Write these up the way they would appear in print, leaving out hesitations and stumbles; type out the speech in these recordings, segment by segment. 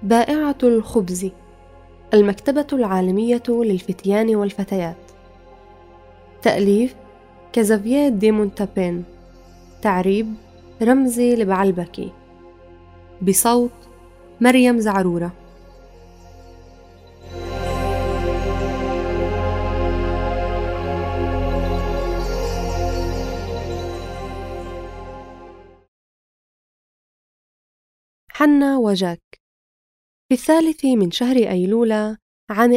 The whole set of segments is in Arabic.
بائعة الخبز، المكتبة العالمية للفتيان والفتيات. تأليف كازافييه دي مونتابين. تعريب رمزي البعلبكي. بصوت مريم زعرورة. حنا وجاك. في 3 من شهر أيلول عام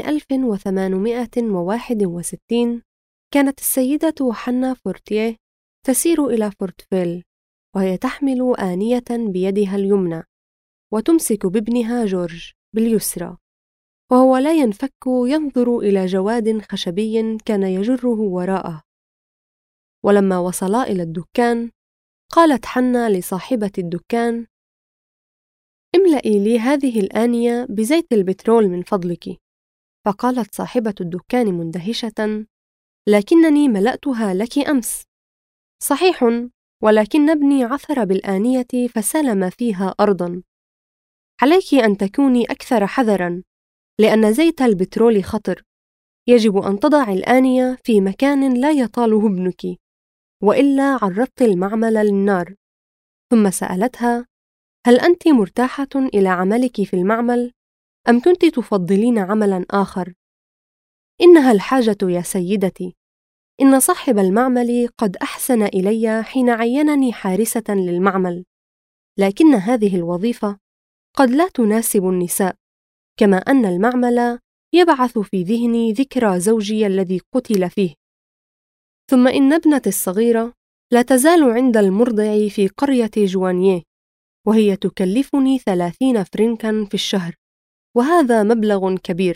1861 كانت السيدة حنا فورتيه تسير إلى فورتفيل، وهي تحمل آنية بيدها اليمنى وتمسك بابنها جورج باليسرى، وهو لا ينفك ينظر إلى جواد خشبي كان يجره وراءه. ولما وصلا إلى الدكان قالت حنا لصاحبة الدكان: املئي لي هذه الآنية بزيت البترول من فضلك. فقالت صاحبة الدكان مندهشة: لكنني ملأتها لك أمس. صحيح، ولكن ابني عثر بالآنية فسال ما فيها أرضا. عليك أن تكوني أكثر حذرا، لأن زيت البترول خطر. يجب أن تضع الآنية في مكان لا يطاله ابنك، وإلا عرضت المعمل للنار. ثم سألتها: هل أنت مرتاحة إلى عملك في المعمل، أم كنت تفضلين عملا آخر؟ إنها الحاجة يا سيدتي. إن صاحب المعمل قد أحسن إلي حين عينني حارسة للمعمل، لكن هذه الوظيفة قد لا تناسب النساء، كما أن المعمل يبعث في ذهني ذكرى زوجي الذي قتل فيه. ثم إن ابنتي الصغيرة لا تزال عند المرضع في قرية جوانيه، وهي تكلفني 30 فرنكا في الشهر، وهذا مبلغ كبير.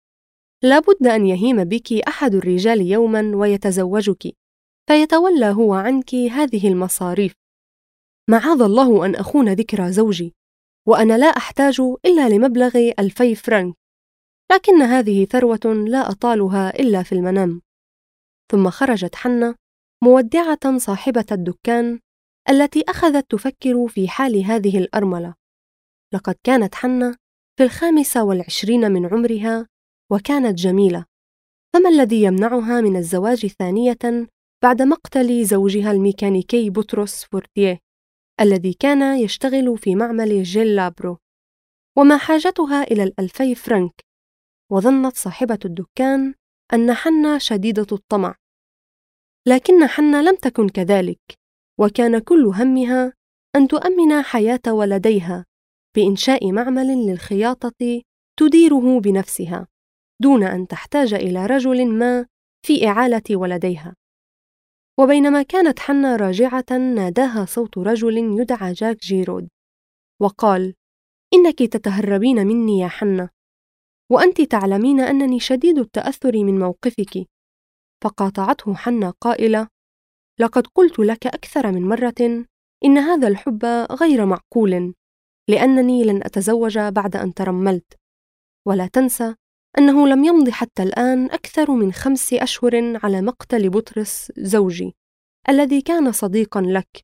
لا بد أن يهيم بك أحد الرجال يوما ويتزوجك، فيتولى هو عنك هذه المصاريف. معاذ الله أن أخون ذكرى زوجي، وأنا لا أحتاج إلا لمبلغ 2000 فرنك، لكن هذه ثروة لا أطالها إلا في المنام. ثم خرجت حنا مودعة صاحبة الدكان التي أخذت تفكر في حال هذه الأرملة. لقد كانت حنا في 25 من عمرها، وكانت جميلة، فما الذي يمنعها من الزواج ثانية بعد مقتل زوجها الميكانيكي بطرس فورتيه الذي كان يشتغل في معمل جيل لابرو؟ وما حاجتها إلى 2000 فرنك؟ وظنت صاحبة الدكان أن حنا شديدة الطمع، لكن حنا لم تكن كذلك، وكان كل همها أن تؤمن حياة ولديها بإنشاء معمل للخياطة تديره بنفسها، دون أن تحتاج إلى رجل ما في إعالة ولديها. وبينما كانت حنا راجعة ناداها صوت رجل يدعى جاك جيرود، وقال: إنك تتهربين مني يا حنا، وأنت تعلمين أنني شديد التأثر من موقفك. فقاطعته حنا قائلة: لقد قلت لك أكثر من مرة إن هذا الحب غير معقول، لأنني لن أتزوج بعد أن ترملت. ولا تنسى أنه لم يمض حتى الآن أكثر من 5 أشهر على مقتل بطرس زوجي الذي كان صديقا لك.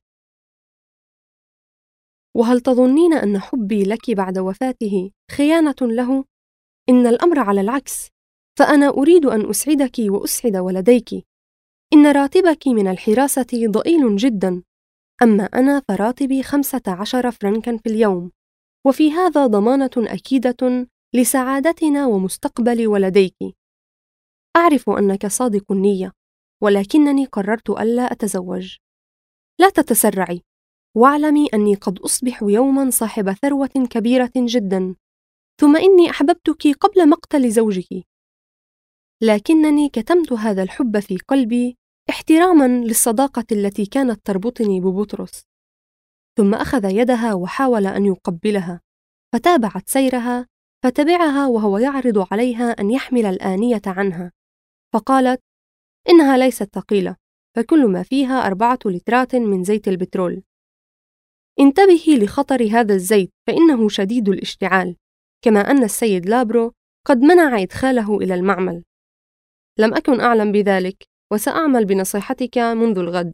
وهل تظنين أن حبي لك بعد وفاته خيانة له؟ إن الأمر على العكس، فأنا أريد أن أسعدك وأسعد ولديك. إن راتبك من الحراسة ضئيل جدا، أما أنا فراتبي 15 فرنكا في اليوم، وفي هذا ضمانة أكيدة لسعادتنا ومستقبل ولديك. أعرف أنك صادق النية، ولكنني قررت ألا أتزوج. لا تتسرعي، واعلمي أني قد أصبح يوما صاحب ثروة كبيرة جدا، ثم إني أحببتك قبل مقتل زوجك، لكنني كتمت هذا الحب في قلبي احتراما للصداقة التي كانت تربطني ببطرس. ثم أخذ يدها وحاول أن يقبلها، فتابعت سيرها، فتبعها وهو يعرض عليها أن يحمل الآنية عنها، فقالت: إنها ليست ثقيلة، فكل ما فيها 4 لترات من زيت البترول. انتبهي لخطر هذا الزيت، فإنه شديد الاشتعال، كما أن السيد لابرو قد منع إدخاله إلى المعمل. لم أكن أعلم بذلك، وسأعمل بنصيحتك منذ الغد.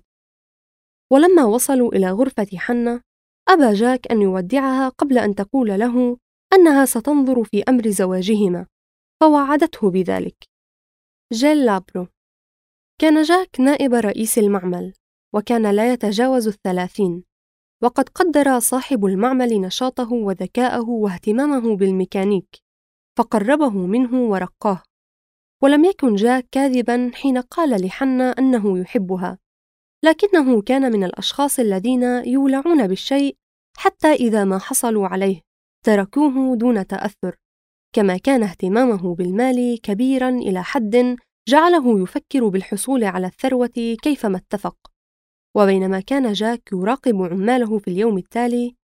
ولما وصلوا إلى غرفة حنا، أبى جاك أن يودعها قبل أن تقول له أنها ستنظر في أمر زواجهما، فوعدته بذلك. جيل لابرو. كان جاك نائب رئيس المعمل، وكان لا يتجاوز 30، وقد قدر صاحب المعمل نشاطه وذكاءه واهتمامه بالميكانيك، فقربه منه ورقاه. ولم يكن جاك كاذباً حين قال لحنا أنه يحبها، لكنه كان من الأشخاص الذين يولعون بالشيء حتى إذا ما حصلوا عليه تركوه دون تأثر، كما كان اهتمامه بالمال كبيراً إلى حد جعله يفكر بالحصول على الثروة كيفما اتفق. وبينما كان جاك يراقب عماله في اليوم التالي،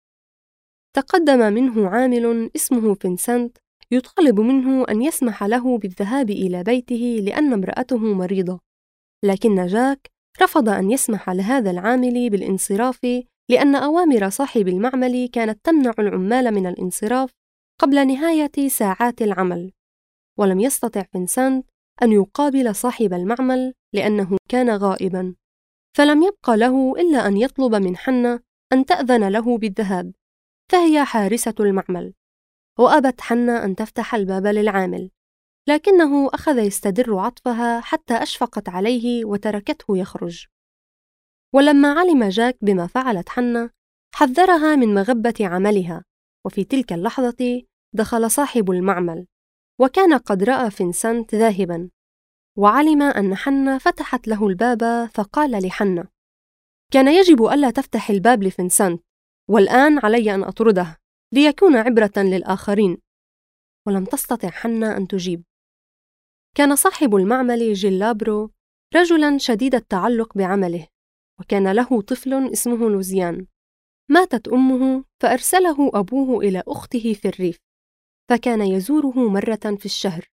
تقدم منه عامل اسمه فينسنت يطالب منه أن يسمح له بالذهاب إلى بيته لأن امرأته مريضة، لكن جاك رفض أن يسمح لهذا العامل بالانصراف لأن أوامر صاحب المعمل كانت تمنع العمال من الانصراف قبل نهاية ساعات العمل. ولم يستطع فينسنت أن يقابل صاحب المعمل لأنه كان غائباً، فلم يبق له إلا أن يطلب من حنا أن تأذن له بالذهاب، فهي حارسة المعمل. وأبت حنا أن تفتح الباب للعامل، لكنه أخذ يستدر عطفها حتى أشفقت عليه وتركته يخرج. ولما علم جاك بما فعلت حنا حذرها من مغبة عملها، وفي تلك اللحظة دخل صاحب المعمل، وكان قد رأى فينسنت ذاهباً، وعلم أن حنا فتحت له الباب، فقال لحنا: كان يجب ألا تفتح الباب لفينسنت، والآن علي أن أطرده ليكون عبرة للآخرين. ولم تستطع حنا أن تجيب. كان صاحب المعمل جيل لابرو رجلاً شديد التعلق بعمله، وكان له طفل اسمه لوزيان. ماتت أمه فأرسله أبوه إلى أخته في الريف، فكان يزوره مرة في الشهر،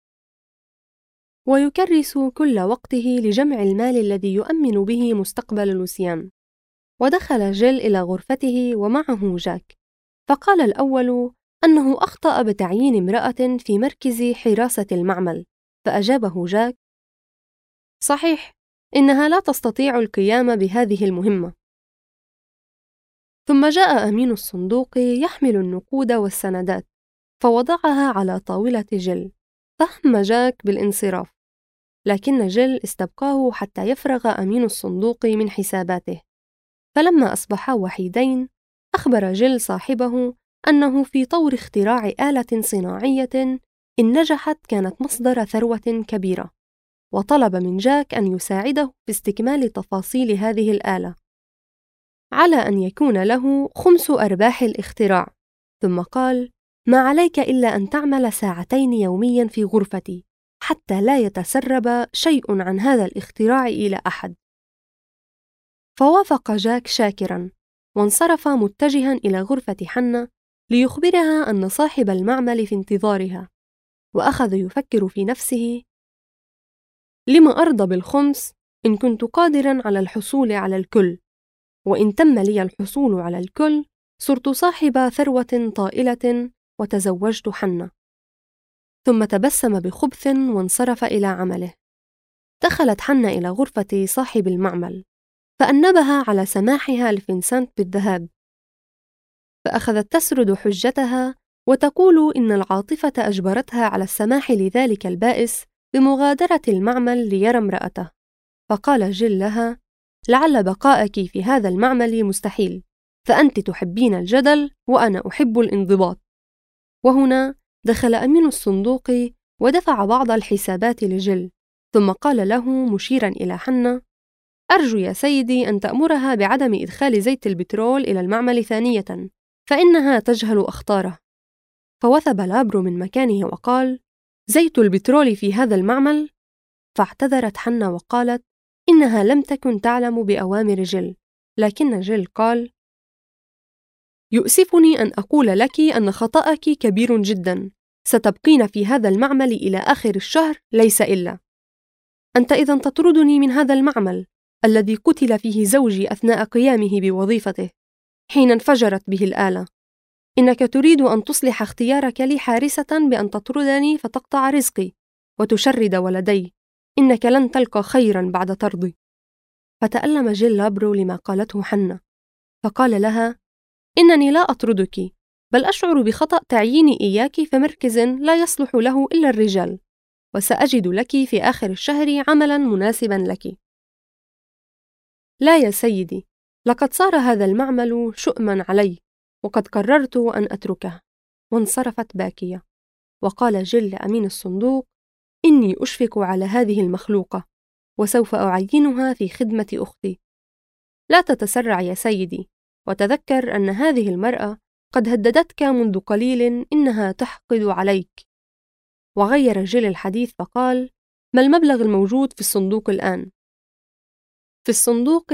ويكرس كل وقته لجمع المال الذي يؤمن به مستقبل لوسيان. ودخل جيل إلى غرفته ومعه جاك، فقال الأول أنه أخطأ بتعيين امرأة في مركز حراسة المعمل، فأجابه جاك: صحيح، إنها لا تستطيع القيام بهذه المهمة. ثم جاء أمين الصندوق يحمل النقود والسندات، فوضعها على طاولة جيل، فهم جاك بالانصراف، لكن جيل استبقاه حتى يفرغ أمين الصندوق من حساباته. فلما أصبحا وحيدين، أخبر جيل صاحبه أنه في طور اختراع آلة صناعية إن نجحت كانت مصدر ثروة كبيرة، وطلب من جاك أن يساعده في استكمال تفاصيل هذه الآلة على أن يكون له 5 أرباح الاختراع. ثم قال: ما عليك إلا أن تعمل 2 ساعات يومياً في غرفتي حتى لا يتسرب شيء عن هذا الاختراع إلى أحد. فوافق جاك شاكراً، وانصرف متجهاً إلى غرفة حنا ليخبرها أن صاحب المعمل في انتظارها. وأخذ يفكر في نفسه: لما أرضى بال5 إن كنت قادراً على الحصول على الكل، وإن تم لي الحصول على الكل صرت صاحب ثروة طائلة وتزوجت حنا. ثم تبسم بخبث وانصرف إلى عمله. دخلت حنا إلى غرفة صاحب المعمل، فأنبها على سماحها لفينسنت بالذهاب، فأخذت تسرد حجتها وتقول إن العاطفة أجبرتها على السماح لذلك البائس بمغادرة المعمل ليرى امرأته. فقال جيل لها: لعل بقاءك في هذا المعمل مستحيل، فأنت تحبين الجدل وأنا أحب الانضباط. وهنا دخل أمين الصندوق ودفع بعض الحسابات لجيل، ثم قال له مشيرا إلى حنا: أرجو يا سيدي أن تأمرها بعدم إدخال زيت البترول إلى المعمل ثانية، فإنها تجهل أخطاره. فوثب لابرو من مكانه وقال: زيت البترول في هذا المعمل؟ فاعتذرت حنا وقالت إنها لم تكن تعلم بأوامر جيل، لكن جيل قال: يؤسفني أن أقول لك أن خطأك كبير جدا، ستبقين في هذا المعمل إلى آخر الشهر ليس إلا. أنت إذن تطردني من هذا المعمل الذي قتل فيه زوجي أثناء قيامه بوظيفته حين انفجرت به الآلة. إنك تريد أن تصلح اختيارك لي حارسة بأن تطردني فتقطع رزقي وتشرد ولدي. إنك لن تلقى خيرا بعد طردي. فتألم جيل لابرو لما قالته حنا، فقال لها: إنني لا أطردك، بل أشعر بخطأ تعييني إياك في مركز لا يصلح له إلا الرجال، وسأجد لك في آخر الشهر عملاً مناسباً لك. لا يا سيدي، لقد صار هذا المعمل شؤماً علي، وقد قررت أن أتركه. وانصرفت باكية. وقال جيل لأمين الصندوق: إني أشفق على هذه المخلوقة، وسوف أعينها في خدمة أختي. لا تتسرع يا سيدي، وتذكر أن هذه المرأة قد هددتك منذ قليل إنها تحقد عليك. وغير جيل الحديث فقال: ما المبلغ الموجود في الصندوق الآن؟ في الصندوق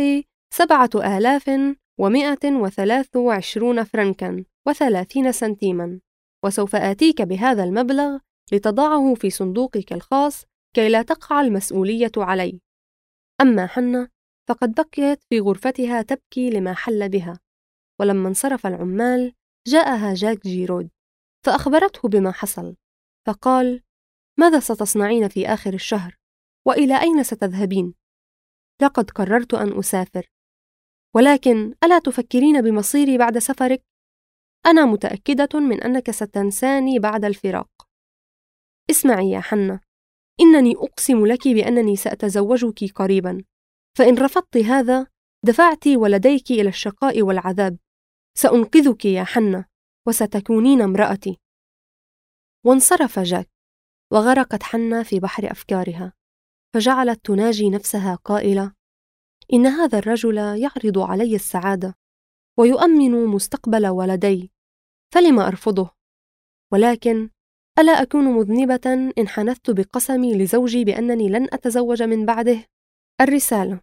7123 فرنكاً و30 سنتيماً، وسوف آتيك بهذا المبلغ لتضعه في صندوقك الخاص كي لا تقع المسؤولية علي. أما حنة فقد بقيت في غرفتها تبكي لما حل بها. ولما انصرف العمال جاءها جاك جيرود فأخبرته بما حصل، فقال: ماذا ستصنعين في آخر الشهر؟ وإلى أين ستذهبين؟ لقد قررت أن أسافر، ولكن ألا تفكرين بمصيري بعد سفرك؟ أنا متأكدة من أنك ستنساني بعد الفراق. اسمعي يا حنة، إنني أقسم لك بأنني سأتزوجك قريبا، فإن رفضت هذا دفعت ولديك إلى الشقاء والعذاب. سأنقذك يا حنة، وستكونين امرأتي. وانصرف جاك، وغرقت حنة في بحر أفكارها، فجعلت تناجي نفسها قائلة: إن هذا الرجل يعرض علي السعادة ويؤمن مستقبل ولدي، فلم أرفضه؟ ولكن ألا أكون مذنبة إن حنثت بقسمي لزوجي بأنني لن أتزوج من بعده؟ الرسالة.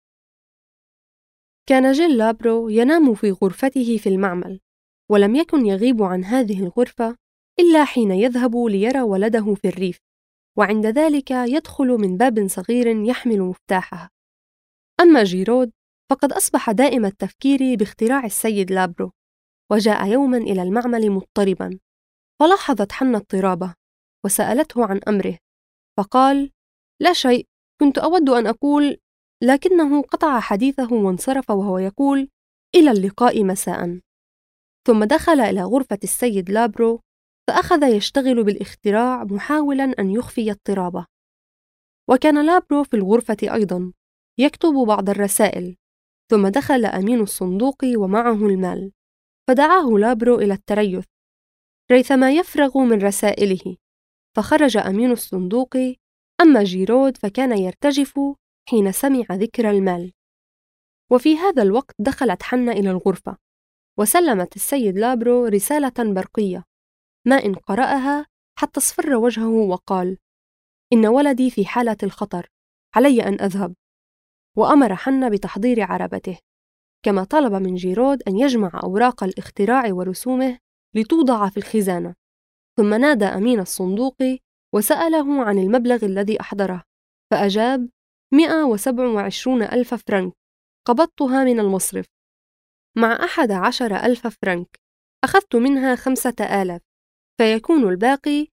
كان جيل لابرو ينام في غرفته في المعمل، ولم يكن يغيب عن هذه الغرفة إلا حين يذهب ليرى ولده في الريف، وعند ذلك يدخل من باب صغير يحمل مفتاحها. أما جيرود فقد أصبح دائم التفكير باختراع السيد لابرو، وجاء يوما إلى المعمل مضطربا، فلاحظت حنة اضطرابه وسألته عن أمره، فقال: لا شيء، كنت أود أن أقول، لكنه قطع حديثه وانصرف وهو يقول: إلى اللقاء مساء. ثم دخل إلى غرفة السيد لابرو فأخذ يشتغل بالاختراع محاولا أن يخفي اضطرابه. وكان لابرو في الغرفة أيضا يكتب بعض الرسائل. ثم دخل أمين الصندوق ومعه المال، فدعاه لابرو إلى التريث ريثما يفرغ من رسائله، فخرج أمين الصندوق. أما جيرود فكان يرتجف حين سمع ذكر المال. وفي هذا الوقت دخلت حنة إلى الغرفة، وسلمت السيد لابرو رسالة برقية، ما إن قرأها حتى اصفر وجهه وقال: إن ولدي في حالة الخطر، علي أن أذهب. وأمر حنة بتحضير عربته، كما طلب من جيرود أن يجمع أوراق الاختراع ورسومه لتوضع في الخزانة. ثم نادى أمين الصندوق وسأله عن المبلغ الذي أحضره، فأجاب: 127,000 فرنك قبضتها من المصرف، مع 11,000 فرنك أخذت منها 5,000، فيكون الباقي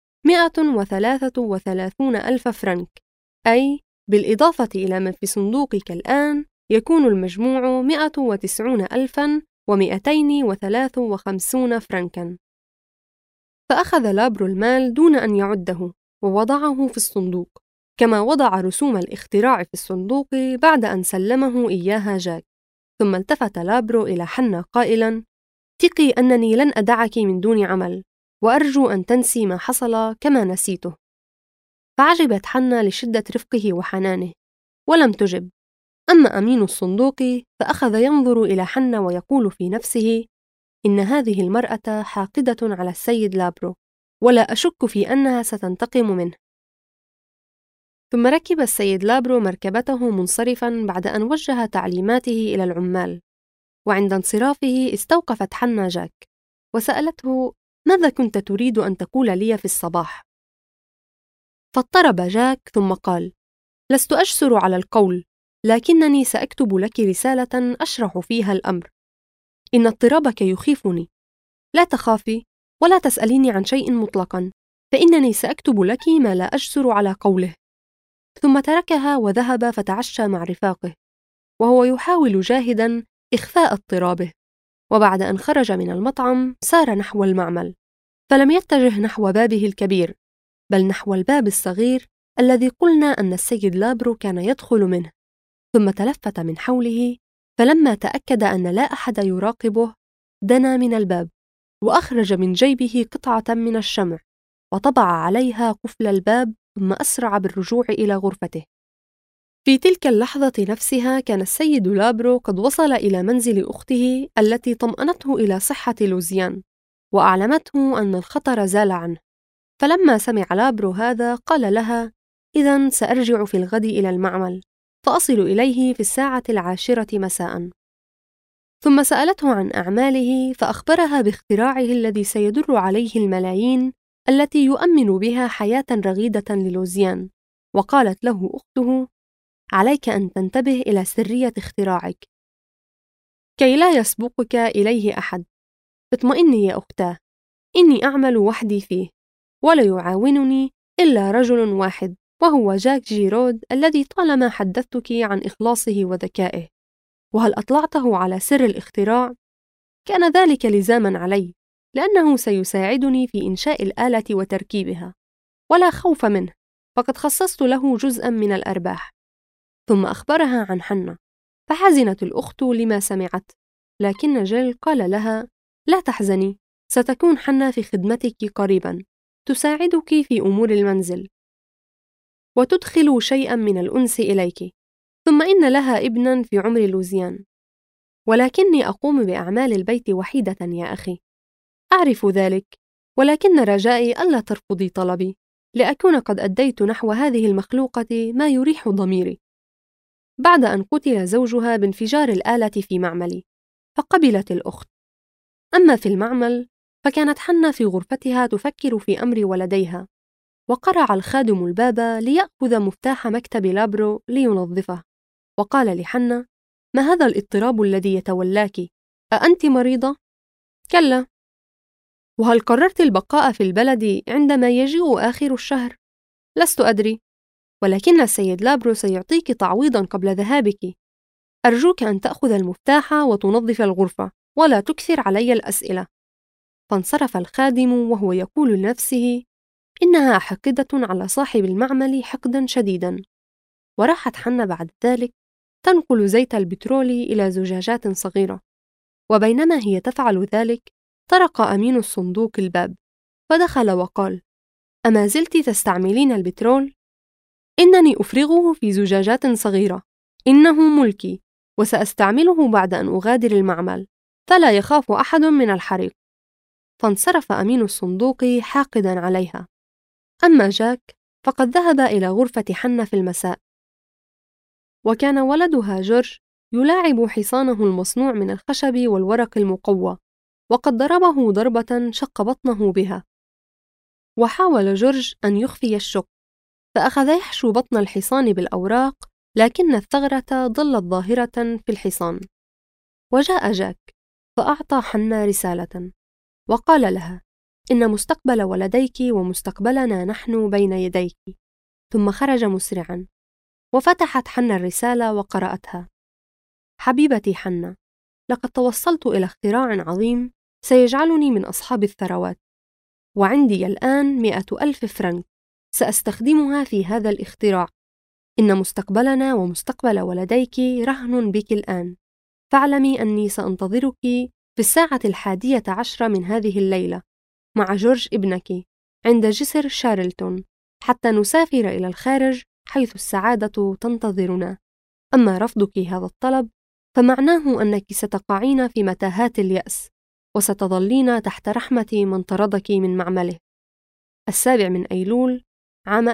133,000 فرنك، أي بالإضافة إلى ما في صندوقك الآن يكون المجموع 190,253 فرنكاً. فأخذ لابرو المال دون أن يعده ووضعه في الصندوق، كما وضع رسوم الاختراع في الصندوق بعد أن سلمه إياها جاك. ثم التفت لابرو إلى حنة قائلاً: ثقي أنني لن أدعك من دون عمل، وأرجو أن تنسي ما حصل كما نسيته. فعجبت حنة لشدة رفقه وحنانه، ولم تجب. أما أمين الصندوق فأخذ ينظر إلى حنة ويقول في نفسه: إن هذه المرأة حاقدة على السيد لابرو، ولا أشك في أنها ستنتقم منه. ثم ركب السيد لابرو مركبته منصرفا بعد أن وجه تعليماته إلى العمال. وعند انصرافه استوقفت حنة جاك وسألته: ماذا كنت تريد أن تقول لي في الصباح؟ فاضطرب جاك ثم قال: لست أجسر على القول، لكنني سأكتب لك رسالة أشرح فيها الأمر. إن اضطرابك يخيفني. لا تخافي ولا تسأليني عن شيء مطلقا، فإنني سأكتب لك ما لا أجسر على قوله. ثم تركها وذهب فتعشى مع رفاقه، وهو يحاول جاهدا إخفاء اضطرابه. وبعد أن خرج من المطعم سار نحو المعمل، فلم يتجه نحو بابه الكبير، بل نحو الباب الصغير الذي قلنا أن السيد لابرو كان يدخل منه. ثم تلفت من حوله، فلما تأكد أن لا أحد يراقبه دنا من الباب وأخرج من جيبه قطعة من الشمع وطبع عليها قفل الباب، ثم أسرع بالرجوع إلى غرفته. في تلك اللحظة نفسها كان السيد لابرو قد وصل إلى منزل أخته التي طمأنته إلى صحة لوزيان وأعلمته أن الخطر زال عنه. فلما سمع لابرو هذا قال لها: إذن سأرجع في الغد إلى المعمل، فأصل إليه في 10 مساء. ثم سألته عن أعماله فأخبرها باختراعه الذي سيدر عليه الملايين التي يؤمن بها حياة رغيدة للوزيان. وقالت له أخته: عليك أن تنتبه إلى سرية اختراعك كي لا يسبقك إليه أحد. اطمئني يا أختاه، إني أعمل وحدي فيه، ولا يعاونني إلا رجل واحد، وهو جاك جيرود الذي طالما حدثتك عن إخلاصه وذكائه. وهل أطلعته على سر الاختراع؟ كان ذلك لزاما علي، لأنه سيساعدني في إنشاء الآلة وتركيبها، ولا خوف منه، فقد خصصت له جزءا من الأرباح. ثم أخبرها عن حنة، فحزنت الأخت لما سمعت، لكن جيل قال لها: لا تحزني، ستكون حنة في خدمتك قريبا، تساعدك في أمور المنزل وتدخل شيئا من الأنس إليك، ثم إن لها ابنا في عمر لوزيان، ولكني أقوم بأعمال البيت وحيدة يا أخي. أعرف ذلك، ولكن رجائي ألا ترفضي طلبي، لأكون قد أديت نحو هذه المخلوقة ما يريح ضميري. بعد أن قتل زوجها بانفجار الآلة في معملي، فقبلت الأخت. أما في المعمل فكانت حنة في غرفتها تفكر في أمر ولديها، وقرع الخادم الباب ليأخذ مفتاح مكتب لابرو لينظفه، وقال لحنة: ما هذا الاضطراب الذي يتولاك؟ أأنت مريضة؟ كلا. وهل قررت البقاء في البلد عندما يجيء آخر الشهر؟ لست أدري، ولكن السيد لابرو سيعطيك تعويضا قبل ذهابك. أرجوك أن تأخذ المفتاح وتنظف الغرفة، ولا تكثر علي الأسئلة. فانصرف الخادم وهو يقول لنفسه: إنها حقدة على صاحب المعمل حقدا شديدا. وراحت حنة بعد ذلك تنقل زيت البترول إلى زجاجات صغيرة، وبينما هي تفعل ذلك طرق أمين الصندوق الباب، فدخل وقال: أما زلت تستعملين البترول؟ إنني أفرغه في زجاجات صغيرة، إنه ملكي، وسأستعمله بعد أن أغادر المعمل، فلا يخاف أحد من الحريق. فانصرف أمين الصندوق حاقدا عليها. أما جاك فقد ذهب إلى غرفة حنة في المساء، وكان ولدها جورج يلاعب حصانه المصنوع من الخشب والورق المقوى، وقد ضربه ضربة شق بطنه بها. وحاول جورج أن يخفي الشق، فأخذ يحشو بطن الحصان بالأوراق، لكن الثغرة ظلت ظاهرة في الحصان. وجاء جاك فأعطى حنة رسالة، وقال لها: إن مستقبل ولديك ومستقبلنا نحن بين يديك. ثم خرج مسرعا، وفتحت حنة الرسالة وقرأتها: حبيبتي حنة، لقد توصلت إلى اختراع عظيم سيجعلني من أصحاب الثروات، وعندي الآن 100,000 فرنك سأستخدمها في هذا الاختراع. إن مستقبلنا ومستقبل ولديك رهن بك الآن، فاعلمي أني سأنتظرك في 11:10 من هذه الليلة مع جورج ابنك عند جسر شارلتون، حتى نسافر إلى الخارج حيث السعادة تنتظرنا. أما رفضك هذا الطلب فمعناه أنك ستقعين في متاهات اليأس، وستظلين تحت رحمة من طردك من معمله. 7 أيلول عام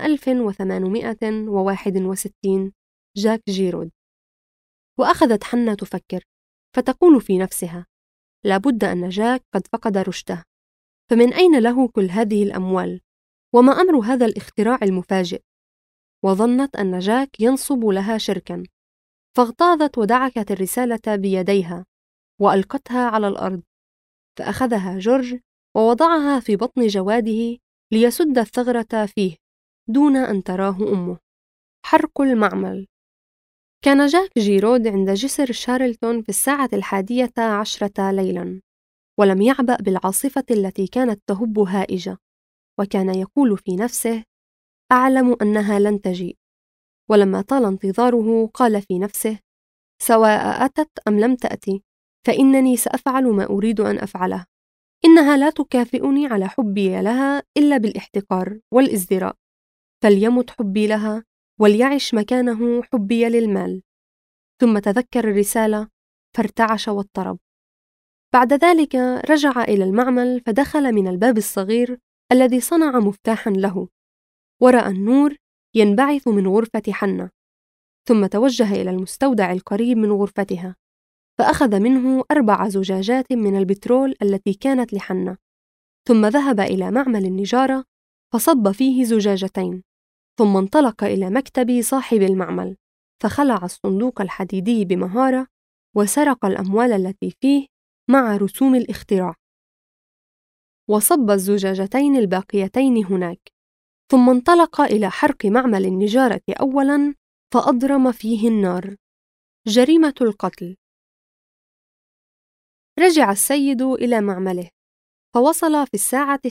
1861. جاك جيرود. وأخذت حنة تفكر، فتقول في نفسها: لابد أن جاك قد فقد رشده، فمن أين له كل هذه الأموال؟ وما أمر هذا الاختراع المفاجئ؟ وظنت أن جاك ينصب لها شركا، فاغتاظت ودعكت الرسالة بيديها وألقتها على الأرض، فأخذها جورج ووضعها في بطن جواده ليسد الثغرة فيه دون أن تراه أمه. حرق المعمل. كان جاك جيرود عند جسر شارلتون في 11:10 ليلاً، ولم يعبأ بالعاصفة التي كانت تهب هائجة، وكان يقول في نفسه: أعلم أنها لن تجيء. ولما طال انتظاره قال في نفسه: سواء أتت أم لم تأتي، فإنني سأفعل ما أريد أن أفعله. إنها لا تكافئني على حبي لها إلا بالاحتقار والازدراء، فليمت حبي لها وليعش مكانه حبي للمال. ثم تذكر الرسالة فارتعش واضطرب. بعد ذلك رجع إلى المعمل، فدخل من الباب الصغير الذي صنع مفتاحا له، ورأى النور ينبعث من غرفة حنة. ثم توجه إلى المستودع القريب من غرفتها، فأخذ منه 4 زجاجات من البترول التي كانت لحنة، ثم ذهب إلى معمل النجارة فصب فيه زجاجتين، ثم انطلق إلى مكتب صاحب المعمل، فخلع الصندوق الحديدي بمهارة وسرق الأموال التي فيه مع رسوم الاختراع، وصب الزجاجتين الباقيتين هناك، ثم انطلق إلى حرق معمل النجارة أولاً فأضرم فيه النار. جريمة القتل. رجع السيد إلى معمله، فوصل في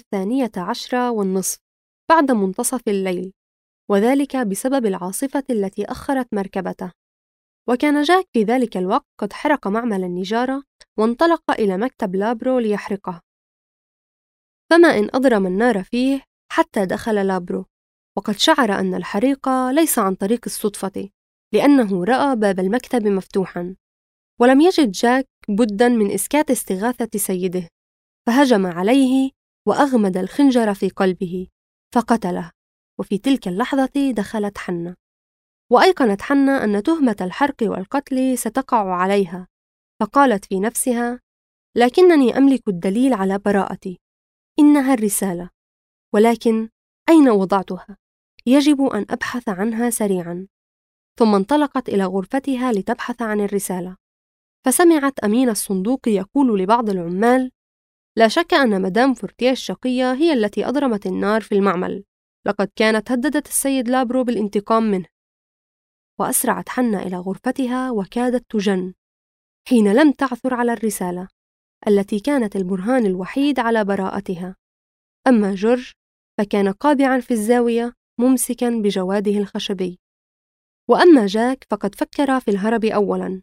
12:10 بعد منتصف الليل، وذلك بسبب العاصفة التي أخرت مركبته. وكان جاك في ذلك الوقت قد حرق معمل النجارة وانطلق إلى مكتب لابرو ليحرقه، فما إن أضرم النار فيه حتى دخل لابرو، وقد شعر أن الحريق ليس عن طريق الصدفة، لأنه رأى باب المكتب مفتوحاً. ولم يجد جاك بداً من إسكات استغاثة سيده، فهجم عليه وأغمد الخنجر في قلبه فقتله. وفي تلك اللحظة دخلت حنة، وأيقنت حنة أن تهمة الحرق والقتل ستقع عليها، فقالت في نفسها: لكنني أملك الدليل على براءتي، إنها الرسالة، ولكن أين وضعتها؟ يجب أن أبحث عنها سريعاً. ثم انطلقت إلى غرفتها لتبحث عن الرسالة، فسمعت أمين الصندوق يقول لبعض العمال: لا شك أن مدام فورتيه الشقية هي التي أضرمت النار في المعمل، لقد كانت هددت السيد لابرو بالانتقام منه. وأسرعت حنة إلى غرفتها وكادت تجن حين لم تعثر على الرسالة التي كانت البرهان الوحيد على براءتها. أما جورج فكان قابعاً في الزاوية ممسكاً بجواده الخشبي. وأما جاك فقد فكر في الهرب أولاً،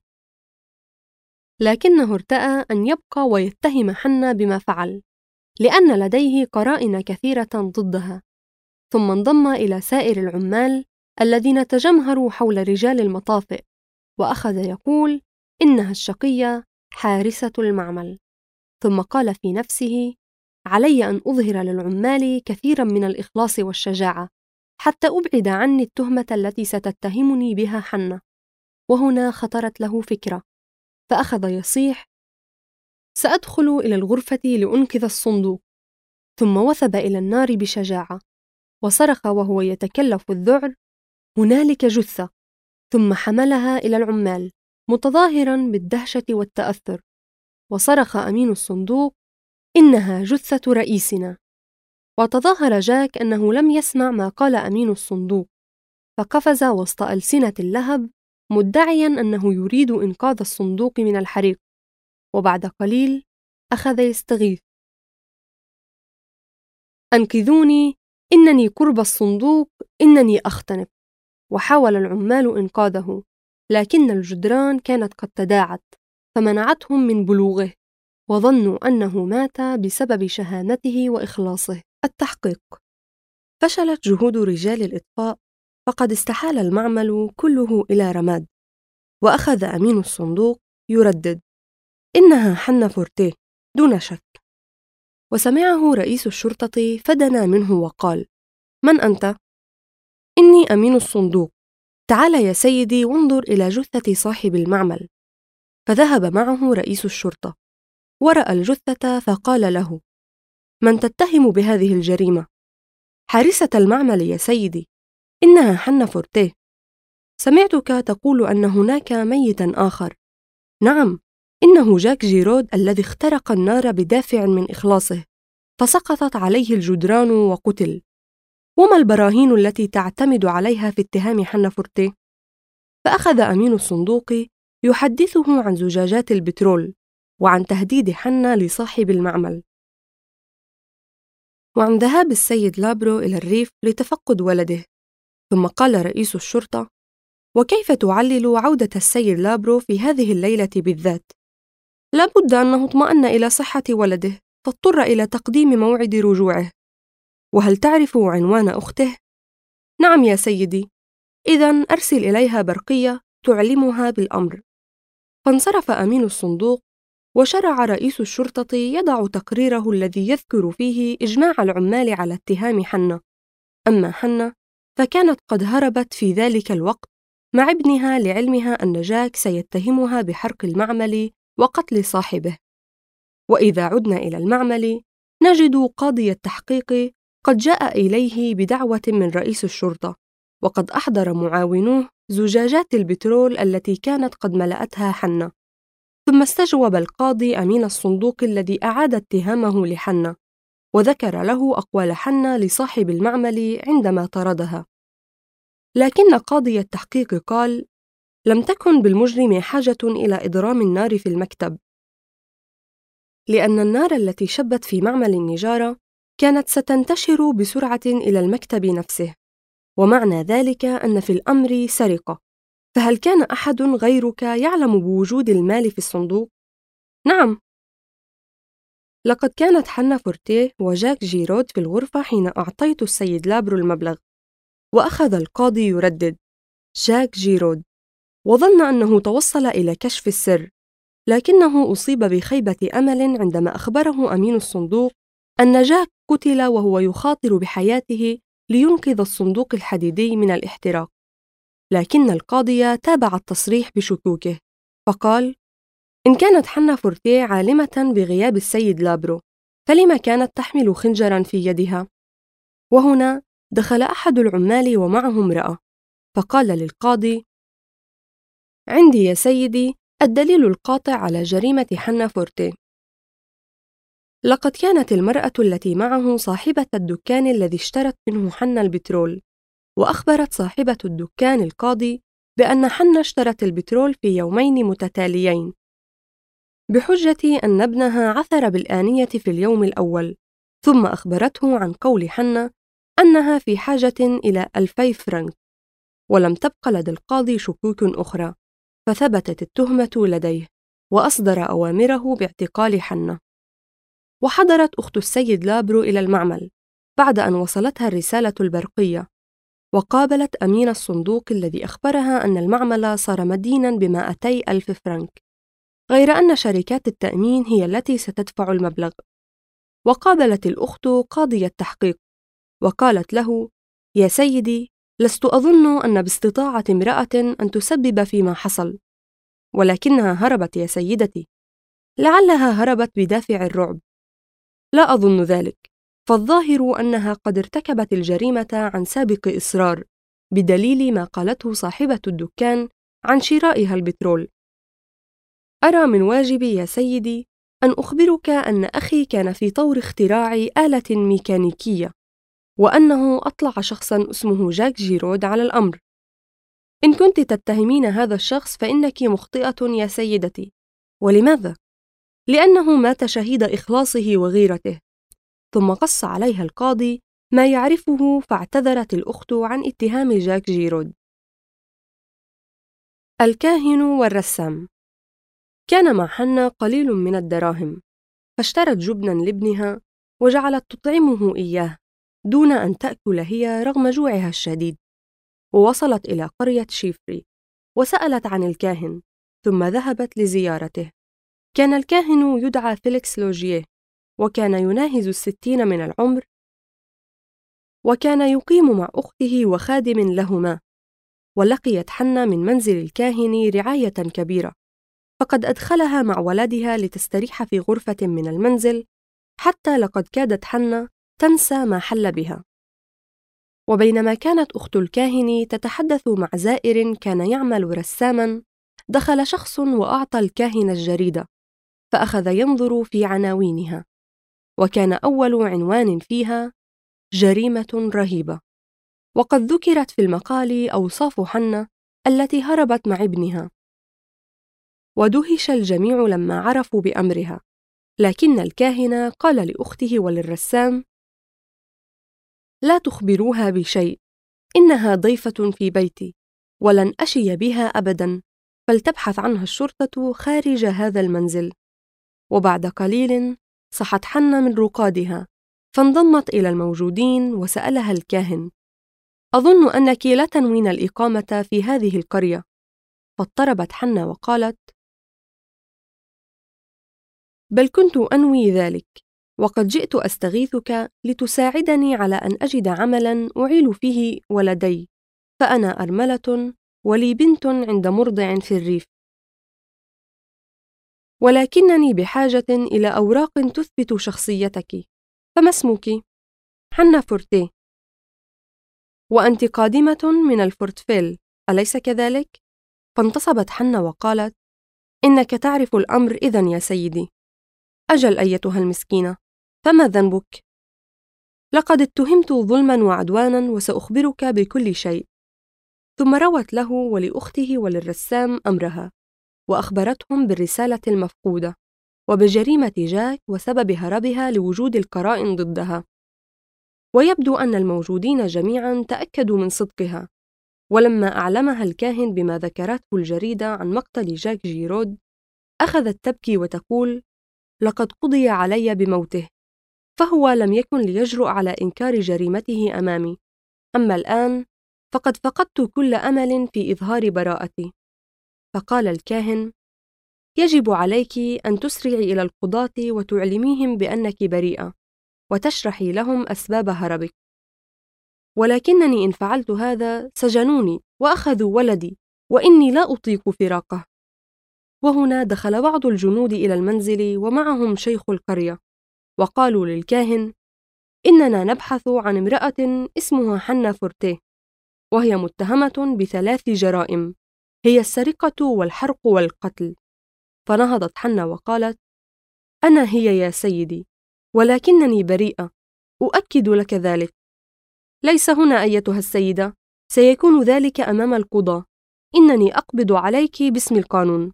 لكنه ارتأى أن يبقى ويتهم حنة بما فعل، لأن لديه قرائن كثيرة ضدها. ثم انضم إلى سائر العمال الذين تجمهروا حول رجال المطافئ، وأخذ يقول إنها الشقية حارسة المعمل. ثم قال في نفسه: علي أن أظهر للعمال كثيرا من الإخلاص والشجاعة حتى أبعد عني التهمة التي ستتهمني بها حنة. وهنا خطرت له فكرة، فأخذ يصيح: سأدخل إلى الغرفة لأنقذ الصندوق. ثم وثب إلى النار بشجاعة، وصرخ وهو يتكلف الذعر: هنالك جثة! ثم حملها إلى العمال متظاهرا بالدهشة والتأثر، وصرخ أمين الصندوق: إنها جثة رئيسنا. وتظاهر جاك أنه لم يسمع ما قال أمين الصندوق، فقفز وسط ألسنة اللهب مدعيا أنه يريد إنقاذ الصندوق من الحريق. وبعد قليل أخذ يستغيث: أنقذوني، إنني قرب الصندوق، إنني أختنق. وحاول العمال إنقاذه، لكن الجدران كانت قد تداعت فمنعتهم من بلوغه، وظنوا أنه مات بسبب شهامته وإخلاصه. التحقيق. فشلت جهود رجال الإطفاء، فقد استحال المعمل كله إلى رماد. وأخذ أمين الصندوق يردد: إنها حنة فورتيه دون شك. وسمعه رئيس الشرطة فدنا منه وقال: من أنت؟ إني أمين الصندوق، تعال يا سيدي وانظر إلى جثة صاحب المعمل. فذهب معه رئيس الشرطة ورأى الجثة، فقال له: من تتهم بهذه الجريمة؟ حارسة المعمل يا سيدي، إنها حنة فورتيه. سمعتك تقول أن هناك ميتا آخر. نعم، إنه جاك جيرود الذي اخترق النار بدافع من إخلاصه، فسقطت عليه الجدران وقتل. وما البراهين التي تعتمد عليها في اتهام حنة فورتيه؟ فأخذ أمين الصندوق يحدثه عن زجاجات البترول وعن تهديد حنا لصاحب المعمل، وعن ذهاب السيد لابرو إلى الريف لتفقد ولده. ثم قال رئيس الشرطة: وكيف تعلل عودة السيد لابرو في هذه الليلة بالذات؟ لا بد أنه اطمأن إلى صحة ولده فاضطر إلى تقديم موعد رجوعه. وهل تعرف عنوان أخته؟ نعم يا سيدي. إذن أرسل إليها برقية تعلمها بالأمر. فانصرف أمين الصندوق، وشرع رئيس الشرطة يضع تقريره الذي يذكر فيه إجماع العمال على اتهام حنا. أما حنا فكانت قد هربت في ذلك الوقت مع ابنها لعلمها أن جاك سيتهمها بحرق المعمل وقتل صاحبه. وإذا عدنا إلى المعمل نجد قاضي التحقيق قد جاء إليه بدعوة من رئيس الشرطة، وقد أحضر معاونوه زجاجات البترول التي كانت قد ملأتها حنا. ثم استجوب القاضي أمين الصندوق الذي أعاد اتهامه لحنا، وذكر له أقوال حنا لصاحب المعمل عندما طردها. لكن قاضي التحقيق قال: لم تكن بالمجرم حاجة إلى إضرام النار في المكتب، لأن النار التي شبت في معمل النجارة كانت ستنتشر بسرعة إلى المكتب نفسه، ومعنى ذلك أن في الأمر سرقة. فهل كان أحد غيرك يعلم بوجود المال في الصندوق؟ نعم، لقد كانت حنا فورتيه وجاك جيرود في الغرفة حين أعطيت السيد لابرو المبلغ. وأخذ القاضي يردد: جاك جيرود، وظن أنه توصل إلى كشف السر، لكنه أصيب بخيبة أمل عندما أخبره أمين الصندوق أن جاك قتل وهو يخاطر بحياته لينقذ الصندوق الحديدي من الاحتراق. لكن القاضي تابع التصريح بشكوكه، فقال: إن كانت حنا فورتيه عالمة بغياب السيد لابرو، فلما كانت تحمل خنجراً في يدها؟ وهنا دخل أحد العمال ومعه امرأة، فقال للقاضي: عندي يا سيدي الدليل القاطع على جريمة حنا فورتيه. لقد كانت المرأة التي معه صاحبة الدكان الذي اشترت منه حنا البترول، وأخبرت صاحبة الدكان القاضي بأن حنا اشترت البترول في يومين متتاليين، بحجة أن ابنها عثر بالآنية في اليوم الأول، ثم أخبرته عن قول حنا أنها في حاجة إلى 2000 فرنك. ولم تبق لدى القاضي شكوك أخرى، فثبتت التهمة لديه، وأصدر أوامره باعتقال حنا. وحضرت أخت السيد لابرو إلى المعمل بعد أن وصلتها الرسالة البرقية، وقابلت أمين الصندوق الذي أخبرها أن المعمل صار مديناً ب200,000 فرنك، غير أن شركات التأمين هي التي ستدفع المبلغ. وقابلت الأخت قاضي التحقيق، وقالت له: يا سيدي، لست أظن أن باستطاعة امرأة أن تسبب فيما حصل، ولكنها هربت يا سيدتي. لعلها هربت بدافع الرعب. لا أظن ذلك، فالظاهر أنها قد ارتكبت الجريمة عن سابق إصرار، بدليل ما قالته صاحبة الدكان عن شرائها البترول. أرى من واجبي يا سيدي أن أخبرك أن أخي كان في طور اختراع آلة ميكانيكية، وأنه أطلع شخصاً اسمه جاك جيرود على الأمر. إن كنت تتهمين هذا الشخص فإنك مخطئة يا سيدتي. ولماذا؟ لأنه مات شهيد إخلاصه وغيرته. ثم قص عليها القاضي ما يعرفه، فاعتذرت الأخت عن اتهام جاك جيرود. الكاهن والرسام. كان مع حنا قليل من الدراهم، فاشترت جبناً لابنها وجعلت تطعمه إياه دون أن تأكل هي رغم جوعها الشديد. ووصلت إلى قرية شيفري وسألت عن الكاهن، ثم ذهبت لزيارته. كان الكاهن يدعى فيليكس لوجيه، وكان يناهز 60 من العمر، وكان يقيم مع أخته وخادم لهما. ولقيت حنا من منزل الكاهن رعاية كبيرة، فقد أدخلها مع ولدها لتستريح في غرفة من المنزل، حتى لقد كادت حنا تنسى ما حل بها. وبينما كانت أخت الكاهن تتحدث مع زائر كان يعمل رساماً، دخل شخص وأعطى الكاهن الجريدة، فأخذ ينظر في عناوينها، وكان أول عنوان فيها: جريمة رهيبة. وقد ذكرت في المقال أوصاف حنا التي هربت مع ابنها. ودهش الجميع لما عرفوا بأمرها، لكن الكاهن قال لأخته وللرسام: لا تخبروها بشيء، إنها ضيفة في بيتي، ولن أشي بها أبداً، فلتبحث عنها الشرطة خارج هذا المنزل. وبعد قليل صحت حنّا من رقادها، فانضمت إلى الموجودين وسألها الكاهن: أظن أنك لا تنوين الإقامة في هذه القرية. فاضطربت حنّا وقالت: بل كنت أنوي ذلك، وقد جئت أستغيثك لتساعدني على أن أجد عملاً أعيل فيه ولدي، فأنا أرملة ولي بنت عند مرضع في الريف، ولكنني بحاجة إلى أوراق تثبت شخصيتك. فما اسمك؟ حنّا فورتيه. وأنت قادمة من الفورتفيل، أليس كذلك؟ فانتصبت حنّا وقالت: إنك تعرف الأمر إذن يا سيدي. أجل أيتها المسكينة، فما ذنبك؟ لقد اتهمت ظلماً وعدواناً، وسأخبرك بكل شيء. ثم روت له ولأخته وللرسام أمرها، وأخبرتهم بالرسالة المفقودة وبجريمة جاك وسبب هربها لوجود القرائن ضدها. ويبدو أن الموجودين جميعاً تأكدوا من صدقها. ولما أعلمها الكاهن بما ذكرته الجريدة عن مقتل جاك جيرود، أخذت تبكي وتقول: لقد قضي علي بموته، فهو لم يكن ليجرؤ على إنكار جريمته أمامي، أما الآن فقد فقدت كل أمل في إظهار براءتي. فقال الكاهن: يجب عليك أن تسرعي إلى القضاة وتعلميهم بأنك بريئة، وتشرحي لهم أسباب هربك. ولكنني إن فعلت هذا سجنوني وأخذوا ولدي، وإني لا أطيق فراقه. وهنا دخل بعض الجنود إلى المنزل ومعهم شيخ القرية، وقالوا للكاهن: إننا نبحث عن امرأة اسمها حنّا فورتيه، وهي متهمة ب3 جرائم، هي السرقة والحرق والقتل. فنهضت حنّا وقالت: أنا هي يا سيدي، ولكنني بريئة، أؤكد لك ذلك. ليس هنا أيتها السيدة، سيكون ذلك أمام القضاة، إنني أقبض عليك باسم القانون.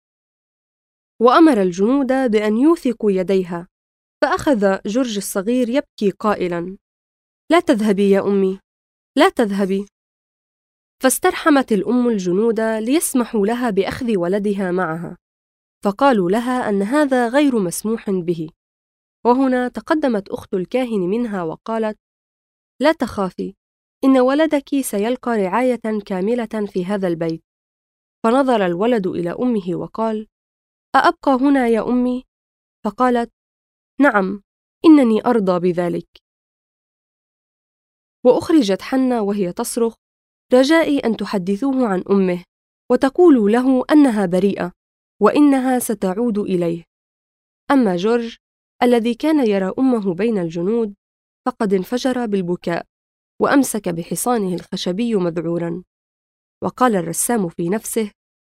وأمر الجنود بأن يوثقوا يديها، فأخذ جورج الصغير يبكي قائلاً: لا تذهبي يا أمي، لا تذهبي. فاسترحمت الأم الجنود ليسمحوا لها بأخذ ولدها معها، فقالوا لها أن هذا غير مسموح به. وهنا تقدمت أخت الكاهن منها وقالت: لا تخافي، إن ولدك سيلقى رعاية كاملة في هذا البيت. فنظر الولد إلى أمه وقال: أأبقى هنا يا أمي؟ فقالت: نعم، إنني أرضى بذلك. وأخرجت حنّا وهي تصرخ: رجائي أن تحدثوه عن أمه، وتقولوا له أنها بريئة، وإنها ستعود إليه. أما جورج الذي كان يرى أمه بين الجنود، فقد انفجر بالبكاء، وأمسك بحصانه الخشبي مذعوراً. وقال الرسام في نفسه: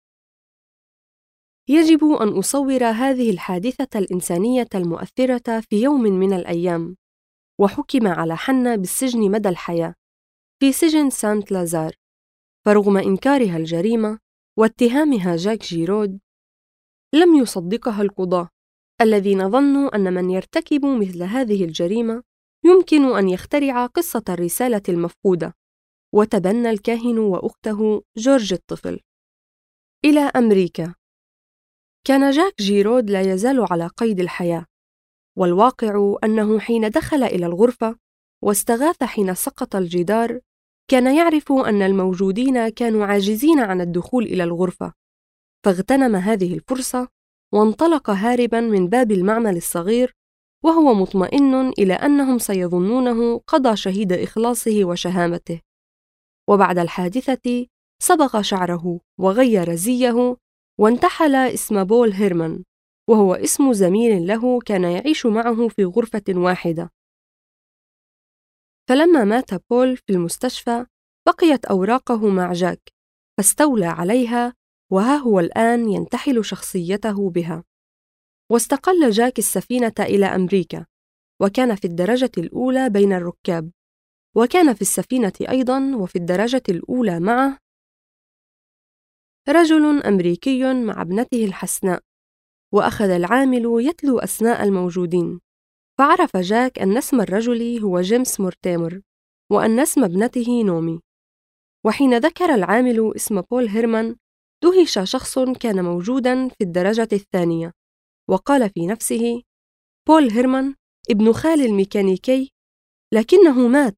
يجب أن أصور هذه الحادثة الإنسانية المؤثرة في يوم من الأيام. وحكم على حنّا بالسجن مدى الحياة في سجن سانت لازار. فرغم إنكارها الجريمة واتهامها جاك جيرود، لم يصدقها القضاة الذين ظنوا أن من يرتكب مثل هذه الجريمة يمكن أن يخترع قصة الرسالة المفقودة. وتبنى الكاهن وأخته جورج الطفل إلى أمريكا. كان جاك جيرود لا يزال على قيد الحياة، والواقع أنه حين دخل إلى الغرفة واستغاث حين سقط الجدار، كان يعرف أن الموجودين كانوا عاجزين عن الدخول إلى الغرفة، فاغتنم هذه الفرصة وانطلق هارباً من باب المعمل الصغير، وهو مطمئن إلى أنهم سيظنونه قضى شهيد إخلاصه وشهامته. وبعد الحادثة صبغ شعره وغير زيه، وانتحل اسم بول هيرمان، وهو اسم زميل له كان يعيش معه في غرفة واحدة. فلما مات بول في المستشفى بقيت أوراقه مع جاك، فاستولى عليها، وها هو الآن ينتحل شخصيته بها. واستقل جاك السفينة إلى أمريكا، وكان في الدرجة الأولى بين الركاب، وكان في السفينة أيضاً وفي الدرجة الأولى معه رجل أمريكي مع ابنته الحسناء، وأخذ العامل يتلو أسماء الموجودين، فعرف جاك أن اسم الرجل هو جيمس مورتيمر، وأن اسم ابنته نومي. وحين ذكر العامل اسم بول هيرمان، دهش شخص كان موجوداً في الدرجة الثانية، وقال في نفسه: بول هيرمان ابن خال الميكانيكي، لكنه مات.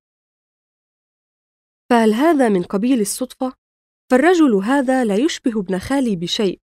فهل هذا من قبيل الصدفة؟ فالرجل هذا لا يشبه ابن خالي بشيء.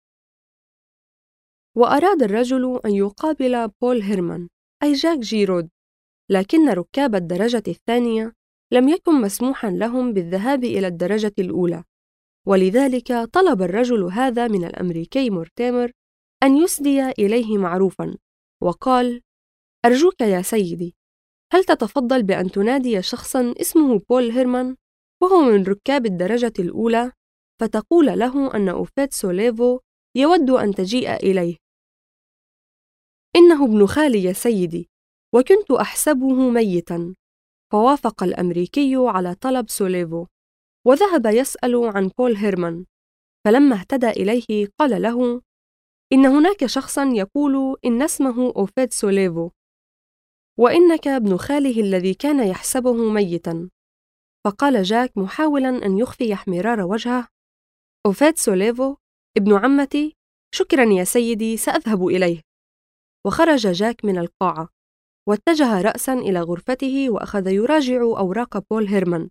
وأراد الرجل أن يقابل بول هيرمان أي جاك جيرود، لكن ركاب الدرجة الثانية لم يكن مسموحاً لهم بالذهاب إلى الدرجة الأولى، ولذلك طلب الرجل هذا من الأمريكي مورتيمر أن يسدي إليه معروفاً، وقال: أرجوك يا سيدي، هل تتفضل بأن تنادي شخصاً اسمه بول هيرمان وهو من ركاب الدرجة الأولى، فتقول له أن أوفيد سوليفو يود أن تجيء إليه. إنه ابن خالي يا سيدي، وكنت أحسبه ميتاً. فوافق الأمريكي على طلب سوليفو، وذهب يسأل عن بول هيرمان. فلما اهتدى إليه قال له: إن هناك شخصاً يقول إن اسمه أوفيد سوليفو، وإنك ابن خاله الذي كان يحسبه ميتاً. فقال جاك محاولاً أن يخفي احمرار وجهه: أوفيد سوليفو ابن عمتي، شكراً يا سيدي، سأذهب إليه. وخرج جاك من القاعة، واتجه رأساً إلى غرفته، وأخذ يراجع أوراق بول هيرمان.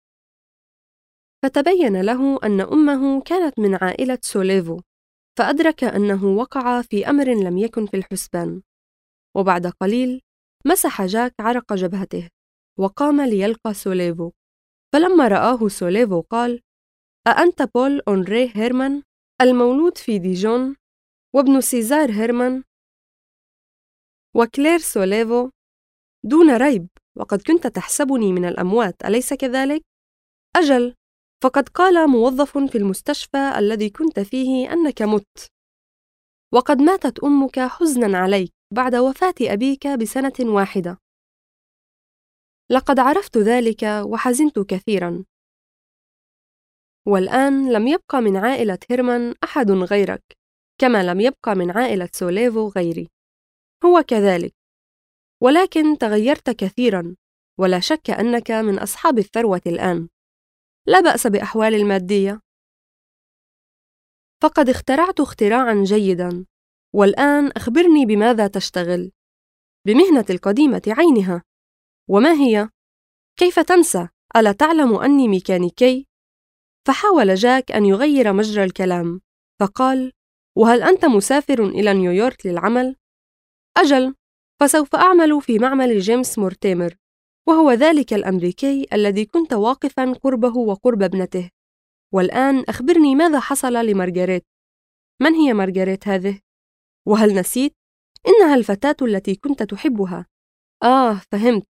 فتبين له أن أمه كانت من عائلة سوليفو، فأدرك أنه وقع في أمر لم يكن في الحسبان. وبعد قليل مسح جاك عرق جبهته، وقام ليلقى سوليفو. فلما رآه سوليفو قال: أأنت بول أونري هيرمان المولود في ديجون، وابن سيزار هيرمان وكلير سوليفو؟ دون ريب، وقد كنت تحسبني من الأموات، أليس كذلك؟ أجل، فقد قال موظف في المستشفى الذي كنت فيه أنك مت، وقد ماتت أمك حزناً عليك بعد وفاة أبيك بسنة واحدة. لقد عرفت ذلك وحزنت كثيراً. والآن لم يبقى من عائلة هيرمان أحد غيرك، كما لم يبقى من عائلة سوليفو غيري. هو كذلك، ولكن تغيرت كثيراً، ولا شك أنك من أصحاب الثروة الآن. لا بأس بأحوال المادية، فقد اخترعت اختراعاً جيداً. والآن أخبرني بماذا تشتغل؟ بمهنة القديمة عينها. وما هي؟ كيف تنسى؟ ألا تعلم أني ميكانيكي؟ فحاول جاك أن يغير مجرى الكلام، فقال: وهل أنت مسافر إلى نيويورك للعمل؟ أجل، فسوف أعمل في معمل جيمس مورتيمر، وهو ذلك الأمريكي الذي كنت واقفاً قربه وقرب ابنته. والآن أخبرني ماذا حصل لمارغريت؟ من هي مارغريت هذه؟ وهل نسيت؟ إنها الفتاة التي كنت تحبها. فهمت.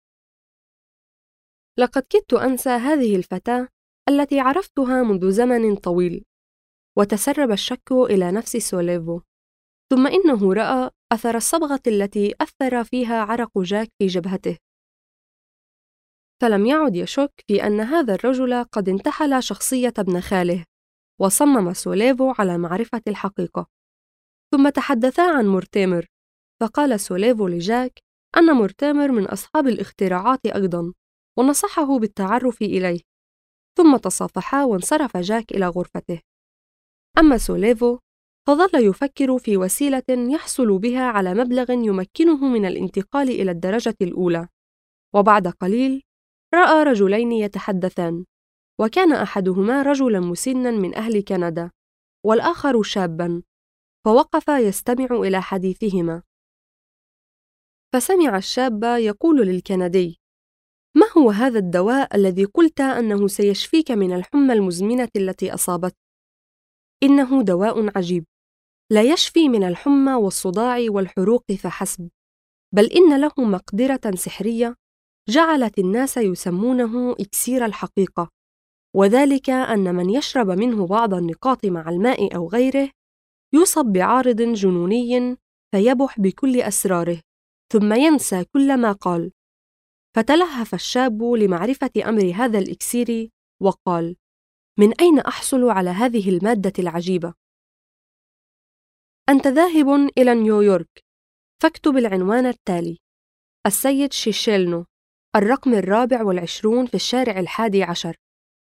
لقد كدت أنسى هذه الفتاة التي عرفتها منذ زمن طويل. وتسرب الشك إلى نفس سوليفو، ثم إنه رأى أثر الصبغة التي أثر فيها عرق جاك في جبهته، فلم يعد يشك في أن هذا الرجل قد انتحل شخصية ابن خاله. وصمم سوليفو على معرفة الحقيقة. ثم تحدثا عن مورتيمر، فقال سوليفو لجاك أن مورتيمر من أصحاب الاختراعات أيضاً، ونصحه بالتعرف إليه. ثم تصافحا وانصرف جاك إلى غرفته. أما سوليفو فظل يفكر في وسيلة يحصل بها على مبلغ يمكنه من الانتقال إلى الدرجة الأولى. وبعد قليل رأى رجلين يتحدثان، وكان أحدهما رجلاً مسناً من أهل كندا، والآخر شاباً، فوقف يستمع إلى حديثهما. فسمع الشاب يقول للكندي: ما هو هذا الدواء الذي قلت أنه سيشفيك من الحمى المزمنة التي أصابتك؟ إنه دواء عجيب، لا يشفي من الحمى والصداع والحروق فحسب، بل إن له مقدرة سحرية جعلت الناس يسمونه إكسير الحقيقة، وذلك أن من يشرب منه بعض النقاط مع الماء أو غيره يصب بعارض جنوني فيبح بكل أسراره، ثم ينسى كل ما قال. فتلهف الشاب لمعرفة أمر هذا الإكسير وقال: من أين أحصل على هذه المادة العجيبة؟ أنت ذاهب إلى نيويورك، فاكتب العنوان التالي: السيد شيشيلنو، الرقم 24 في الشارع 11.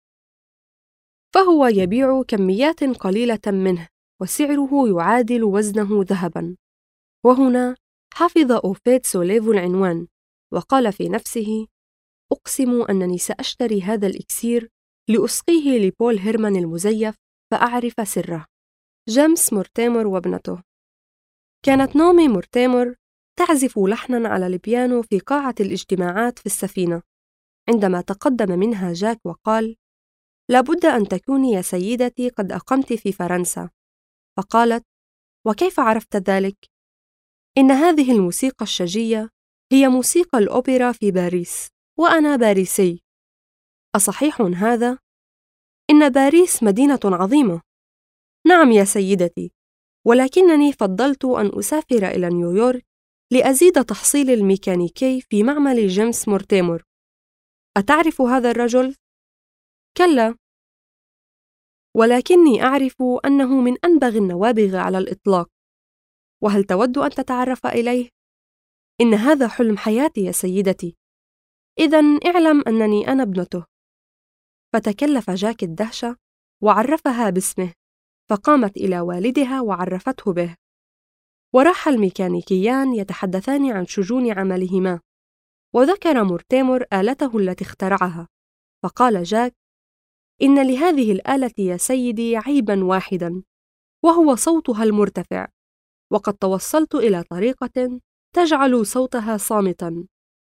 فهو يبيع كميات قليلة منه، وسعره يعادل وزنه ذهباً. وهنا حفظ أوفيد سوليفو العنوان، وقال في نفسه: أقسم أنني سأشتري هذا الإكسير لأسقيه لبول هيرمان المزيف فأعرف سره. جيمس مورتيمر وابنته. كانت نومي مورتيمر تعزف لحناً على البيانو في قاعة الاجتماعات في السفينة، عندما تقدم منها جاك وقال: لابد أن تكوني يا سيدتي قد أقمت في فرنسا. فقالت: وكيف عرفت ذلك؟ إن هذه الموسيقى الشجية هي موسيقى الأوبرا في باريس، وأنا باريسي. أصحيح هذا؟ إن باريس مدينة عظيمة. نعم يا سيدتي، ولكنني فضلت أن أسافر إلى نيويورك لأزيد تحصيل الميكانيكي في معمل جيمس مورتيمر. أتعرف هذا الرجل؟ كلا، ولكني أعرف أنه من أنبغ النوابغ على الإطلاق. وهل تود أن تتعرف إليه؟ إن هذا حلم حياتي يا سيدتي. إذن اعلم أنني أنا ابنته. فتكلف جاك الدهشة وعرفها باسمه، فقامت إلى والدها وعرفته به. وراح الميكانيكيان يتحدثان عن شجون عملهما، وذكر مورتيمر آلته التي اخترعها. فقال جاك: إن لهذه الآلة يا سيدي عيباً واحداً، وهو صوتها المرتفع، وقد توصلت إلى طريقة تجعل صوتها صامتاً.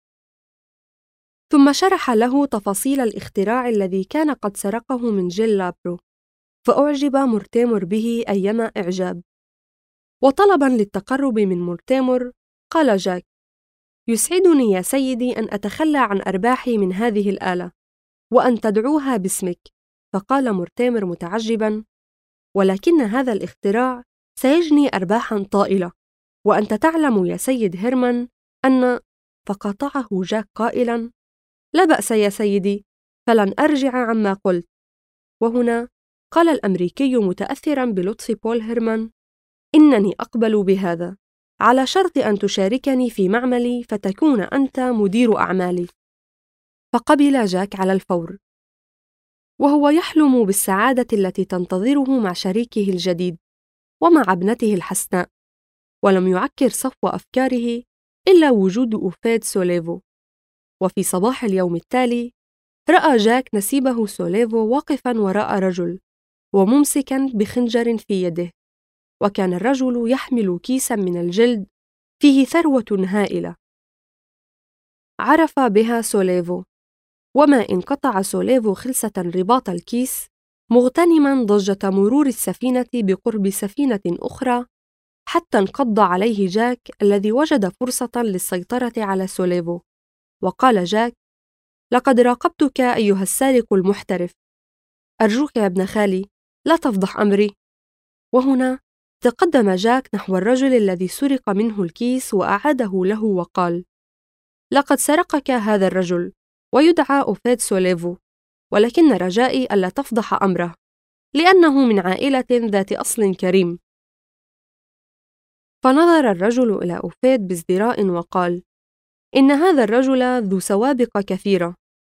ثم شرح له تفاصيل الاختراع الذي كان قد سرقه من جيل لابرو، فأعجب مورتيمر به أيما إعجاب. وطلباً للتقرب من مورتيمر، قال جاك: يسعدني يا سيدي أن أتخلى عن أرباحي من هذه الآلة، وأن تدعوها باسمك. فقال مورتيمر متعجباً: ولكن هذا الاختراع سيجني أرباحاً طائلة، وأنت تعلم يا سيد هيرمان أن... فقاطعه جاك قائلاً: لا بأس يا سيدي، فلن أرجع عما قلت. وهنا قال الأمريكي متأثراً بلطف بول هيرمان: إنني أقبل بهذا، على شرط أن تشاركني في معملي فتكون أنت مدير أعمالي. فقبل جاك على الفور، وهو يحلم بالسعادة التي تنتظره مع شريكه الجديد ومع ابنته الحسناء، ولم يعكر صفو أفكاره إلا وجود أوفيد سوليفو. وفي صباح اليوم التالي رأى جاك نسيبه سوليفو واقفاً وراء رجل وممسكاً بخنجر في يده، وكان الرجل يحمل كيساً من الجلد فيه ثروة هائلة. عرف بها سوليفو، وما إن قطع سوليفو خلسة رباط الكيس، مغتنماً ضجة مرور السفينة بقرب سفينة أخرى، حتى انقض عليه جاك الذي وجد فرصة للسيطرة على سوليفو. وقال جاك: لقد راقبتك أيها السارق المحترف، أرجوك يا ابن خالي لا تفضح أمري. وهنا تقدم جاك نحو الرجل الذي سرق منه الكيس وأعاده له وقال: لقد سرقك هذا الرجل، ويدعى أوفيد سوليفو، ولكن رجائي ألا تفضح أمره، لأنه من عائلة ذات أصل كريم. فنظر الرجل إلى أوفيد بازدراء وقال: إن هذا الرجل ذو سوابق كثيرة،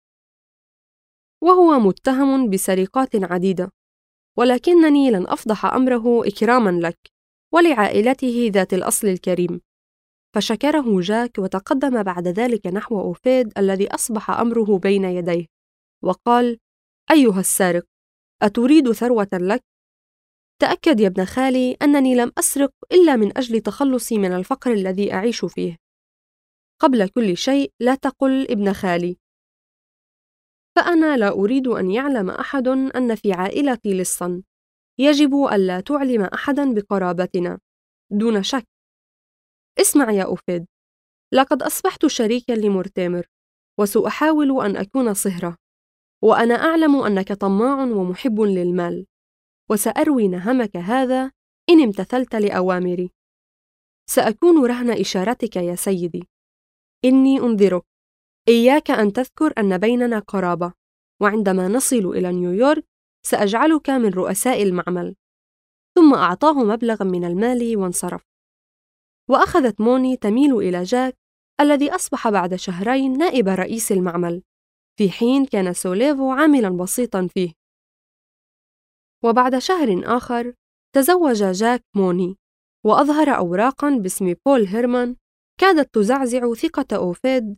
وهو متهم بسرقات عديدة، ولكنني لن أفضح أمره إكراماً لك ولعائلته ذات الأصل الكريم. فشكره جاك وتقدم بعد ذلك نحو أوفيد الذي أصبح أمره بين يديه، وقال: أيها السارق، أتريد ثروة لك؟ تأكد يا ابن خالي أنني لم أسرق إلا من أجل تخلصي من الفقر الذي أعيش فيه. قبل كل شيء لا تقل ابن خالي، فأنا لا أريد أن يعلم أحد أن في عائلتي لصاً. يجب ألا تعلم أحداً بقرابتنا دون شك. اسمع يا أوفيد، لقد أصبحت شريكاً لمورتيمر، وسأحاول أن أكون صهرة، وأنا أعلم أنك طماع ومحب للمال، وسأروي نهمك هذا إن امتثلت لأوامري. سأكون رهن إشارتك يا سيدي. إني أنذرك، إياك أن تذكر أن بيننا قرابة، وعندما نصل إلى نيويورك سأجعلك من رؤساء المعمل. ثم أعطاه مبلغا من المال وانصرف. وأخذت موني تميل إلى جاك الذي أصبح بعد شهرين نائب رئيس المعمل، في حين كان سوليفو عاملاً بسيطاً فيه. وبعد شهر آخر تزوج جاك موني، وأظهر أوراقاً باسم بول هيرمان كادت تزعزع ثقة أوفيد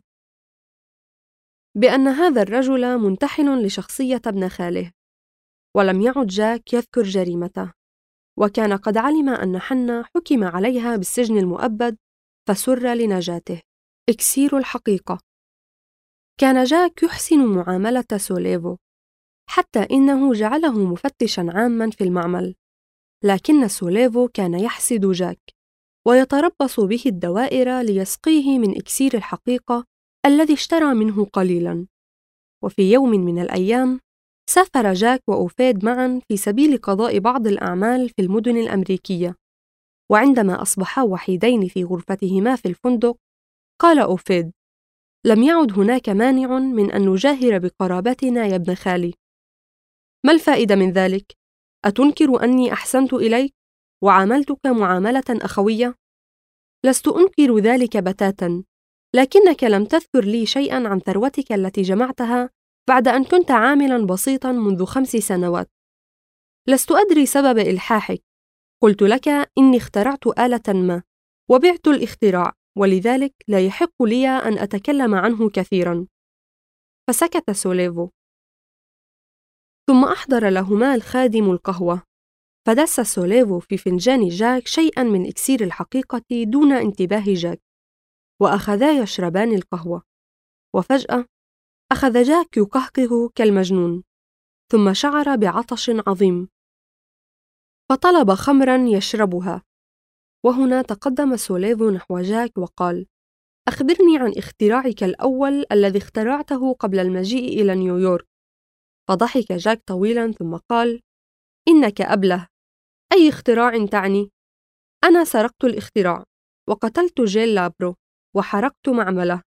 بأن هذا الرجل منتحل لشخصية ابن خاله. ولم يعد جاك يذكر جريمته، وكان قد علم أن حنا حكم عليها بالسجن المؤبد، فسر لنجاته. إكسير الحقيقة. كان جاك يحسن معاملة سوليفو، حتى إنه جعله مفتشاً عاماً في المعمل، لكن سوليفو كان يحسد جاك ويتربص به الدوائر ليسقيه من إكسير الحقيقة الذي اشترى منه قليلاً. وفي يوم من الأيام سافر جاك وأوفيد معاً في سبيل قضاء بعض الأعمال في المدن الأمريكية. وعندما أصبحا وحيدين في غرفتهما في الفندق، قال أوفيد: لم يعد هناك مانع من أن نجاهر بقرابتنا يا ابن خالي. ما الفائدة من ذلك؟ أتنكر أني أحسنت إليك وعاملتك معاملة أخوية؟ لست أنكر ذلك بتاتا، لكنك لم تذكر لي شيئا عن ثروتك التي جمعتها بعد أن كنت عاملا بسيطا منذ 5 سنوات. لست أدري سبب إلحاحك. قلت لك إني اخترعت آلة ما وبعت الاختراع، ولذلك لا يحق لي أن أتكلم عنه كثيرا. فسكت سوليفو، ثم أحضر لهما الخادم القهوة، فدس سوليفو في فنجان جاك شيئا من إكسير الحقيقة دون انتباه جاك، وأخذا يشربان القهوة. وفجأة أخذ جاك يقهقه كالمجنون، ثم شعر بعطش عظيم، فطلب خمرا يشربها. وهنا تقدم سوليفو نحو جاك وقال: أخبرني عن اختراعك الأول الذي اخترعته قبل المجيء إلى نيويورك. فضحك جاك طويلا ثم قال: إنك أبله. أي اختراع تعني؟ أنا سرقت الاختراع، وقتلت جيل لابرو، وحرقت معمله.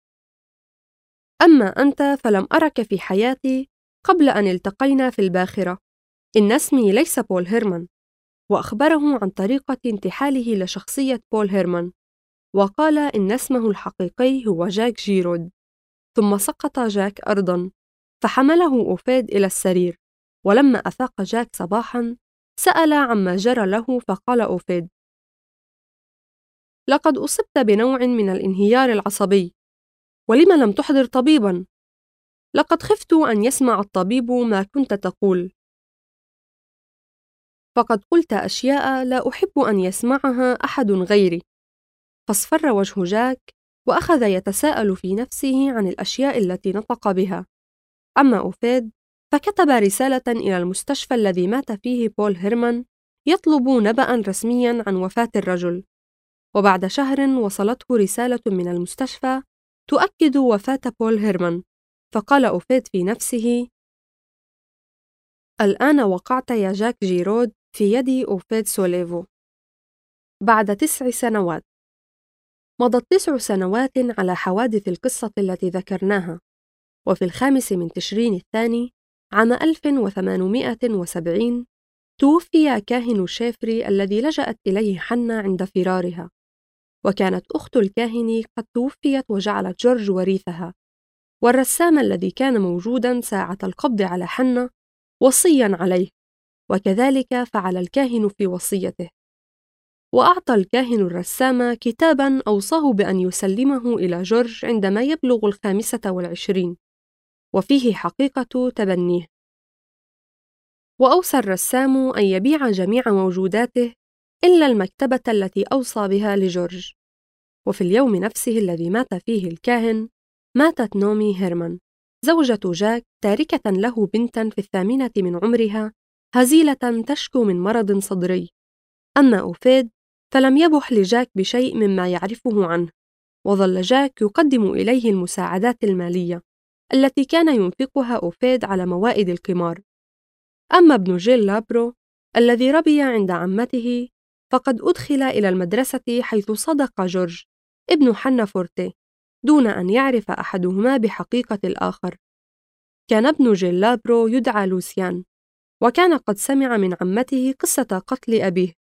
أما أنت فلم أرك في حياتي قبل أن التقينا في الباخرة. إن اسمي ليس بول هيرمان. وأخبره عن طريقة انتحاله لشخصية بول هيرمان، وقال إن اسمه الحقيقي هو جاك جيرود. ثم سقط جاك أرضاً، فحمله أوفيد إلى السرير. ولما أفاق جاك صباحاً سأل عما جرى له، فقال أوفيد: لقد أصبت بنوع من الانهيار العصبي، ولم لم تحضر طبيباً؟ لقد خفت أن يسمع الطبيب ما كنت تقول، فقد قلت أشياء لا أحب أن يسمعها أحد غيري. فاصفر وجه جاك، وأخذ يتساءل في نفسه عن الأشياء التي نطق بها. أما أوفيد فكتب رسالة إلى المستشفى الذي مات فيه بول هيرمان يطلب نبأ رسميا عن وفاة الرجل. وبعد شهر وصلته رسالة من المستشفى تؤكد وفاة بول هيرمان. فقال أوفيد في نفسه: الآن وقعت يا جاك جيرود في يد أوفيد سوليفو. بعد 9 سنوات. مضت 9 سنوات على حوادث القصة التي ذكرناها. وفي 5 من تشرين الثاني عام 1870 توفي كاهن شيفري الذي لجأت إليه حنا عند فرارها. وكانت أخت الكاهن قد توفيت وجعلت جورج وريثها. والرسام الذي كان موجوداً ساعة القبض على حنا وصياً عليه، وكذلك فعل الكاهن في وصيته. وأعطى الكاهن الرسام كتاباً أوصاه بأن يسلمه إلى جورج عندما يبلغ 25، وفيه حقيقة تبنيه. وأوصى الرسام أن يبيع جميع موجوداته إلا المكتبة التي أوصى بها لجورج. وفي اليوم نفسه الذي مات فيه الكاهن ماتت نومي هيرمان، زوجة جاك، تاركة له بنتا في 8 من عمرها هزيلة تشكو من مرض صدري. أما أوفيد فلم يبح لجاك بشيء مما يعرفه عنه، وظل جاك يقدم إليه المساعدات المالية التي كان ينفقها أوفيد على موائد القمار. أما ابن جيل لابرو الذي ربي عند عمته فقد أدخل إلى المدرسة حيث صدق جورج ابن حنا فورتي دون أن يعرف أحدهما بحقيقة الآخر. كان ابن جيل لابرو يدعى لوسيان، وكان قد سمع من عمته قصة قتل أبيه،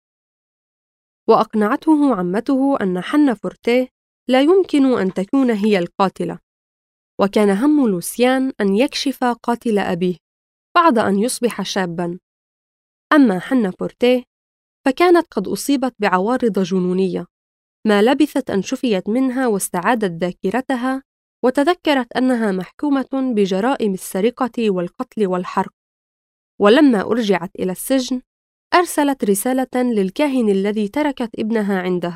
وأقنعته عمته أن حنا فورتيه لا يمكن أن تكون هي القاتلة، وكان هم لوسيان أن يكشف قاتل أبيه بعد أن يصبح شاباً. أما حنا فورتيه فكانت قد أصيبت بعوارض جنونية، ما لبثت أن شفيت منها واستعادت ذاكرتها وتذكرت أنها محكومة بجرائم السرقة والقتل والحرق. ولما أرجعت إلى السجن أرسلت رسالة للكاهن الذي تركت ابنها عنده،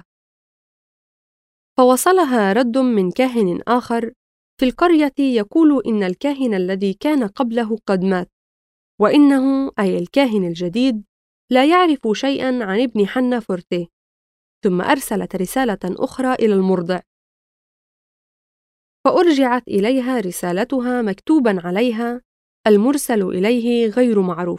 فوصلها رد من كاهن آخر في القرية يقول إن الكاهن الذي كان قبله قد مات، وإنه أي الكاهن الجديد لا يعرف شيئاً عن ابن حنا فورتيه. ثم أرسلت رسالة أخرى إلى المرضع، فأرجعت إليها رسالتها مكتوباً عليها: المرسل إليه غير معروف.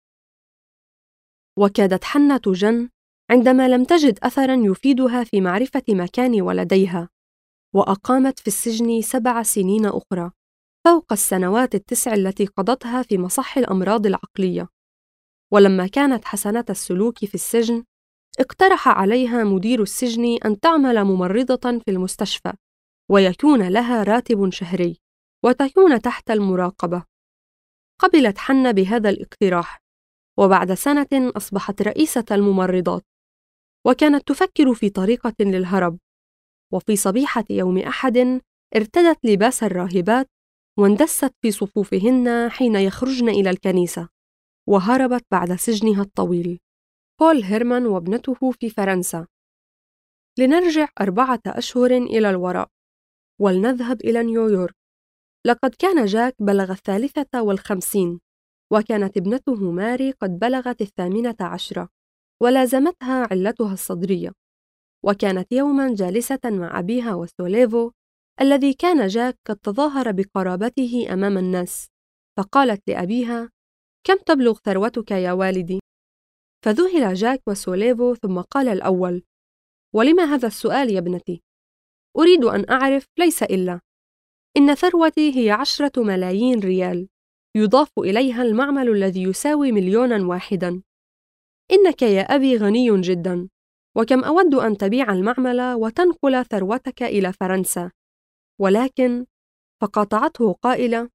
وكادت حنا تجن عندما لم تجد أثراً يفيدها في معرفة مكان ولديها، وأقامت في السجن 7 سنين أخرى فوق السنوات ال9 التي قضتها في مصح الأمراض العقلية. ولما كانت حسنة السلوك في السجن، اقترح عليها مدير السجن أن تعمل ممرضة في المستشفى، ويكون لها راتب شهري، وتكون تحت المراقبة. قبلت حنا بهذا الاقتراح، وبعد سنة أصبحت رئيسة الممرضات، وكانت تفكر في طريقة للهرب. وفي صبيحة يوم أحد ارتدت لباس الراهبات واندست في صفوفهن حين يخرجن إلى الكنيسة، وهربت بعد سجنها الطويل. بول هيرمان وابنته في فرنسا. لنرجع 4 أشهر إلى الوراء، ولنذهب إلى نيويورك. لقد كان جاك بلغ 53، وكانت ابنته ماري قد بلغت 18، ولازمتها علتها الصدرية. وكانت يوماً جالسة مع أبيها وسوليفو الذي كان جاك قد تظاهر بقرابته أمام الناس، فقالت لأبيها: كم تبلغ ثروتك يا والدي؟ فذهل جاك وسوليفو، ثم قال الأول: ولم هذا السؤال يا ابنتي؟ أريد أن أعرف، ليس إلا إن ثروتي هي 10 ملايين ريال، يضاف إليها المعمل الذي يساوي 1,000,000. إنك يا أبي غني جدا، وكم أود أن تبيع المعمل وتنقل ثروتك إلى فرنسا. ولكن فقاطعته قائلة: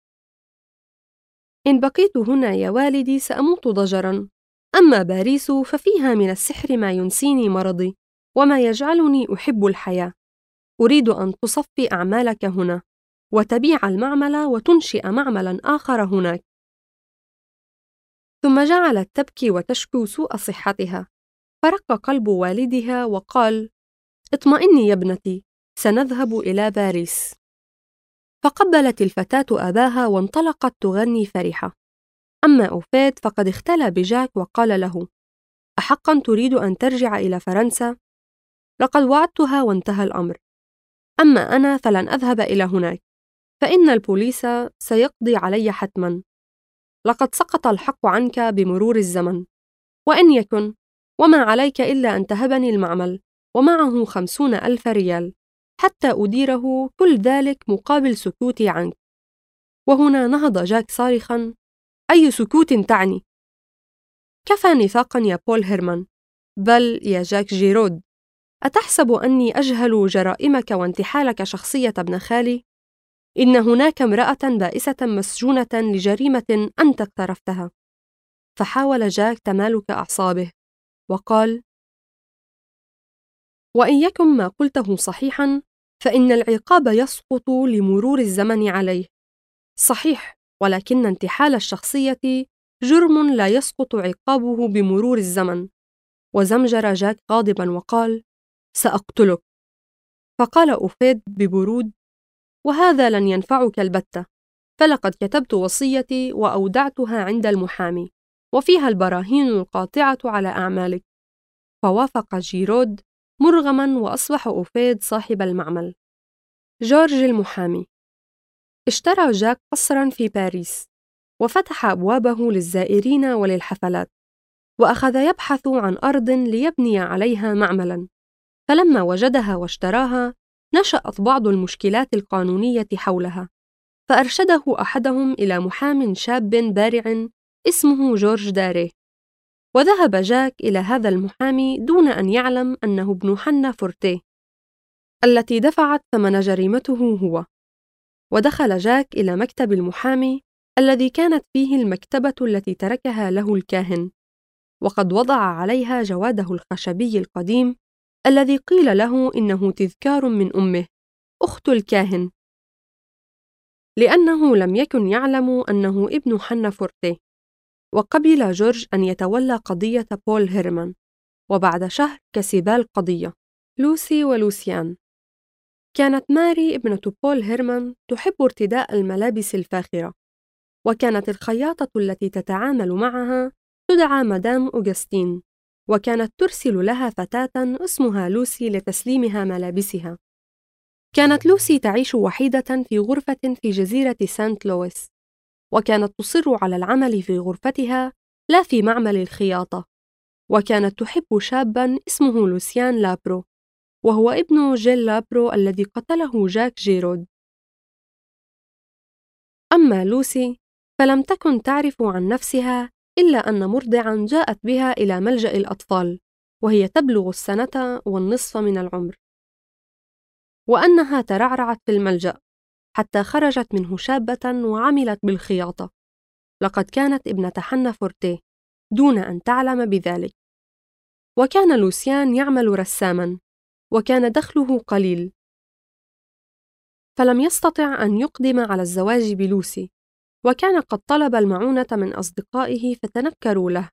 إن بقيت هنا يا والدي سأموت ضجرا، أما باريس ففيها من السحر ما ينسيني مرضي وما يجعلني أحب الحياة. أريد أن تصفي أعمالك هنا وتبيع المعمل وتنشئ معملا آخر هناك. ثم جعلت تبكي وتشكو سوء صحتها، فرق قلب والدها وقال: اطمئني يا ابنتي، سنذهب إلى باريس. فقبلت الفتاة أباها وانطلقت تغني فرحة. أما أوفيد فقد اختلى بجاك وقال له: أحقاً تريد أن ترجع إلى فرنسا؟ لقد وعدتها وانتهى الأمر. أما أنا فلن أذهب إلى هناك، فإن البوليس سيقضي علي حتماً. لقد سقط الحق عنك بمرور الزمن، وإن يكن، وما عليك إلا أن تهبني المعمل ومعه 50,000 ريال حتى أديره، كل ذلك مقابل سكوتي عنك. وهنا نهض جاك صارخاً: أي سكوت تعني؟ كفى نفاقاً يا بول هيرمان، بل يا جاك جيرود، أتحسب أني أجهل جرائمك وانتحالك شخصية ابن خالي؟ إن هناك امرأة بائسة مسجونة لجريمة أنت اقترفتها. فحاول جاك تمالك أعصابه وقال: وإن يكن ما قلته صحيحاً فإن العقاب يسقط لمرور الزمن عليه. صحيح، ولكن انتحال الشخصية جرم لا يسقط عقابه بمرور الزمن. وزمجر جاك غاضباً وقال: سأقتلك. فقال أوفيد ببرود: وهذا لن ينفعك البتة، فلقد كتبت وصيتي وأودعتها عند المحامي، وفيها البراهين القاطعة على أعمالك. فوافق جيرود مرغماً، وأصبح أوفيد صاحب المعمل. جورج المحامي. اشترى جاك قصراً في باريس، وفتح أبوابه للزائرين وللحفلات، وأخذ يبحث عن أرض ليبني عليها معملاً. فلما وجدها واشتراها، نشأت بعض المشكلات القانونية حولها، فأرشده أحدهم إلى محام شاب بارع اسمه جورج داريه. وذهب جاك إلى هذا المحامي دون أن يعلم أنه ابن حنا فورتيه التي دفعت ثمن جريمته هو. ودخل جاك إلى مكتب المحامي الذي كانت فيه المكتبة التي تركها له الكاهن، وقد وضع عليها جواده الخشبي القديم الذي قيل له إنه تذكار من أمه أخت الكاهن، لأنه لم يكن يعلم أنه ابن حنا فورتيه. وقبل جورج أن يتولى قضية بول هيرمان، وبعد شهر كسبا القضية. لوسي ولوسيان. كانت ماري ابنة بول هيرمان تحب ارتداء الملابس الفاخرة، وكانت الخياطة التي تتعامل معها تدعى مدام أوغستين، وكانت ترسل لها فتاة اسمها لوسي لتسليمها ملابسها. كانت لوسي تعيش وحيدة في غرفة في جزيرة سانت لويس، وكانت تصر على العمل في غرفتها لا في معمل الخياطة. وكانت تحب شاباً اسمه لوسيان لابرو، وهو ابن جيل لابرو الذي قتله جاك جيرود. أما لوسي فلم تكن تعرف عن نفسها إلا أن مرضعاً جاءت بها إلى ملجأ الأطفال وهي تبلغ 1.5 من العمر، وأنها ترعرعت في الملجأ حتى خرجت منه شابة وعملت بالخياطة. لقد كانت ابنة حنا فورتيه دون أن تعلم بذلك. وكان لوسيان يعمل رساماً، وكان دخله قليل، فلم يستطع أن يقدم على الزواج بلوسي، وكان قد طلب المعونة من أصدقائه فتنكروا له.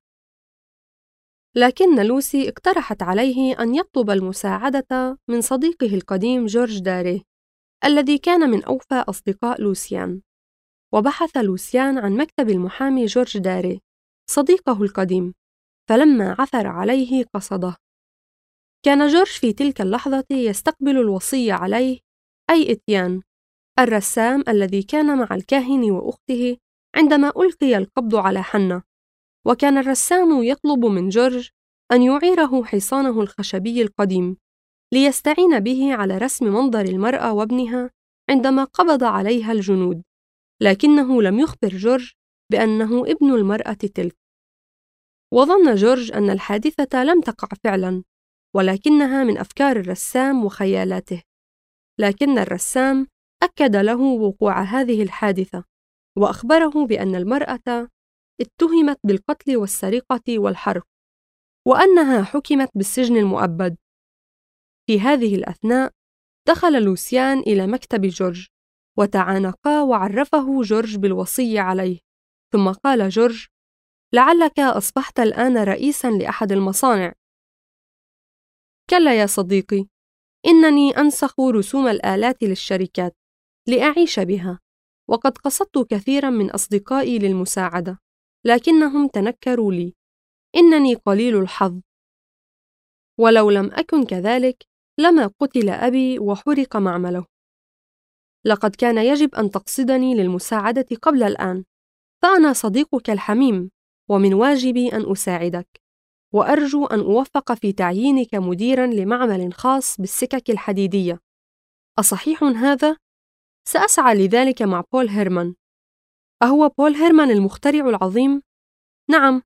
لكن لوسي اقترحت عليه أن يطلب المساعدة من صديقه القديم جورج داريه الذي كان من أوفى أصدقاء لوسيان. وبحث لوسيان عن مكتب المحامي جورج داريه صديقه القديم، فلما عثر عليه قصده. كان جورج في تلك اللحظة يستقبل الوصي عليه، أي إتيان الرسام الذي كان مع الكاهن وأخته عندما ألقي القبض على حنا. وكان الرسام يطلب من جورج أن يعيره حصانه الخشبي القديم ليستعين به على رسم منظر المرأة وابنها عندما قبض عليها الجنود، لكنه لم يخبر جورج بأنه ابن المرأة تلك. وظن جورج أن الحادثة لم تقع فعلاً، ولكنها من أفكار الرسام وخيالاته. لكن الرسام أكد له وقوع هذه الحادثة، وأخبره بأن المرأة اتهمت بالقتل والسرقة والحرق، وأنها حكمت بالسجن المؤبد. في هذه الأثناء دخل لوسيان إلى مكتب جورج، وتعانقا وعرفه جورج بالوصي عليه. ثم قال جورج: لعلك أصبحت الآن رئيساً لأحد المصانع. كلا يا صديقي، إنني أنسخ رسوم الآلات للشركات لأعيش بها، وقد قصدت كثيراً من أصدقائي للمساعدة، لكنهم تنكروا لي. إنني قليل الحظ، ولو لم أكن كذلك لما قتل أبي وحرق معمله. لقد كان يجب أن تقصدني للمساعدة قبل الآن، فأنا صديقك الحميم، ومن واجبي أن أساعدك، وأرجو أن أوفق في تعيينك مديراً لمعمل خاص بالسكك الحديدية. أصحيح هذا؟ سأسعى لذلك مع بول هيرمان. أهو بول هيرمان المخترع العظيم؟ نعم.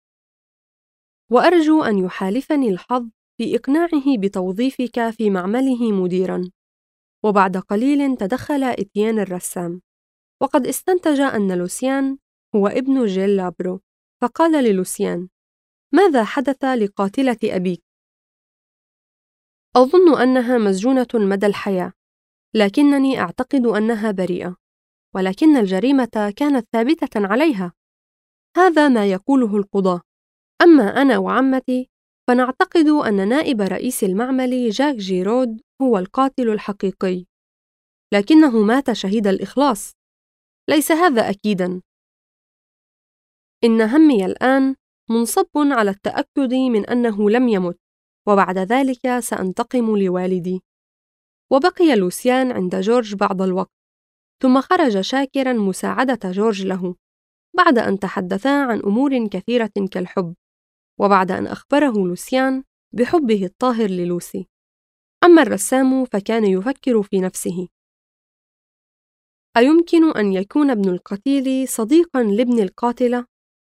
وأرجو أن يحالفني الحظ في إقناعه بتوظيفك في معمله مديراً. وبعد قليل تدخل إتيان الرسام، وقد استنتج أن لوسيان هو ابن جيل لابرو، فقال للوسيان: ماذا حدث لقاتلة أبيك؟ أظن أنها مسجونة مدى الحياة، لكنني أعتقد أنها بريئة، ولكن الجريمة كانت ثابتة عليها. هذا ما يقوله القضاة. أما أنا وعمتي فنعتقد أن نائب رئيس المعمل جاك جيرود هو القاتل الحقيقي، لكنه مات شهيد الإخلاص. ليس هذا أكيداً. إن همي الآن منصب على التأكد من أنه لم يمت، وبعد ذلك سأنتقم لوالدي. وبقي لوسيان عند جورج بعض الوقت، ثم خرج شاكراً مساعدة جورج له، بعد أن تحدثا عن أمور كثيرة كالحب، وبعد أن أخبره لوسيان بحبه الطاهر للوسي. أما الرسام فكان يفكر في نفسه: أيمكن أن يكون ابن القتيل صديقاً لابن القاتلة؟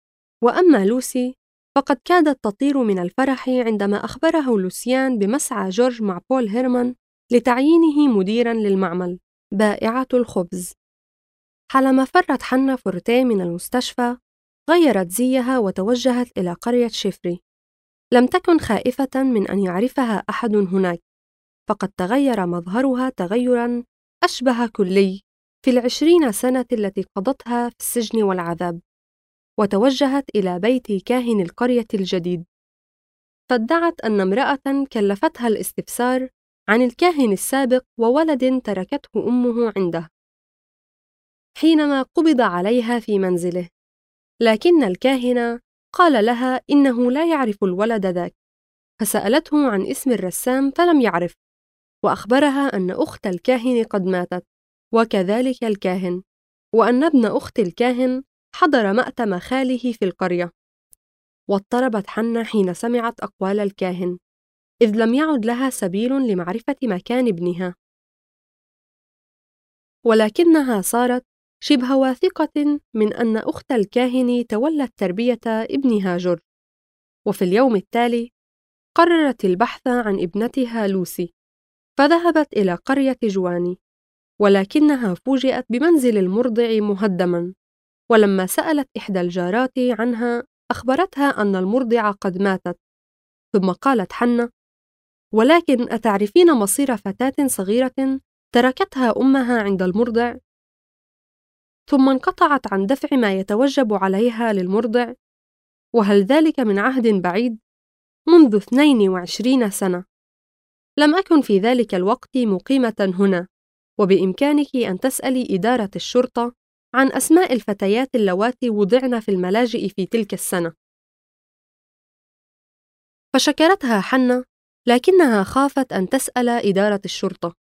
وأما لوسي فقد كادت تطير من الفرح عندما أخبره لوسيان بمسعى جورج مع بول هيرمان لتعيينه مديراً للمعمل بائعة الخبز. حالما فرت حنا فورتيه من المستشفى غيرت زيها وتوجهت إلى قرية شيفري. لم تكن خائفة من أن يعرفها أحد هناك، فقد تغير مظهرها تغيراً أشبه كلي في 20 سنة التي قضتها في السجن والعذاب، وتوجهت إلى بيت كاهن القرية الجديد، فادعت أن امرأة كلفتها الاستفسار عن الكاهن السابق وولد تركته أمه عنده حينما قبض عليها في منزله، لكن الكاهن قال لها إنه لا يعرف الولد ذاك، فسألته عن اسم الرسام فلم يعرف، وأخبرها أن أخت الكاهن قد ماتت، وكذلك الكاهن، وأن ابن أخت الكاهن حضر مأتم خاله في القرية. واضطربت حنا حين سمعت أقوال الكاهن، إذ لم يعد لها سبيل لمعرفة مكان ابنها، ولكنها صارت شبه واثقة من أن أخت الكاهن تولت تربية ابنها جورج. وفي اليوم التالي قررت البحث عن ابنتها لوسي، فذهبت إلى قرية جواني، ولكنها فوجئت بمنزل المرضع مهدماً، ولما سألت إحدى الجارات عنها أخبرتها أن المرضع قد ماتت. ثم قالت حنا: ولكن أتعرفين مصير فتاة صغيرة تركتها أمها عند المرضع؟ ثم انقطعت عن دفع ما يتوجب عليها للمرضع، وهل ذلك من عهد بعيد؟ منذ 22 سنة. لم أكن في ذلك الوقت مقيمة هنا، وبإمكانك أن تسألي إدارة الشرطة عن أسماء الفتيات اللواتي وضعن في الملاجئ في تلك السنة. فشكرتها حنا، لكنها خافت أن تسأل إدارة الشرطة،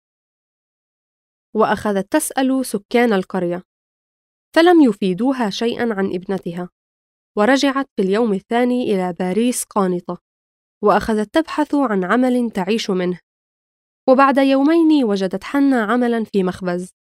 وأخذت تسأل سكان القرية، فلم يفيدوها شيئاً عن ابنتها، ورجعت في اليوم الثاني إلى باريس قانطة، وأخذت تبحث عن عمل تعيش منه. وبعد يومين وجدت حنا عملاً في مخبز،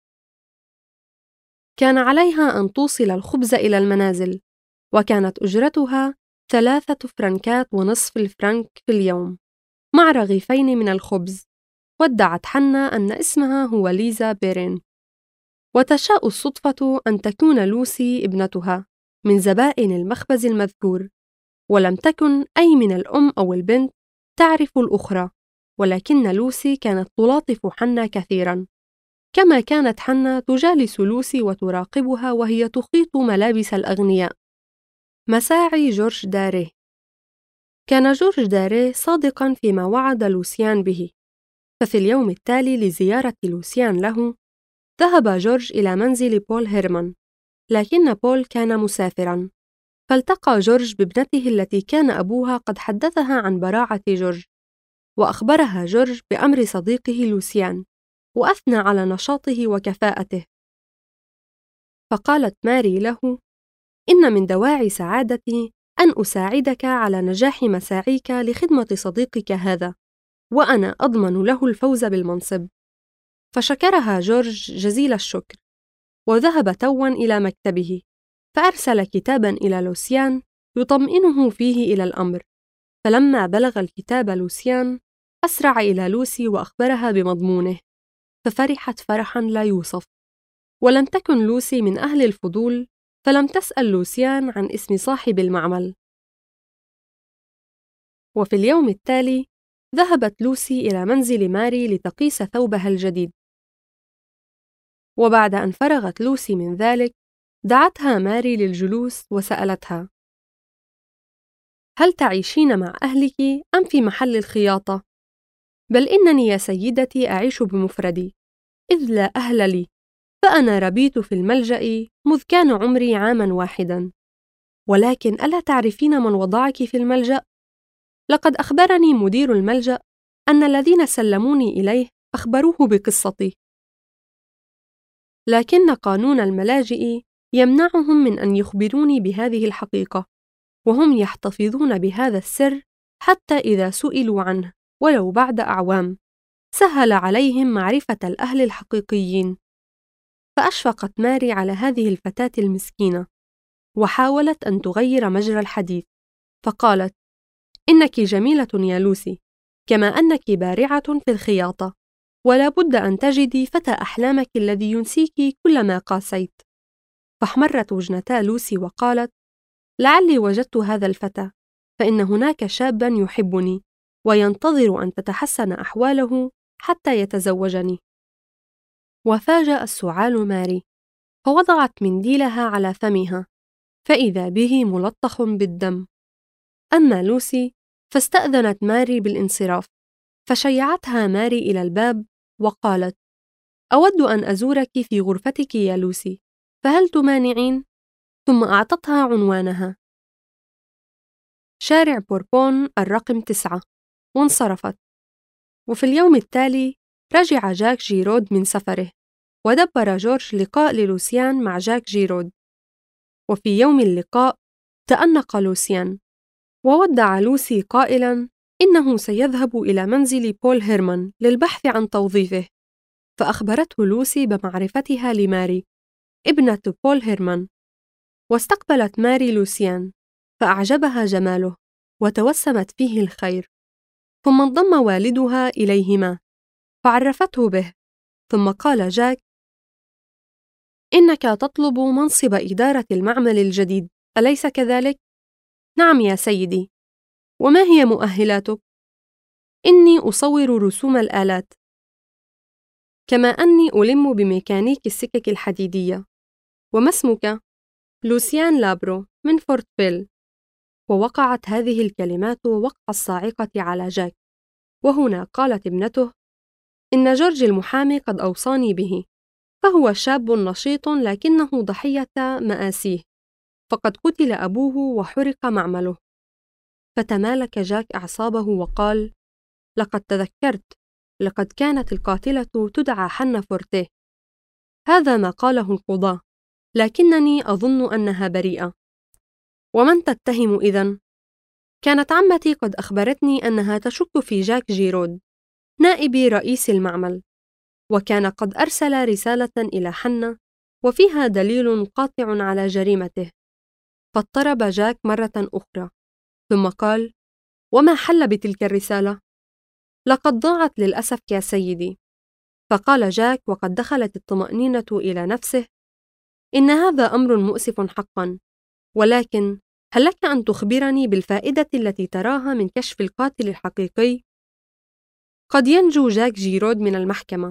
كان عليها أن توصل الخبز إلى المنازل، وكانت أجرتها 3.5 فرنك في اليوم مع رغيفين من الخبز. وادعت حنا أن اسمها هو ليزا بيرين، وتشاء الصدفة أن تكون لوسي ابنتها من زبائن المخبز المذكور، ولم تكن أي من الأم أو البنت تعرف الأخرى، ولكن لوسي كانت تلاطف حنا كثيراً، كما كانت حنا تجالس لوسي وتراقبها وهي تخيط ملابس الأغنياء. مساعي جورج داريه. كان جورج داريه صادقاً فيما وعد لوسيان به، ففي اليوم التالي لزيارة لوسيان له ذهب جورج إلى منزل بول هيرمان، لكن بول كان مسافراً، فالتقى جورج بابنته التي كان أبوها قد حدثها عن براعة جورج، وأخبرها جورج بأمر صديقه لوسيان، وأثنى على نشاطه وكفاءته. فقالت ماري له: إن من دواعي سعادتي أن أساعدك على نجاح مساعيك لخدمة صديقك هذا، وأنا أضمن له الفوز بالمنصب. فشكرها جورج جزيل الشكر، وذهب توا إلى مكتبه، فأرسل كتابا إلى لوسيان يطمئنه فيه إلى الأمر. فلما بلغ الكتاب لوسيان أسرع إلى لوسي وأخبرها بمضمونه، ففرحت فرحا لا يوصف. ولم تكن لوسي من أهل الفضول، فلم تسأل لوسيان عن اسم صاحب المعمل. وفي اليوم التالي ذهبت لوسي إلى منزل ماري لتقيس ثوبها الجديد، وبعد أن فرغت لوسي من ذلك دعتها ماري للجلوس وسألتها: هل تعيشين مع أهلك أم في محل الخياطة؟ بل إنني يا سيدتي أعيش بمفردي، إذ لا أهل لي، فأنا ربيت في الملجأ مذ كان عمري 1 عام، ولكن ألا تعرفين من وضعك في الملجأ؟ لقد أخبرني مدير الملجأ أن الذين سلموني إليه أخبروه بقصتي، لكن قانون الملاجئ يمنعهم من أن يخبروني بهذه الحقيقة، وهم يحتفظون بهذا السر حتى إذا سئلوا عنه ولو بعد أعوام. سهل عليهم معرفة الأهل الحقيقيين. فأشفقت ماري على هذه الفتاة المسكينة، وحاولت أن تغير مجرى الحديث، فقالت: إنك جميلة يا لوسي، كما أنك بارعة في الخياطة، ولا بد أن تجدي فتى أحلامك الذي ينسيك كلما قاسيت. فاحمرت وجنتا لوسي وقالت: لعلي وجدت هذا الفتى، فإن هناك شابا يحبني وينتظر أن تتحسن أحواله حتى يتزوجني. وفاجأ السعال ماري، فوضعت منديلها على فمها، فإذا به ملطخ بالدم. أما لوسي فاستأذنت ماري بالانصراف، فشيعتها ماري إلى الباب وقالت: أود أن أزورك في غرفتك يا لوسي، فهل تمانعين؟ ثم أعطتها عنوانها: شارع بوربون الرقم 9، وانصرفت. وفي اليوم التالي رجع جاك جيرود من سفره، ودبر جورج لقاء للوسيان مع جاك جيرود. وفي يوم اللقاء تأنق لوسيان وودع لوسي قائلاً إنه سيذهب إلى منزل بول هيرمان للبحث عن توظيفه. فأخبرته لوسي بمعرفتها لماري ابنة بول هيرمان، واستقبلت ماري لوسيان، فأعجبها جماله وتوسمت فيه الخير. ثم انضم والدها إليهما فعرفته به. ثم قال جاك: إنك تطلب منصب إدارة المعمل الجديد، أليس كذلك؟ نعم يا سيدي. وما هي مؤهلاتك؟ إني أصور رسوم الآلات، كما أني ألم بميكانيك السكك الحديدية. وما اسمك؟ لوسيان لابرو من فورتفيل. ووقعت هذه الكلمات وقع الصاعقة على جاك. وهنا قالت ابنته: إن جورج المحامي قد أوصاني به، فهو شاب نشيط لكنه ضحية مآسيه، فقد قتل أبوه وحرق معمله. فتمالك جاك أعصابه وقال: لقد تذكرت، لقد كانت القاتلة تدعى حنة فورتيه. هذا ما قاله القضاة، لكنني أظن أنها بريئة. ومن تتهم إذن؟ كانت عمتي قد أخبرتني أنها تشك في جاك جيرود نائب رئيس المعمل، وكان قد أرسل رسالة إلى حنة وفيها دليل قاطع على جريمته. فاضطرب جاك مرة أخرى، ثم قال: وما حل بتلك الرسالة؟ لقد ضاعت للأسف يا سيدي. فقال جاك وقد دخلت الطمأنينة إلى نفسه: إن هذا أمر مؤسف حقا، ولكن هل لك أن تخبرني بالفائدة التي تراها من كشف القاتل الحقيقي؟ قد ينجو جاك جيرود من المحكمة،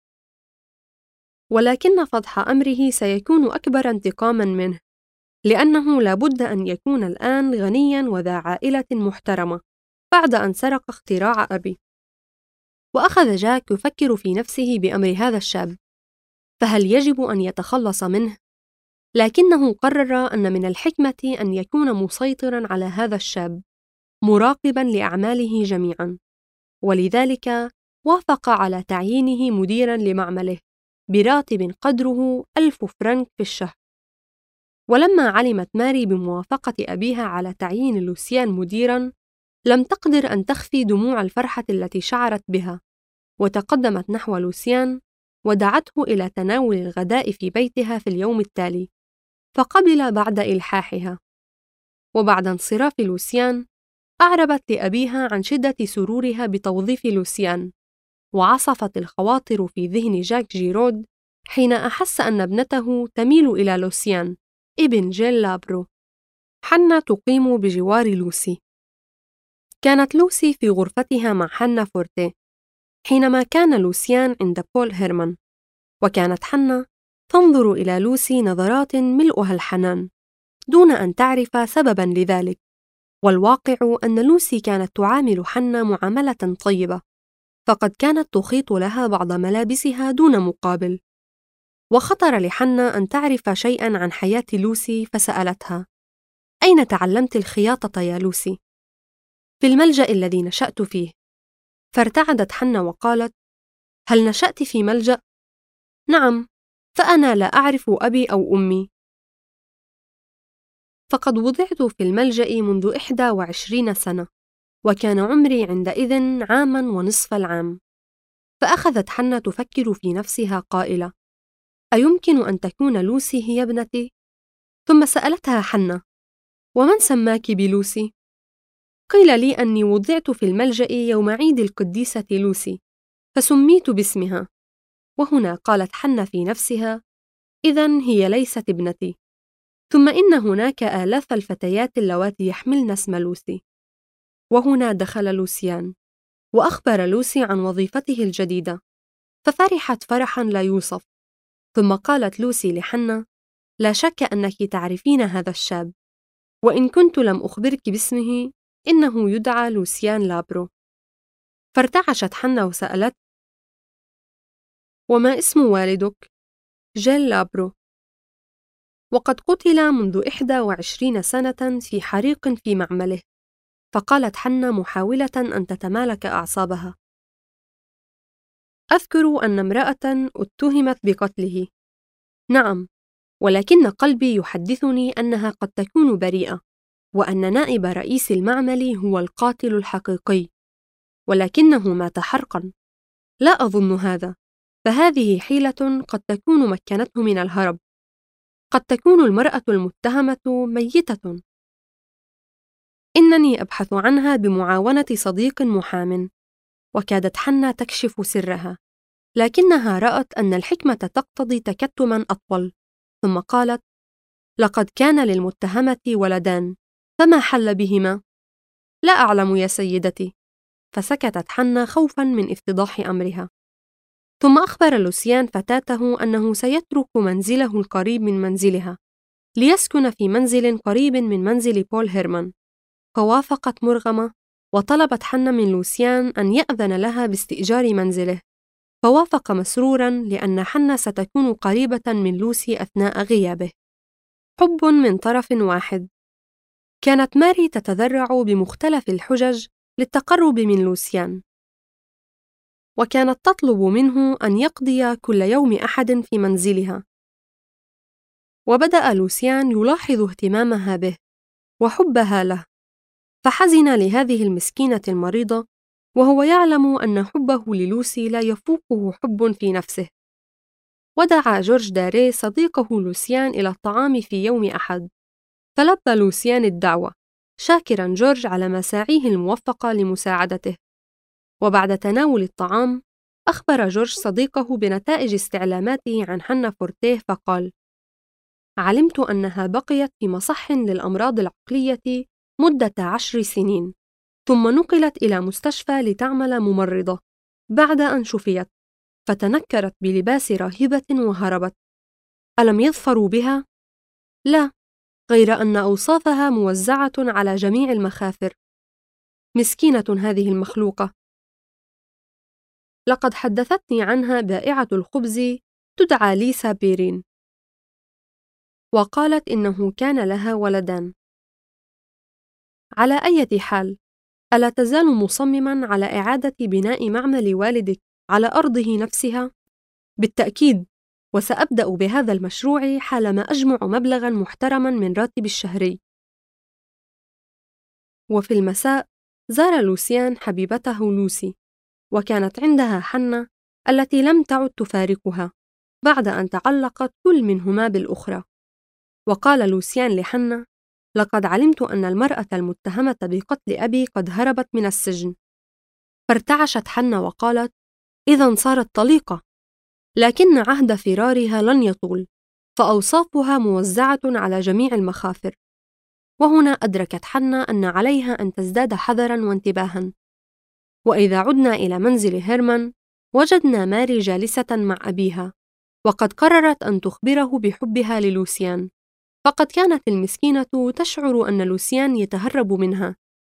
ولكن فضح أمره سيكون أكبر انتقاما منه، لأنه لا بد أن يكون الآن غنيا وذا عائلة محترمة بعد أن سرق اختراع أبي. وأخذ جاك يفكر في نفسه بأمر هذا الشاب، فهل يجب أن يتخلص منه؟ لكنه قرر أن من الحكمة أن يكون مسيطرا على هذا الشاب، مراقبا لأعماله جميعا، ولذلك وافق على تعيينه مديرا لمعمله براتب قدره 1000 فرنك في الشهر. ولما علمت ماري بموافقة أبيها على تعيين لوسيان مديراً، لم تقدر أن تخفي دموع الفرحة التي شعرت بها، وتقدمت نحو لوسيان ودعته إلى تناول الغداء في بيتها في اليوم التالي، فقبل بعد إلحاحها. وبعد انصراف لوسيان أعربت لأبيها عن شدة سرورها بتوظيف لوسيان، وعصفت الخواطر في ذهن جاك جيرود حين أحس أن ابنته تميل إلى لوسيان ابن جيل لابرو. حنة تقيم بجوار لوسي. كانت لوسي في غرفتها مع حنة فورتيه حينما كان لوسيان عند بول هيرمان، وكانت حنة تنظر إلى لوسي نظرات ملؤها الحنان دون أن تعرف سبباً لذلك. والواقع أن لوسي كانت تعامل حنة معاملة طيبة، فقد كانت تخيط لها بعض ملابسها دون مقابل. وخطر لحنة أن تعرف شيئاً عن حياة لوسي، فسألتها: أين تعلمت الخياطة يا لوسي؟ في الملجأ الذي نشأت فيه. فارتعدت حنة وقالت: هل نشأت في ملجأ؟ نعم، فأنا لا أعرف أبي أو أمي، فقد وضعت في الملجأ منذ 21 سنة، وكان عمري عندئذ 1.5 عام. فأخذت حنة تفكر في نفسها قائلة: أيمكن أن تكون لوسي هي ابنتي؟ ثم سألتها حنّا: ومن سماك بلوسي؟ قيل لي أني وضعت في الملجأ يوم عيد القديسة لوسي، فسميت باسمها. وهنا قالت حنّا في نفسها: إذن هي ليست ابنتي. ثم إن هناك آلاف الفتيات اللواتي يحملن اسم لوسي. وهنا دخل لوسيان، وأخبر لوسي عن وظيفته الجديدة، ففرحت فرحاً لا يوصف. ثم قالت لوسي لحنّا: لا شك أنك تعرفين هذا الشاب، وإن كنت لم أخبرك باسمه إنه يدعى لوسيان لابرو. فارتعشت حنّا وسألت: وما اسم والدك؟ جيل لابرو، وقد قتل منذ 21 سنة في حريق في معمله. فقالت حنّا محاولة أن تتمالك أعصابها: أذكر أن امرأة اتهمت بقتله. نعم، ولكن قلبي يحدثني أنها قد تكون بريئة، وأن نائب رئيس المعمل هو القاتل الحقيقي، ولكنه مات حرقاً. لا أظن هذا، فهذه حيلة قد تكون مكنته من الهرب. قد تكون المرأة المتهمة ميتة. إنني أبحث عنها بمعاونة صديق محام. وكادت حنّا تكشف سرها، لكنها رأت أن الحكمة تقتضي تكتماً أطول، ثم قالت: لقد كان للمتهمة ولدان، فما حل بهما؟ لا أعلم يا سيدتي. فسكتت حنّا خوفاً من افتضاح أمرها. ثم أخبر لوسيان فتاته أنه سيترك منزله القريب من منزلها ليسكن في منزل قريب من منزل بول هيرمان. فوافقت مرغمة، وطلبت حنّا من لوسيان أن يأذن لها باستئجار منزله. فوافق مسروراً لأن حنّا ستكون قريبة من لوسي أثناء غيابه. حب من طرف واحد. كانت ماري تتذرع بمختلف الحجج للتقرب من لوسيان، وكانت تطلب منه أن يقضي كل يوم أحد في منزلها. وبدأ لوسيان يلاحظ اهتمامها به وحبها له، فحزن لهذه المسكينة المريضة، وهو يعلم أن حبه للوسي لا يفوقه حب في نفسه. ودعا جورج داري صديقه لوسيان إلى الطعام في يوم أحد، فلبى لوسيان الدعوة، شاكراً جورج على مساعيه الموفقة لمساعدته. وبعد تناول الطعام، أخبر جورج صديقه بنتائج استعلاماته عن حنّا فورتيه، فقال: علمت أنها بقيت في مصح للأمراض العقلية مدة 10 سنين، ثم نقلت إلى مستشفى لتعمل ممرضة بعد أن شفيت، فتنكرت بلباس راهبة وهربت. ألم يظفروا بها؟ لا، غير أن أوصافها موزعة على جميع المخافر. مسكينة هذه المخلوقة. لقد حدثتني عنها بائعة الخبز تدعى ليسا بيرين، وقالت إنه كان لها ولدان. على أي حال، ألا تزال مصمماً على إعادة بناء معمل والدك على أرضه نفسها؟ بالتأكيد، وسأبدأ بهذا المشروع حالما أجمع مبلغاً محترماً من راتبي الشهري. وفي المساء زار لوسيان حبيبته لوسي، وكانت عندها حنّا التي لم تعد تفارقها بعد أن تعلقت كل منهما بالأخرى. وقال لوسيان لحنّا: لقد علمت أن المرأة المتهمة بقتل أبي قد هربت من السجن. فارتعشت حنّا وقالت: إذن صارت طليقة. لكن عهد فرارها لن يطول، فأوصافها موزعة على جميع المخافر. وهنا أدركت حنّا أن عليها أن تزداد حذراً وانتباهاً. وإذا عدنا إلى منزل هيرمان، وجدنا ماري جالسة مع أبيها، وقد قررت أن تخبره بحبها للوسيان، فقد كانت المسكينة تشعر أن لوسيان يتهرب منها،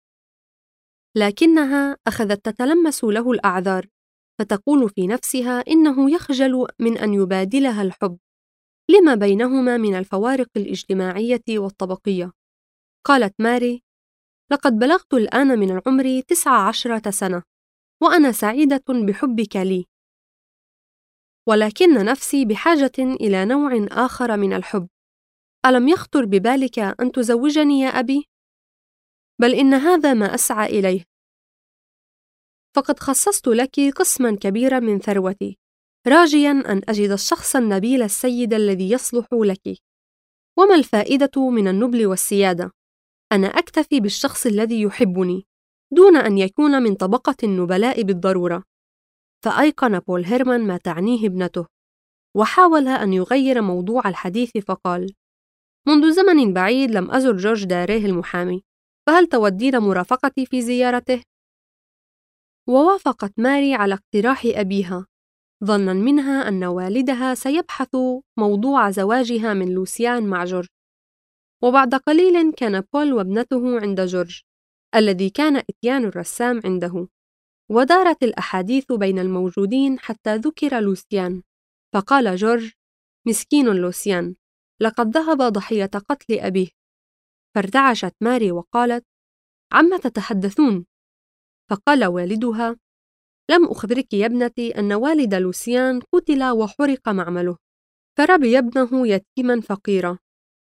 لكنها أخذت تتلمس له الأعذار، فتقول في نفسها إنه يخجل من أن يبادلها الحب لما بينهما من الفوارق الاجتماعية والطبقية. قالت ماري: لقد بلغت الآن من العمر 19 سنة، وأنا سعيدة بحبك لي، ولكن نفسي بحاجة إلى نوع آخر من الحب. ألم يخطر ببالك أن تزوجني يا أبي؟ بل إن هذا ما أسعى إليه، فقد خصصت لك قسماً كبيراً من ثروتي، راجياً أن أجد الشخص النبيل السيد الذي يصلح لك. وما الفائدة من النبل والسيادة؟ أنا أكتفي بالشخص الذي يحبني دون أن يكون من طبقة النبلاء بالضرورة. فأيقن بول هيرمان ما تعنيه ابنته، وحاول أن يغير موضوع الحديث فقال: منذ زمن بعيد لم أزر جورج داريه المحامي، فهل تودين مرافقتي في زيارته؟ ووافقت ماري على اقتراح أبيها، ظناً منها أن والدها سيبحث موضوع زواجها من لوسيان مع جورج. وبعد قليل كان بول وابنته عند جورج الذي كان إتيان الرسام عنده، ودارت الأحاديث بين الموجودين حتى ذكر لوسيان، فقال جورج: مسكين لوسيان، لقد ذهب ضحية قتل أبيه. فارتعشت ماري وقالت: عما تتحدثون؟ فقال والدها: لم أخبرك يا ابنتي أن والد لوسيان قتل وحرق معمله، فربي ابنه يتيما فقيرا.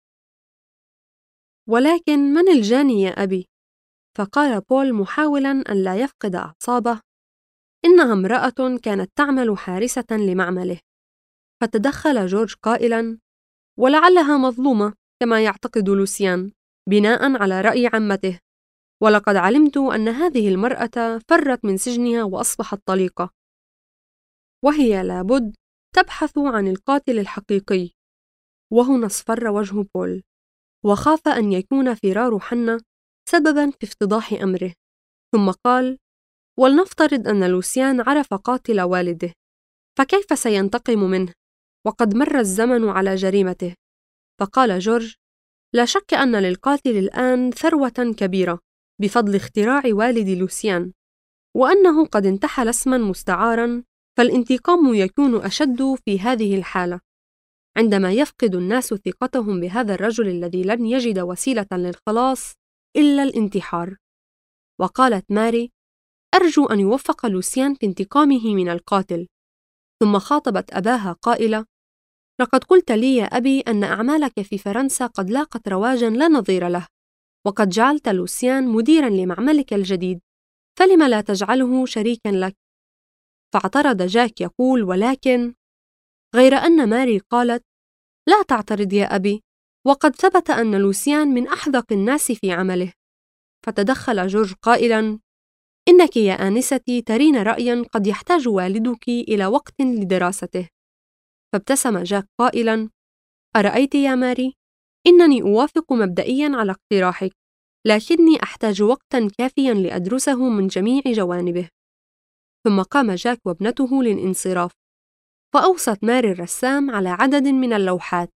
ولكن من الجاني يا أبي؟ فقال بول محاولا أن لا يفقد أعصابه: إنها امرأة كانت تعمل حارسة لمعمله. فتدخل جورج قائلا: ولعلها مظلومة كما يعتقد لوسيان بناء على رأي عمته، ولقد علمت أن هذه المرأة فرت من سجنها وأصبحت طليقة، وهي لابد تبحث عن القاتل الحقيقي. وهنا اصفر وجه بول، وخاف أن يكون فرار حنة سبباً في افتضاح أمره، ثم قال: ولنفترض أن لوسيان عرف قاتل والده، فكيف سينتقم منه؟ وقد مر الزمن على جريمته. فقال جورج: لا شك أن للقاتل الآن ثروة كبيرة بفضل اختراع والد لوسيان، وأنه قد انتحل اسماً مستعاراً، فالانتقام يكون أشد في هذه الحالة، عندما يفقد الناس ثقتهم بهذا الرجل الذي لن يجد وسيلة للخلاص إلا الانتحار. وقالت ماري: أرجو أن يوفق لوسيان في انتقامه من القاتل. ثم خاطبت أباها قائلة: لقد قلت لي يا أبي أن أعمالك في فرنسا قد لاقت رواجاً لا نظير له، وقد جعلت لوسيان مديراً لمعملك الجديد، فلم لا تجعله شريكاً لك؟ فاعترض جاك يقول: ولكن، غير أن ماري قالت: لا تعترض يا أبي، وقد ثبت أن لوسيان من أحذق الناس في عمله. فتدخل جورج قائلاً: إنك يا آنستي ترين رأياً قد يحتاج والدك إلى وقت لدراسته. فابتسم جاك قائلاً: أرأيت يا ماري؟ إنني أوافق مبدئياً على اقتراحك، لكني أحتاج وقتاً كافياً لأدرسه من جميع جوانبه. ثم قام جاك وابنته للانصراف، فأوصت ماري الرسام على عدد من اللوحات،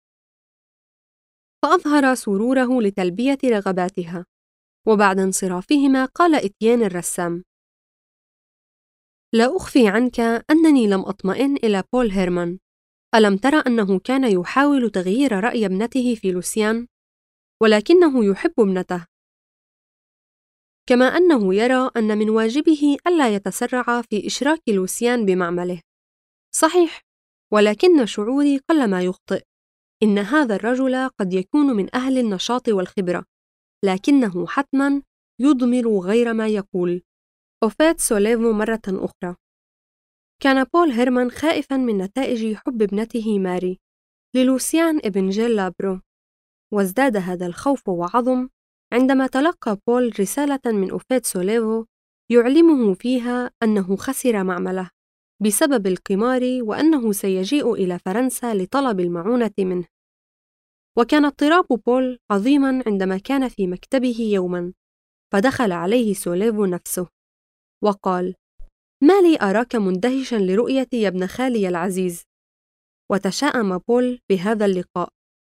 فأظهر سروره لتلبية رغباتها. وبعد انصرافهما قال إتيان الرسام: لا أخفي عنك أنني لم أطمئن إلى بول هيرمان. ألم ترى أنه كان يحاول تغيير رأي ابنته في لوسيان؟ ولكنه يحب ابنته، كما أنه يرى أن من واجبه ألا يتسرع في إشراك لوسيان بمعمله. صحيح، ولكن شعوري قلما يخطئ. إن هذا الرجل قد يكون من أهل النشاط والخبرة، لكنه حتماً يضمر غير ما يقول. أوفيت سوليفو مرة أخرى. كان بول هيرمان خائفاً من نتائج حب ابنته ماري للوسيان ابن جيل لابرو، وازداد هذا الخوف وعظم عندما تلقى بول رسالة من أوفيت سوليفو يعلمه فيها أنه خسر معمله بسبب القمار، وأنه سيجيء إلى فرنسا لطلب المعونة منه. وكان اضطراب بول عظيماً عندما كان في مكتبه يوماً، فدخل عليه سوليفو نفسه وقال: ما لي أراك مندهشاً لرؤيتي يا ابن خالي العزيز؟ وتشاءم بول بهذا اللقاء،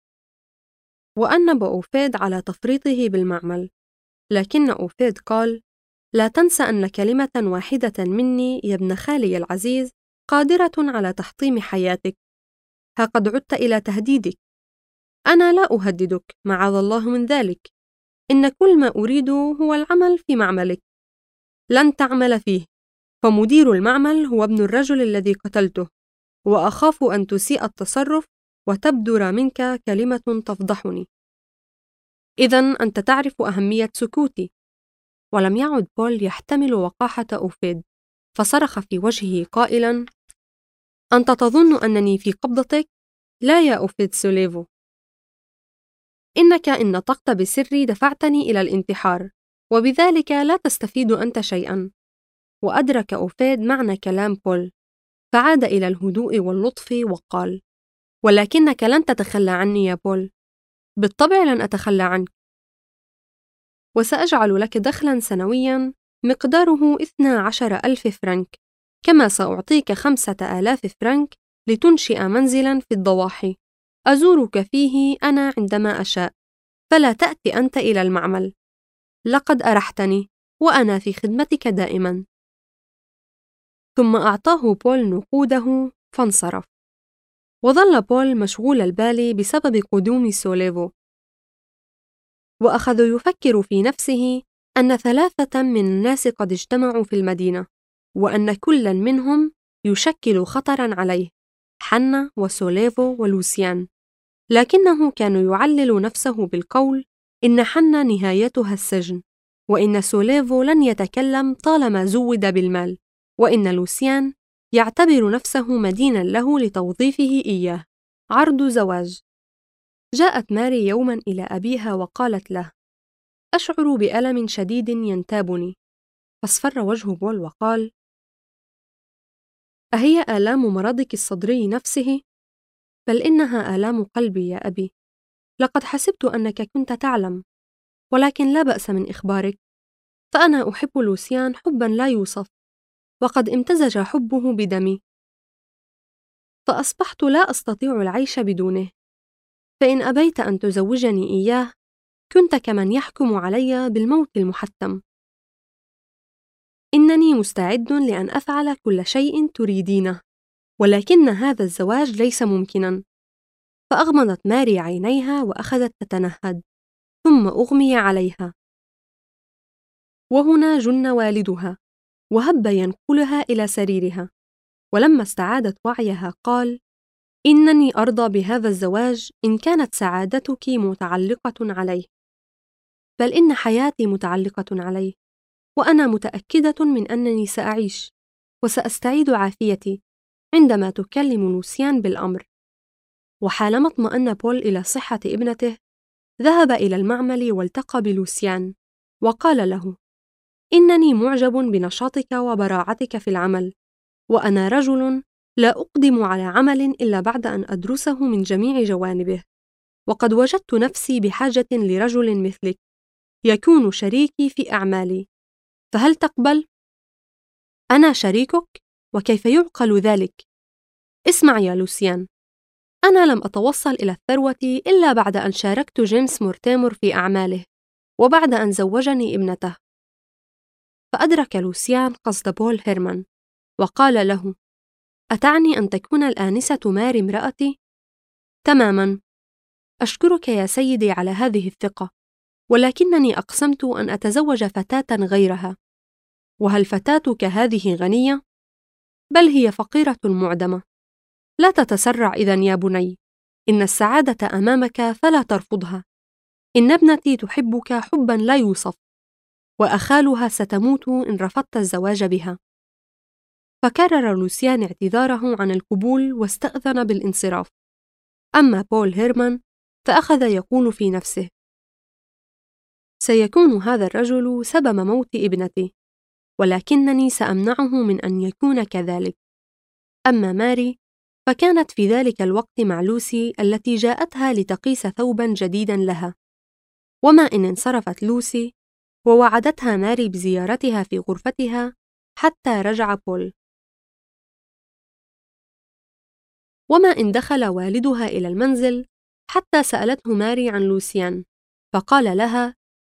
وأنب أوفيد على تفريطه بالمعمل، لكن أوفيد قال: لا تنسى أن كلمة واحدة مني يا ابن خالي العزيز قادرة على تحطيم حياتك. ها قد عدت إلى تهديدك. أنا لا أهددك، معاذ الله من ذلك. إن كل ما أريده هو العمل في معملك. لن تعمل فيه، فمدير المعمل هو ابن الرجل الذي قتلته، وأخاف أن تسيء التصرف وتبدر منك كلمة تفضحني. إذن أنت تعرف أهمية سكوتي. ولم يعد بول يحتمل وقاحة أوفيد، فصرخ في وجهه قائلاً: أنت تظن أنني في قبضتك؟ لا يا أوفيد سوليفو. إنك إن نطقت بسري دفعتني إلى الانتحار، وبذلك لا تستفيد أنت شيئاً. وأدرك أوفيد معنى كلام بول، فعاد إلى الهدوء واللطف وقال: ولكنك لن تتخلى عني يا بول. بالطبع لن أتخلى عنك، وسأجعل لك دخلاً سنوياً مقداره 12,000 فرنك، كما سأعطيك 5,000 فرنك لتنشئ منزلاً في الضواحي أزورك فيه أنا عندما أشاء، فلا تأتي أنت إلى المعمل. لقد أرحتني، وأنا في خدمتك دائماً. ثم أعطاه بول نقوده فانصرف. وظل بول مشغول البال بسبب قدوم سوليفو، وأخذ يفكر في نفسه أن 3 من الناس قد اجتمعوا في المدينة، وأن كل منهم يشكل خطراً عليه، حنا وسوليفو ولوسيان. لكنه كان يعلل نفسه بالقول إن حنا نهايتها السجن، وإن سوليفو لن يتكلم طالما زود بالمال، وإن لوسيان يعتبر نفسه مديناً له لتوظيفه إياه. عرض زواج. جاءت ماري يوماً إلى أبيها وقالت له: أشعر بألم شديد ينتابني. فاصفر وجه بول وقال: أهي آلام مرضك الصدري نفسه؟ بل إنها آلام قلبي يا أبي. لقد حسبت أنك كنت تعلم، ولكن لا بأس من إخبارك، فأنا أحب لوسيان حباً لا يوصف، وقد امتزج حبه بدمي، فأصبحت لا أستطيع العيش بدونه. فإن أبيت أن تزوجني إياه كنت كمن يحكم علي بالموت المحتم. إنني مستعد لأن أفعل كل شيء تريدينه، ولكن هذا الزواج ليس ممكناً. فأغمضت ماري عينيها وأخذت تتنهد، ثم أغمي عليها. وهنا جن والدها وهب ينقلها إلى سريرها، ولما استعادت وعيها قال: إنني أرضى بهذا الزواج إن كانت سعادتك متعلقة عليه، بل إن حياتي متعلقة عليه، وأنا متأكدة من أنني سأعيش وسأستعيد عافيتي عندما تكلم لوسيان بالأمر. وحالما اطمأن بول إلى صحة ابنته، ذهب إلى المعمل والتقى بلوسيان وقال له: إنني معجب بنشاطك وبراعتك في العمل، وأنا رجل لا أقدم على عمل إلا بعد أن أدرسه من جميع جوانبه، وقد وجدت نفسي بحاجة لرجل مثلك يكون شريكي في أعمالي، فهل تقبل؟ أنا شريكك؟ وكيف يعقل ذلك؟ اسمع يا لوسيان، أنا لم أتوصل إلى الثروة إلا بعد أن شاركت جيمس مورتيمور في أعماله، وبعد أن زوجني ابنته. فأدرك لوسيان قصد بول هيرمان، وقال له: أتعني أن تكون الآنسة ماري امرأتي؟ تماماً. أشكرك يا سيدي على هذه الثقة، ولكنني أقسمت أن أتزوج فتاة غيرها. وهل فتاتك هذه غنية؟ بل هي فقيرة معدمة. لا تتسرع إذن يا بني، إن السعادة أمامك فلا ترفضها. إن ابنتي تحبك حباً لا يوصف، وأخالها ستموت إن رفضت الزواج بها. فكرر لوسيان اعتذاره عن القبول واستأذن بالانصراف. أما بول هيرمان فأخذ يقول في نفسه: سيكون هذا الرجل سبب موت ابنتي، ولكنني سأمنعه من أن يكون كذلك. أما ماري فكانت في ذلك الوقت مع لوسي التي جاءتها لتقيس ثوباً جديداً لها. وما إن انصرفت لوسي ووعدتها ماري بزيارتها في غرفتها حتى رجع بول. وما إن دخل والدها إلى المنزل حتى سألته ماري عن لوسيان، فقال لها: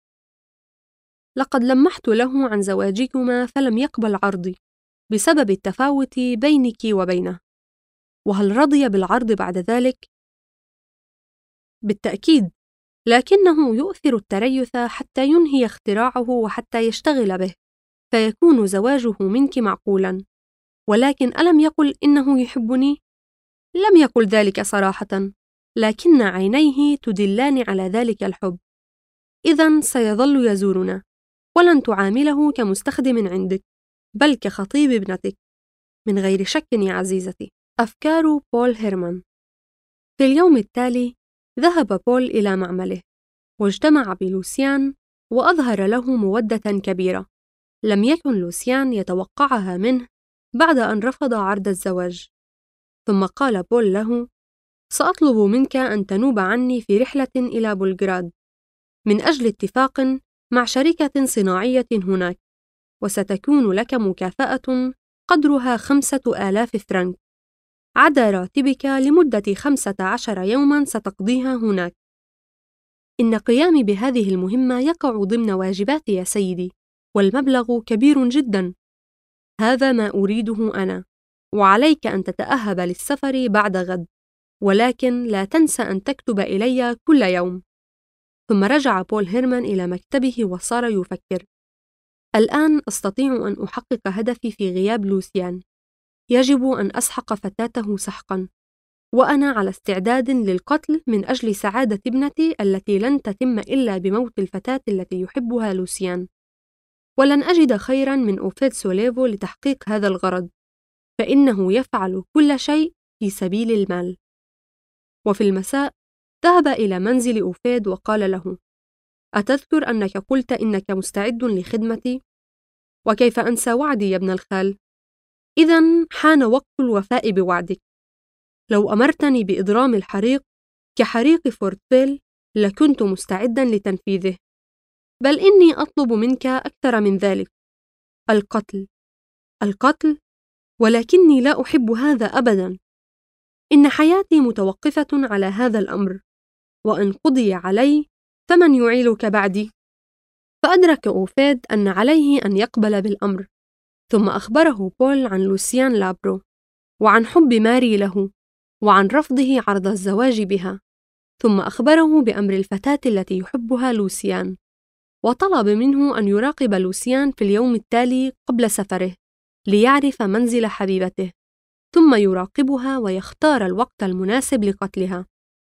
لقد لمحت له عن زواجكما فلم يقبل عرضي بسبب التفاوت بينك وبينه. وهل رضي بالعرض بعد ذلك؟ بالتأكيد، لكنه يؤثر التريث حتى ينهي اختراعه وحتى يشتغل به، فيكون زواجه منك معقولا. ولكن ألم يقل إنه يحبني؟ لم يقل ذلك صراحة، لكن عينيه تدلان على ذلك الحب. إذن سيظل يزورنا، ولن تعامله كمستخدم عندك، بل كخطيب ابنتك. من غير شك يا عزيزتي. أفكار بول هيرمان. في اليوم التالي ذهب بول إلى معمله، واجتمع بلوسيان وأظهر له مودة كبيرة لم يكن لوسيان يتوقعها منه بعد أن رفض عرض الزواج. ثم قال بول له: سأطلب منك أن تنوب عني في رحلة إلى بلغراد من أجل اتفاق مع شركة صناعية هناك، وستكون لك مكافأة قدرها 5000 فرنك عدا راتبك لمدة 15 يوماً ستقضيها هناك. إن قيامي بهذه المهمة يقع ضمن واجباتي يا سيدي، والمبلغ كبير جداً. هذا ما أريده أنا، وعليك أن تتأهب للسفر بعد غد، ولكن لا تنسى أن تكتب إلي كل يوم. ثم رجع بول هيرمان إلى مكتبه وصار يفكر: الآن أستطيع أن أحقق هدفي في غياب لوسيان. يجب أن أسحق فتاته سحقاً، وأنا على استعداد للقتل من أجل سعادة ابنتي التي لن تتم إلا بموت الفتاة التي يحبها لوسيان. ولن أجد خيراً من أوفيد سوليفو لتحقيق هذا الغرض، فإنه يفعل كل شيء في سبيل المال. وفي المساء ذهب إلى منزل أوفيد وقال له: أتذكر أنك قلت إنك مستعد لخدمتي؟ وكيف أنسى وعدي يا ابن الخال؟ إذن حان وقت الوفاء بوعدك. لو أمرتني بإضرام الحريق كحريق فورتفيل لكنت مستعدا لتنفيذه، بل إني أطلب منك أكثر من ذلك: القتل. القتل؟ ولكني لا أحب هذا أبدا. إن حياتي متوقفة على هذا الأمر، وإن قضي علي فمن يعيلك بعدي؟ فأدرك أوفيد أن عليه أن يقبل بالأمر، ثم أخبره بول عن لوسيان لابرو، وعن حب ماري له، وعن رفضه عرض الزواج بها، ثم أخبره بأمر الفتاة التي يحبها لوسيان، وطلب منه أن يراقب لوسيان في اليوم التالي قبل سفره ليعرف منزل حبيبته، ثم يراقبها ويختار الوقت المناسب لقتلها.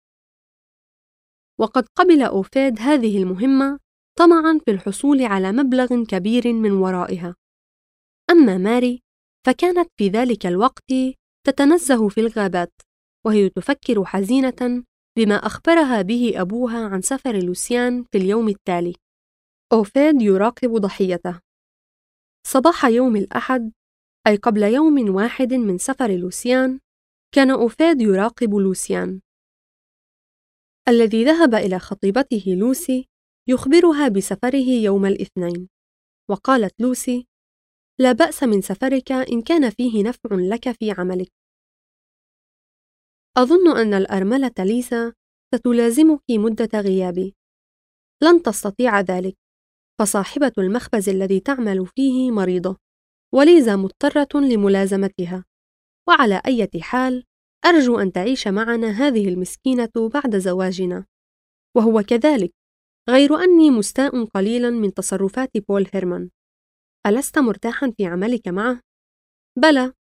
وقد قبل أوفيد هذه المهمة طمعاً في الحصول على مبلغ كبير من ورائها. أما ماري فكانت في ذلك الوقت تتنزه في الغابات، وهي تفكر حزينة بما أخبرها به أبوها عن سفر لوسيان في اليوم التالي. أوفيد يراقب ضحيته. صباح يوم الأحد، أي قبل يوم واحد من سفر لوسيان، كان أوفيد يراقب لوسيان الذي ذهب إلى خطيبته لوسي يخبرها بسفره يوم الاثنين. وقالت لوسي: لا بأس من سفرك إن كان فيه نفع لك في عملك. أظن أن الأرملة ليسا ستلازمك مدة غيابي. لن تستطيع ذلك، فصاحبة المخبز الذي تعمل فيه مريضة، وليزا مضطرة لملازمتها. وعلى أي حال أرجو أن تعيش معنا هذه المسكينة بعد زواجنا. وهو كذلك، غير أني مستاء قليلا من تصرفات بول هيرمان. ألست مرتاحا في عملك معه؟ بلى،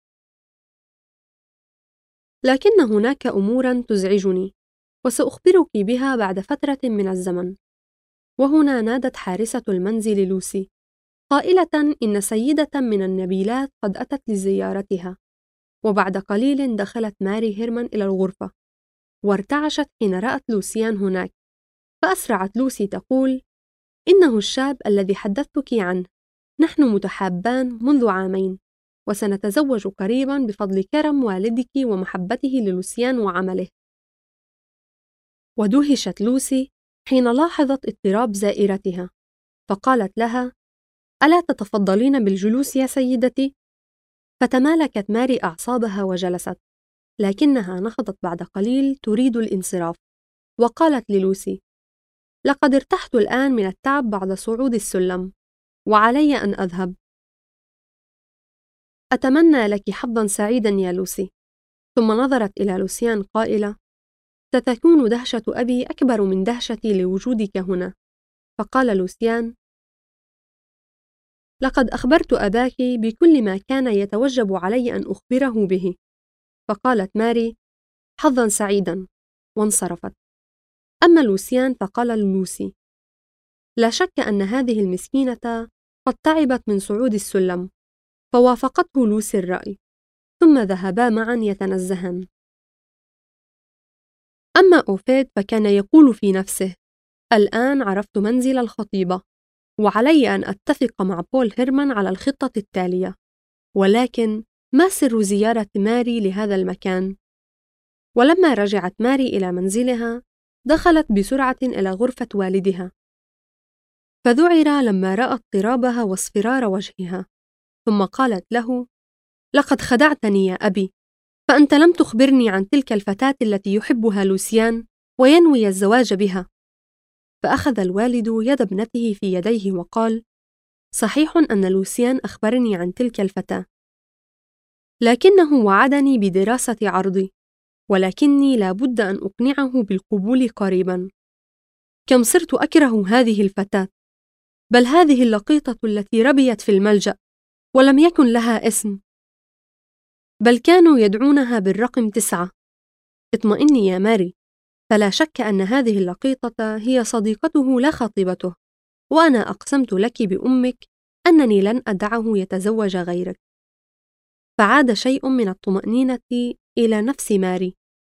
لكن هناك أمورا تزعجني، وسأخبرك بها بعد فترة من الزمن. وهنا نادت حارسة المنزل لوسي قائلة إن سيدة من النبيلات قد أتت لزيارتها. وبعد قليل دخلت ماري هيرمان إلى الغرفة، وارتعشت حين رأت لوسيان هناك، فأسرعت لوسي تقول: إنه الشاب الذي حدثتك عنه، نحن متحابان منذ 2 عام، وسنتزوج قريبا بفضل كرم والدك ومحبته للوسيان وعمله. ودهشت لوسي حين لاحظت اضطراب زائرتها، فقالت لها: ألا تتفضلين بالجلوس يا سيدتي؟ فتمالكت ماري أعصابها وجلست، لكنها نهضت بعد قليل تريد الانصراف، وقالت للوسي: لقد ارتحت الآن من التعب بعد صعود السلم، وعلي أن أذهب. أتمنى لك حظاً سعيداً يا لوسي. ثم نظرت إلى لوسيان قائلة: ستكون دهشة أبي أكبر من دهشتي لوجودك هنا. فقال لوسيان: لقد أخبرت أباك بكل ما كان يتوجب علي أن أخبره به. فقالت ماري: حظاً سعيداً، وانصرفت. أما لوسيان فقال للوسي: لا شك أن هذه المسكينة قد تعبت من صعود السلم. فوافقته لوسي الرأي، ثم ذهبا معا يتنزهان. أما أوفيد فكان يقول في نفسه: الآن عرفت منزل الخطيبة، وعلي أن أتفق مع بول هيرمان على الخطة التالية. ولكن ما سر زيارة ماري لهذا المكان؟ ولما رجعت ماري إلى منزلها، دخلت بسرعة إلى غرفة والدها، فذعر لما رأى اضطرابها واصفرار وجهها، ثم قالت له: لقد خدعتني يا أبي، فأنت لم تخبرني عن تلك الفتاة التي يحبها لوسيان وينوي الزواج بها. فأخذ الوالد يد ابنته في يديه وقال: صحيح أن لوسيان أخبرني عن تلك الفتاة، لكنه وعدني بدراسة عرضي، ولكني لا بد أن أقنعه بالقبول قريبا. كم صرت أكره هذه الفتاة، بل هذه اللقيطة التي ربيت في الملجأ ولم يكن لها اسم، بل كانوا يدعونها بالرقم 9. اطمئني يا ماري، فلا شك أن هذه اللقيطة هي صديقته لا خطيبته، وأنا أقسمت لك بأمك أنني لن أدعه يتزوج غيرك. فعاد شيء من الطمأنينة إلى نفس ماري،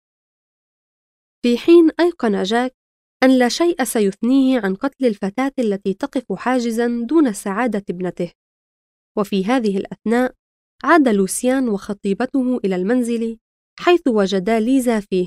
في حين أيقن جاك أن لا شيء سيثنيه عن قتل الفتاة التي تقف حاجزاً دون سعادة ابنته. وفي هذه الأثناء عاد لوسيان وخطيبته إلى المنزل حيث وجدا ليزا فيه،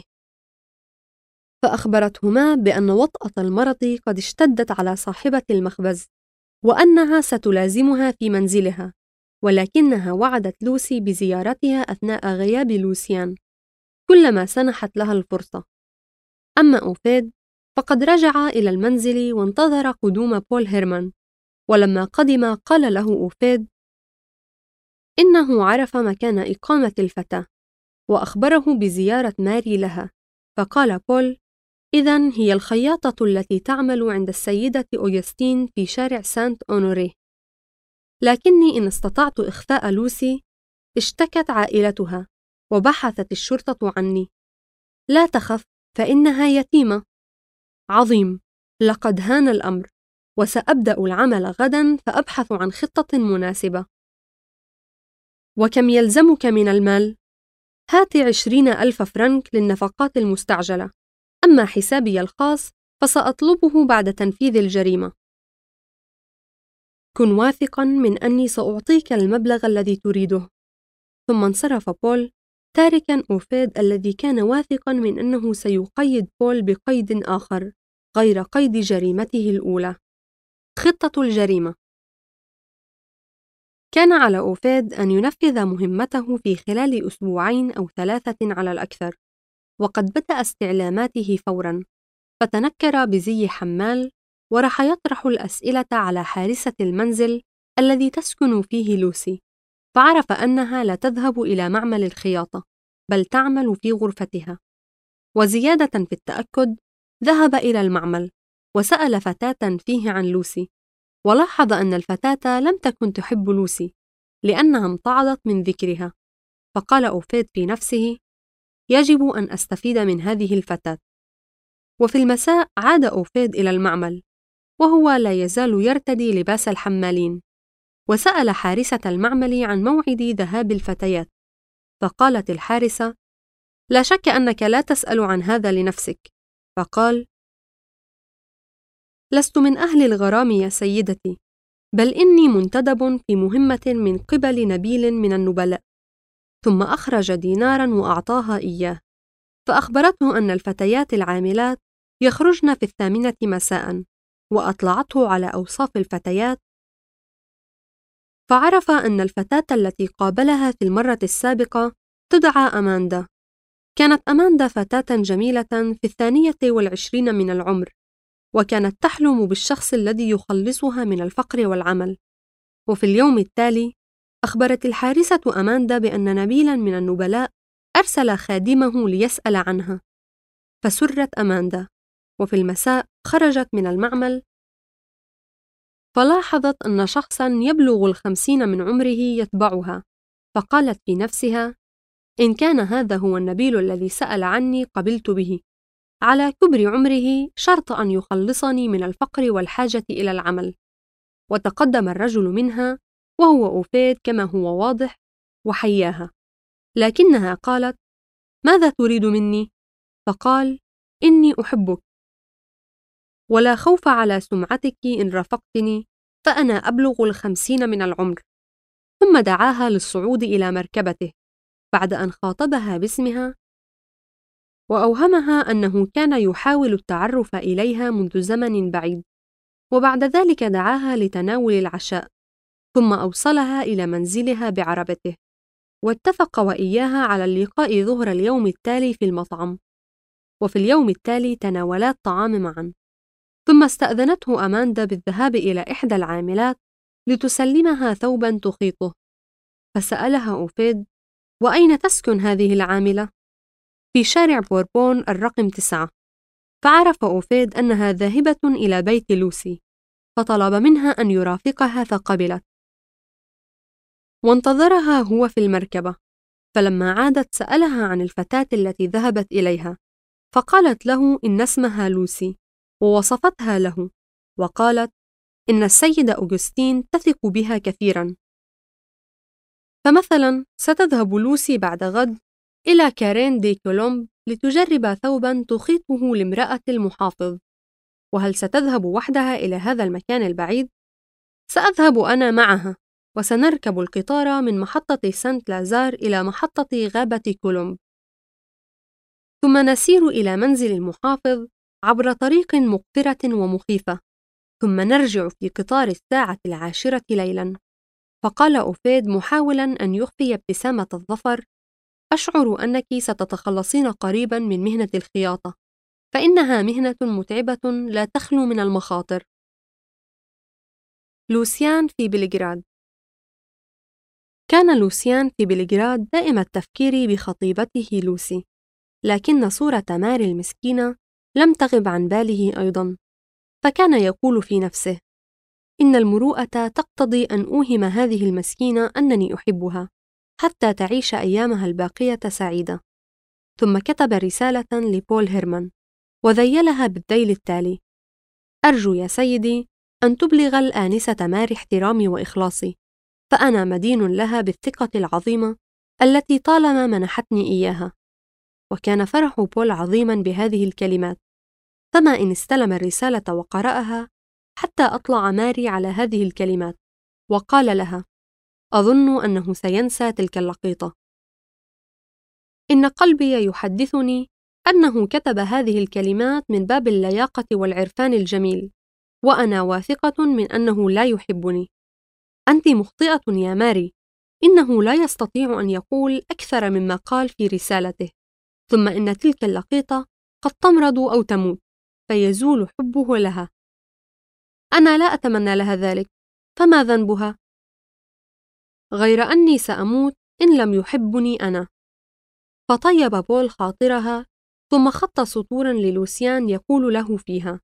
فأخبرتهما بأن وطأة المرض قد اشتدت على صاحبة المخبز، وأنها ستلازمها في منزلها، ولكنها وعدت لوسي بزيارتها أثناء غياب لوسيان كلما سنحت لها الفرصة. أما أوفيد فقد رجع إلى المنزل وانتظر قدوم بول هيرمان، ولما قدم قال له أوفيد إنه عرف مكان إقامة الفتاة وأخبره بزيارة ماري لها. فقال بول: إذن هي الخياطة التي تعمل عند السيدة أوغستين في شارع سانت أونوري، لكني إن استطعت إخفاء لوسي اشتكت عائلتها وبحثت الشرطة عني. لا تخف، فإنها يتيمة. عظيم، لقد هان الأمر، وسأبدأ العمل غداً فأبحث عن خطة مناسبة. وكم يلزمك من المال؟ هات 20,000 فرنك للنفقات المستعجلة، أما حسابي الخاص فسأطلبه بعد تنفيذ الجريمة. كن واثقاً من أني سأعطيك المبلغ الذي تريده. ثم انصرف بول تاركاً أوفيد الذي كان واثقاً من أنه سيقيد بول بقيد آخر غير قيد جريمته الأولى. خطة الجريمة. كان على أوفيد أن ينفذ مهمته في خلال 2 أو 3 على الأكثر، وقد بدأ استعلاماته فوراً، فتنكر بزي حمال وراح يطرح الأسئلة على حارسة المنزل الذي تسكن فيه لوسي، فعرف أنها لا تذهب إلى معمل الخياطة بل تعمل في غرفتها. وزيادة في التأكد ذهب إلى المعمل وسأل فتاة فيه عن لوسي، ولاحظ أن الفتاة لم تكن تحب لوسي لأنها امتعضت من ذكرها. فقال أوفيد في نفسه: يجب أن أستفيد من هذه الفتاة. وفي المساء عاد أوفيد إلى المعمل وهو لا يزال يرتدي لباس الحمالين، وسأل حارسة المعمل عن موعد ذهاب الفتيات، فقالت الحارسة: لا شك أنك لا تسأل عن هذا لنفسك. فقال: لست من أهل الغرام يا سيدتي، بل إني منتدب في مهمة من قبل نبيل من النبلاء. ثم أخرج ديناراً وأعطاها إياه، فأخبرته أن الفتيات العاملات يخرجن في 8 مساءً، وأطلعته على أوصاف الفتيات، فعرف أن الفتاة التي قابلها في المرة السابقة تدعى أماندا. كانت أماندا فتاة جميلة في 22 من العمر، وكانت تحلم بالشخص الذي يخلصها من الفقر والعمل. وفي اليوم التالي أخبرت الحارسة أماندا بأن نبيلاً من النبلاء أرسل خادمه ليسأل عنها، فسرت أماندا. وفي المساء خرجت من المعمل، فلاحظت أن شخصاً يبلغ 50 من عمره يتبعها، فقالت في نفسها: إن كان هذا هو النبيل الذي سأل عني قبلت به، على كبر عمره شرط أن يخلصني من الفقر والحاجة إلى العمل. وتقدم الرجل منها وهو أوفيد كما هو واضح وحياها، لكنها قالت: ماذا تريد مني؟ فقال: إني أحبك، ولا خوف على سمعتك إن رافقتني، فأنا أبلغ 50 من العمر. ثم دعاها للصعود إلى مركبته بعد أن خاطبها باسمها وأوهمها أنه كان يحاول التعرف إليها منذ زمن بعيد، وبعد ذلك دعاها لتناول العشاء، ثم أوصلها إلى منزلها بعربته، واتفق وإياها على اللقاء ظهر اليوم التالي في المطعم. وفي اليوم التالي تناولا الطعام معا، ثم استأذنته أماندا بالذهاب إلى إحدى العاملات لتسلمها ثوبا تخيطه، فسألها أوفيد: وأين تسكن هذه العاملة؟ في شارع بوربون الرقم 9. فعرف أوفيد أنها ذاهبة إلى بيت لوسي، فطلب منها أن يرافقها فقبلت، وانتظرها هو في المركبة. فلما عادت سألها عن الفتاة التي ذهبت إليها، فقالت له إن اسمها لوسي، ووصفتها له، وقالت إن السيدة أوغسطين تثق بها كثيرا. فمثلا ستذهب لوسي بعد غد إلى كارين دي كولومب لتجرب ثوبا تخيطه لامرأة المحافظ. وهل ستذهب وحدها إلى هذا المكان البعيد؟ سأذهب أنا معها، وسنركب القطار من محطة سانت لازار إلى محطة غابة كولومب، ثم نسير إلى منزل المحافظ عبر طريق مقطرة ومخيفة، ثم نرجع في قطار 10:00 ليلاً. فقال أوفيد محاولاً أن يخفي ابتسامة الظفر: أشعر أنك ستتخلصين قريباً من مهنة الخياطة، فإنها مهنة متعبة لا تخلو من المخاطر. لوسيان في بلغراد. كان لوسيان في بلغراد دائم التفكير بخطيبته لوسي، لكن صورة ماري المسكينة لم تغب عن باله أيضاً، فكان يقول في نفسه: إن المروءة تقتضي أن أوهم هذه المسكينة أنني أحبها حتى تعيش أيامها الباقية سعيدة. ثم كتب رسالة لبول هيرمان وذيلها بالذيل التالي: أرجو يا سيدي أن تبلغ الآنسة ماري احترامي وإخلاصي، فأنا مدين لها بالثقة العظيمة التي طالما منحتني إياها. وكان فرح بول عظيما بهذه الكلمات، فما إن استلم الرسالة وقرأها حتى أطلع ماري على هذه الكلمات، وقال لها: أظن أنه سينسى تلك اللقيطة. إن قلبي يحدثني أنه كتب هذه الكلمات من باب اللياقة والعرفان الجميل، وأنا واثقة من أنه لا يحبني. أنت مخطئة يا ماري، إنه لا يستطيع أن يقول أكثر مما قال في رسالته، ثم إن تلك اللقيطة قد تمرض أو تموت، فيزول حبه لها. أنا لا أتمنى لها ذلك، فما ذنبها؟ غير أني سأموت إن لم يحبني أنا. فطيب بول خاطرها، ثم خط سطورا للوسيان يقول له فيها: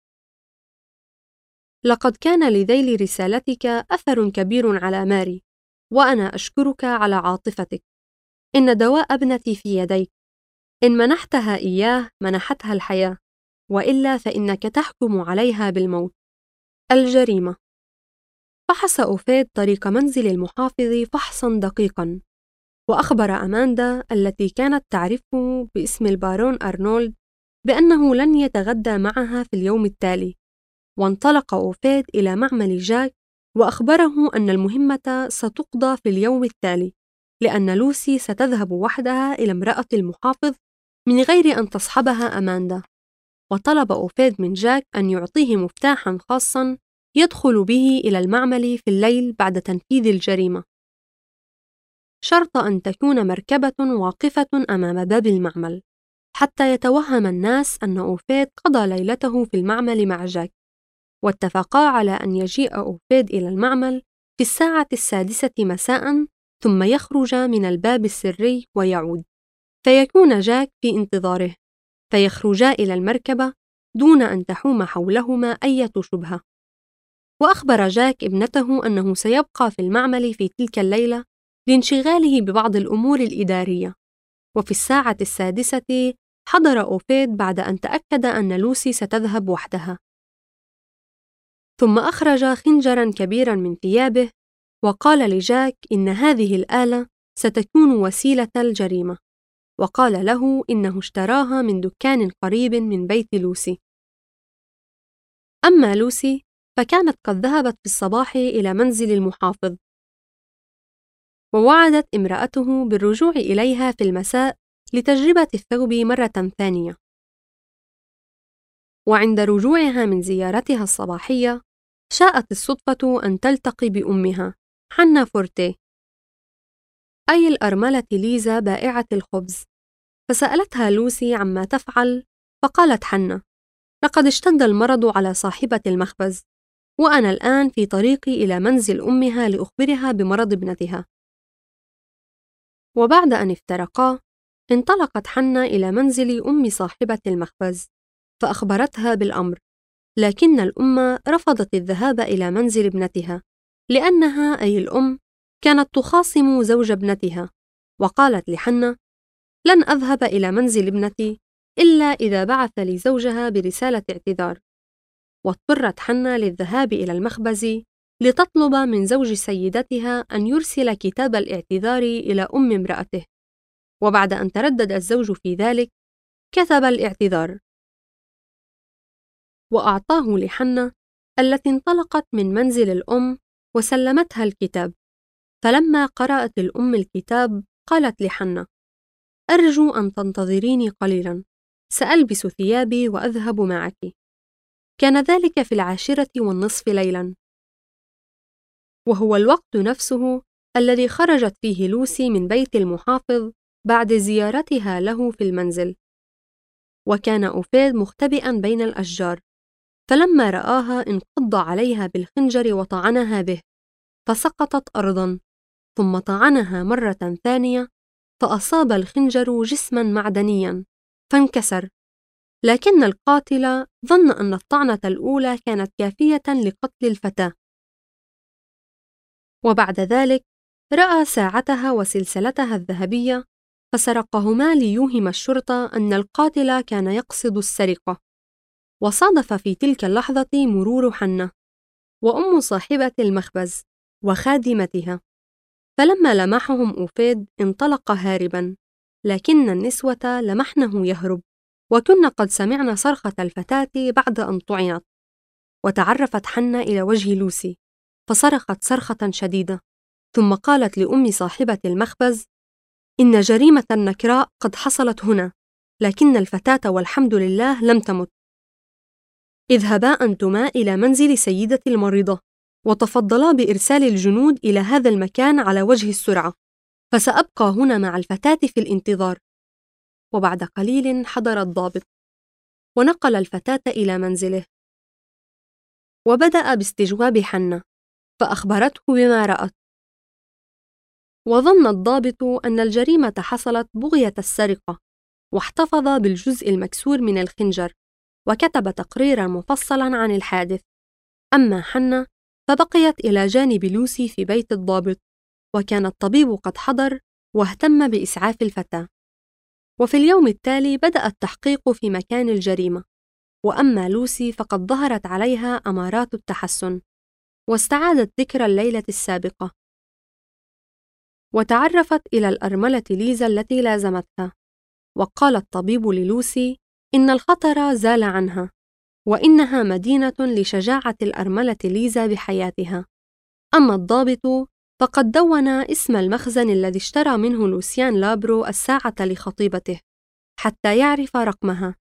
لقد كان لذيل رسالتك أثر كبير على ماري، وأنا أشكرك على عاطفتك. إن دواء ابنتي في يديك، إن منحتها إياه منحتها الحياة، وإلا فإنك تحكم عليها بالموت. الجريمة. فحص أوفيد طريق منزل المحافظ فحصاً دقيقاً، وأخبر أماندا التي كانت تعرفه باسم البارون أرنولد بأنه لن يتغدى معها في اليوم التالي. وانطلق أوفيد إلى معمل جاك وأخبره أن المهمة ستقضى في اليوم التالي، لأن لوسي ستذهب وحدها إلى امرأة المحافظ من غير أن تصحبها أماندا. وطلب أوفيد من جاك أن يعطيه مفتاحاً خاصاً يدخل به إلى المعمل في الليل بعد تنفيذ الجريمة، شرط أن تكون مركبة واقفة أمام باب المعمل حتى يتوهم الناس أن أوفيد قضى ليلته في المعمل مع جاك. واتفقا على أن يجيء أوفيد إلى المعمل في 6:00 مساء، ثم يخرج من الباب السري ويعود، فيكون جاك في انتظاره، فيخرجا إلى المركبة دون أن تحوم حولهما أي شبهة. وأخبر جاك ابنته أنه سيبقى في المعمل في تلك الليلة لانشغاله ببعض الأمور الإدارية. وفي 6:00 حضر أوفيد بعد أن تأكد أن لوسي ستذهب وحدها، ثم أخرج خنجراً كبيراً من ثيابه وقال لجاك إن هذه الآلة ستكون وسيلة الجريمة، وقال له إنه اشتراها من دكان قريب من بيت لوسي. أما لوسي فكانت قد ذهبت في الصباح إلى منزل المحافظ، ووعدت امرأته بالرجوع إليها في المساء لتجربة الثوب مرة ثانية. وعند رجوعها من زيارتها الصباحية، شاءت الصدفة أن تلتقي بأمها حنا فورتيه، أي الأرملة ليزا بائعة الخبز، فسألتها لوسي عما تفعل، فقالت حنا: لقد اشتد المرض على صاحبة المخبز، وأنا الآن في طريقي إلى منزل أمها لأخبرها بمرض ابنتها. وبعد أن افترقا، انطلقت حنا إلى منزل أم صاحبة المخبز، فأخبرتها بالأمر، لكن الأم رفضت الذهاب إلى منزل ابنتها، لأنها أي الأم كانت تخاصم زوج ابنتها، وقالت لحنا: لن أذهب إلى منزل ابنتي إلا إذا بعث لي زوجها برسالة اعتذار. واضطرت حنا للذهاب إلى المخبز لتطلب من زوج سيدتها أن يرسل كتاب الاعتذار إلى أم امرأته، وبعد أن تردد الزوج في ذلك كتب الاعتذار وأعطاه لحنا، التي انطلقت من منزل الأم وسلمتها الكتاب. فلما قرأت الأم الكتاب قالت لحنا: أرجو أن تنتظريني قليلاً، سألبس ثيابي وأذهب معك. كان ذلك في 22:30 ليلاً، وهو الوقت نفسه الذي خرجت فيه لوسي من بيت المحافظ بعد زيارتها له في المنزل. وكان أوفيد مختبئاً بين الأشجار، فلما رآها انقض عليها بالخنجر وطعنها به، فسقطت أرضاً، ثم طعنها مرة ثانية، فأصاب الخنجر جسماً معدنياً فانكسر، لكن القاتل ظن أن الطعنة الأولى كانت كافية لقتل الفتاة. وبعد ذلك رأى ساعتها وسلسلتها الذهبية، فسرقهما ليوهم الشرطة أن القاتل كان يقصد السرقة. وصادف في تلك اللحظة مرور حنا وأم صاحبة المخبز وخادمتها، فلما لمحهم أوفيد انطلق هارباً، لكن النسوة لمحنه يهرب، وكن قد سمعن صرخة الفتاة بعد أن طعنت. وتعرفت حنا إلى وجه لوسي، فصرخت صرخة شديدة، ثم قالت لأم صاحبة المخبز: إن جريمة نكراء قد حصلت هنا، لكن الفتاة والحمد لله لم تمت. اذهبا أنتما إلى منزل سيدتي المريضة، وتفضلا بإرسال الجنود إلى هذا المكان على وجه السرعة، فسأبقى هنا مع الفتاة في الانتظار. وبعد قليل حضر الضابط، ونقل الفتاة إلى منزله، وبدأ باستجواب حنا، فأخبرته بما رأت. وظن الضابط أن الجريمة حصلت بغية السرقة، واحتفظ بالجزء المكسور من الخنجر، وكتب تقريراً مفصلاً عن الحادث. أما حنا فبقيت إلى جانب لوسي في بيت الضابط، وكان الطبيب قد حضر واهتم بإسعاف الفتاة. وفي اليوم التالي بدأ التحقيق في مكان الجريمة، وأما لوسي فقد ظهرت عليها أمارات التحسن، واستعادت ذكرى الليلة السابقة، وتعرفت إلى الأرملة ليزا التي لازمتها. وقال الطبيب للوسي إن الخطر زال عنها، وإنها مدينة لشجاعة الأرملة ليزا بحياتها. أما الضابط فقد دون اسم المخزن الذي اشترى منه لوسيان لابرو الساعة لخطيبته حتى يعرف رقمها،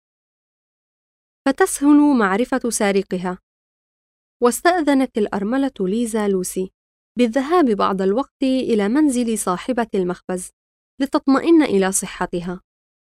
فتسهل معرفة سارقها. واستأذنت الأرملة ليزا لوسي بالذهاب بعض الوقت إلى منزل صاحبة المخبز لتطمئن إلى صحتها.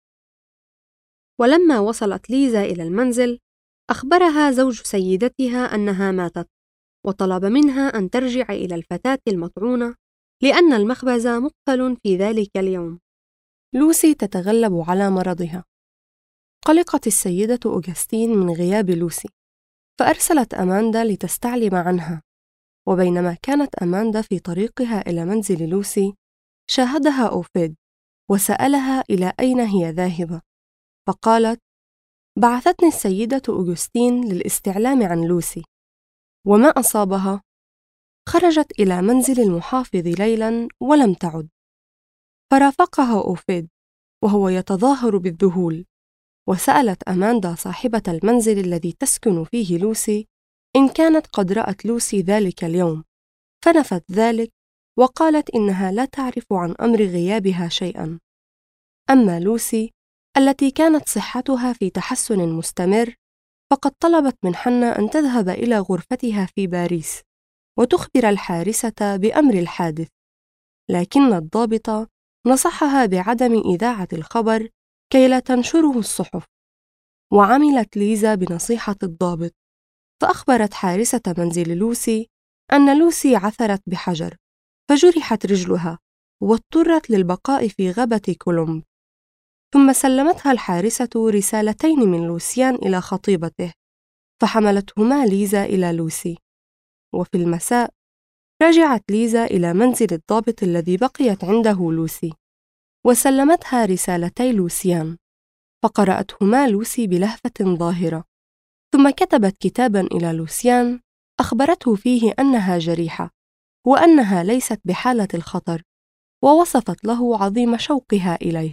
ولما وصلت ليزا إلى المنزل، أخبرها زوج سيدتها أنها ماتت، وطلب منها أن ترجع إلى الفتاة المطعونة لأن المخبز مقفل في ذلك اليوم. لوسي تتغلب على مرضها. قلقت السيدة أوغسطين من غياب لوسي، فأرسلت أماندا لتستعلم عنها. وبينما كانت أماندا في طريقها إلى منزل لوسي، شاهدها أوفيد وسألها إلى أين هي ذاهبة، فقالت: بعثتني السيدة أوغسطين للاستعلام عن لوسي. وما أصابها؟ خرجت إلى منزل المحافظ ليلاً ولم تعد. فرافقها أوفيد وهو يتظاهر بالذهول. وسألت أماندا صاحبة المنزل الذي تسكن فيه لوسي إن كانت قد رأت لوسي ذلك اليوم، فنفت ذلك وقالت إنها لا تعرف عن أمر غيابها شيئاً. أما لوسي التي كانت صحتها في تحسن مستمر فقد طلبت من حنا أن تذهب إلى غرفتها في باريس وتخبر الحارسة بأمر الحادث، لكن الضابط نصحها بعدم إذاعة الخبر كي لا تنشره الصحف. وعملت ليزا بنصيحة الضابط، فأخبرت حارسة منزل لوسي أن لوسي عثرت بحجر فجرحت رجلها واضطرت للبقاء في غابة كولومب. ثم سلمتها الحارسة رسالتين من لوسيان إلى خطيبته، فحملتهما ليزا إلى لوسي. وفي المساء رجعت ليزا إلى منزل الضابط الذي بقيت عنده لوسي، وسلمتها رسالتي لوسيان، فقرأتهما لوسي بلهفة ظاهرة. ثم كتبت كتاباً إلى لوسيان أخبرته فيه أنها جريحة وأنها ليست بحالة الخطر، ووصفت له عظيم شوقها إليه.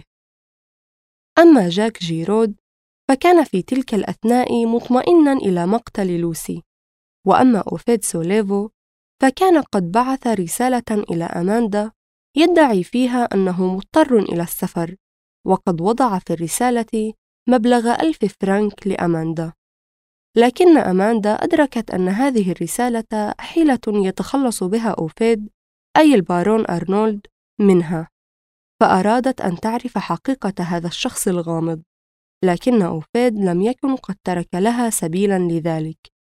أما جاك جيرود فكان في تلك الأثناء مطمئناً إلى مقتل لوسي. وأما أوفيد سوليفو فكان قد بعث رسالة إلى أماندا يدعي فيها أنه مضطر إلى السفر، وقد وضع في الرسالة مبلغ 1000 فرنك لأماندا. لكن أماندا أدركت أن هذه الرسالة حيلة يتخلص بها أوفيد أي البارون أرنولد منها، فأرادت أن تعرف حقيقة هذا الشخص الغامض، لكن أوفيد لم يكن قد ترك لها سبيلاً لذلك.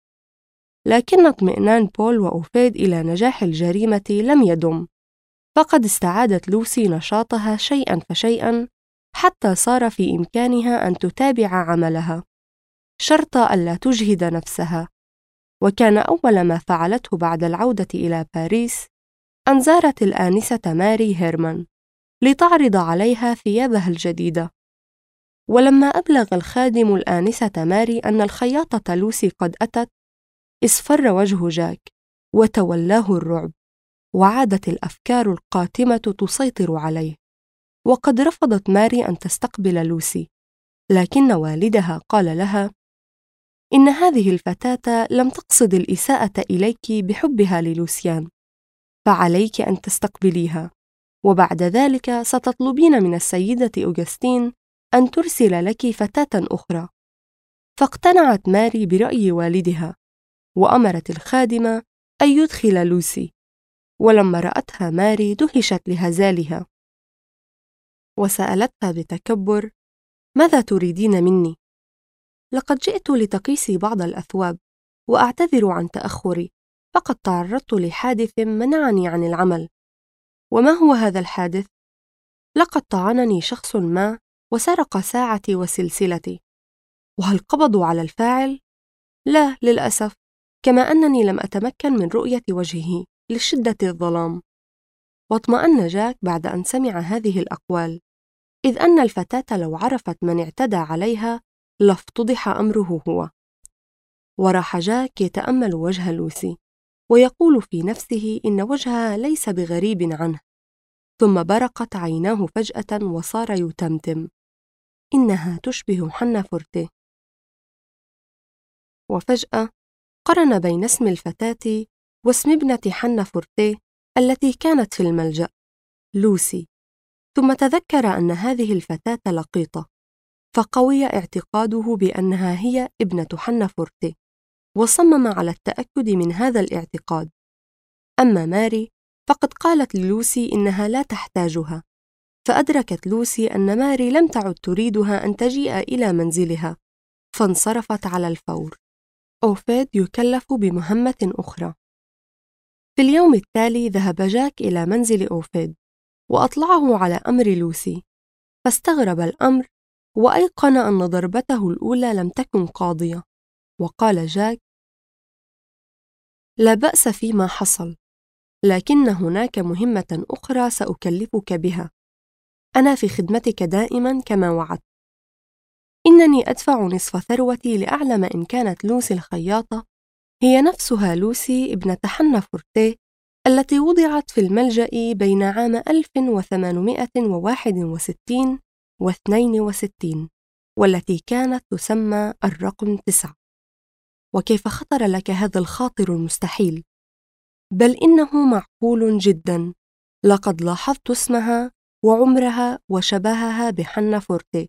لكن اطمئنان بول وأوفيد إلى نجاح الجريمة لم يدم، فقد استعادت لوسي نشاطها شيئاً فشيئاً حتى صار في إمكانها أن تتابع عملها شرط ألا تجهد نفسها. وكان أول ما فعلته بعد العودة إلى باريس أن زارت الآنسة ماري هيرمان لتعرض عليها ثيابها الجديدة. ولما أبلغ الخادم الآنسة ماري أن الخياطة لوسي قد أتت، اصفر وجه جاك وتولاه الرعب، وعادت الأفكار القاتمة تسيطر عليه. وقد رفضت ماري أن تستقبل لوسي، لكن والدها قال لها إن هذه الفتاة لم تقصد الإساءة إليك بحبها للوسيان، فعليك أن تستقبليها، وبعد ذلك ستطلبين من السيدة أوغسطين أن ترسل لك فتاة أخرى. فاقتنعت ماري برأي والدها، وأمرت الخادمة أن يدخل لوسي. ولما رأتها ماري دهشت لهزالها، وسألتها بتكبر: ماذا تريدين مني؟ لقد جئت لتقيسي بعض الأثواب، وأعتذر عن تأخري، فقد تعرضت لحادث منعني عن العمل. وما هو هذا الحادث؟ لقد طعنني شخص ما وسرق ساعتي وسلسلتي. وهل قبضوا على الفاعل؟ لا للأسف، كما أنني لم أتمكن من رؤية وجهه لشدة الظلام. واطمأن جاك بعد أن سمع هذه الأقوال، إذ أن الفتاة لو عرفت من اعتدى عليها لافتضح أمره هو. وراح جاك يتأمل وجه لوسي ويقول في نفسه إن وجهها ليس بغريب عنه. ثم برقت عيناه فجأة وصار يتمتم: إنها تشبه حنا فورتيه. وفجأة قرن بين اسم الفتاة واسم ابنة حنا فورتيه التي كانت في الملجأ، لوسي. ثم تذكر أن هذه الفتاة لقيطة، فقوي اعتقاده بأنها هي ابنة حنا فورتيه، وصمم على التأكد من هذا الاعتقاد. أما ماري فقد قالت للوسي إنها لا تحتاجها، فأدركت لوسي أن ماري لم تعد تريدها أن تجيء إلى منزلها، فانصرفت على الفور. أوفيد يكلف بمهمة أخرى. في اليوم التالي ذهب جاك إلى منزل أوفيد وأطلعه على أمر لوسي، فاستغرب الأمر وأيقن أن ضربته الأولى لم تكن قاضية. وقال جاك: لا بأس فيما حصل، لكن هناك مهمة أخرى سأكلفك بها. أنا في خدمتك دائما كما وعدت. إنني أدفع نصف ثروتي لأعلم إن كانت لوسي الخياطة هي نفسها لوسي ابنة حنا فورتيه التي وضعت في الملجأ بين عام 1861 1962 والتي كانت تسمى الرقم 9. وكيف خطر لك هذا الخاطر المستحيل؟ بل إنه معقول جدا. لقد لاحظت اسمها وعمرها وشبهها بحنا فورتيه.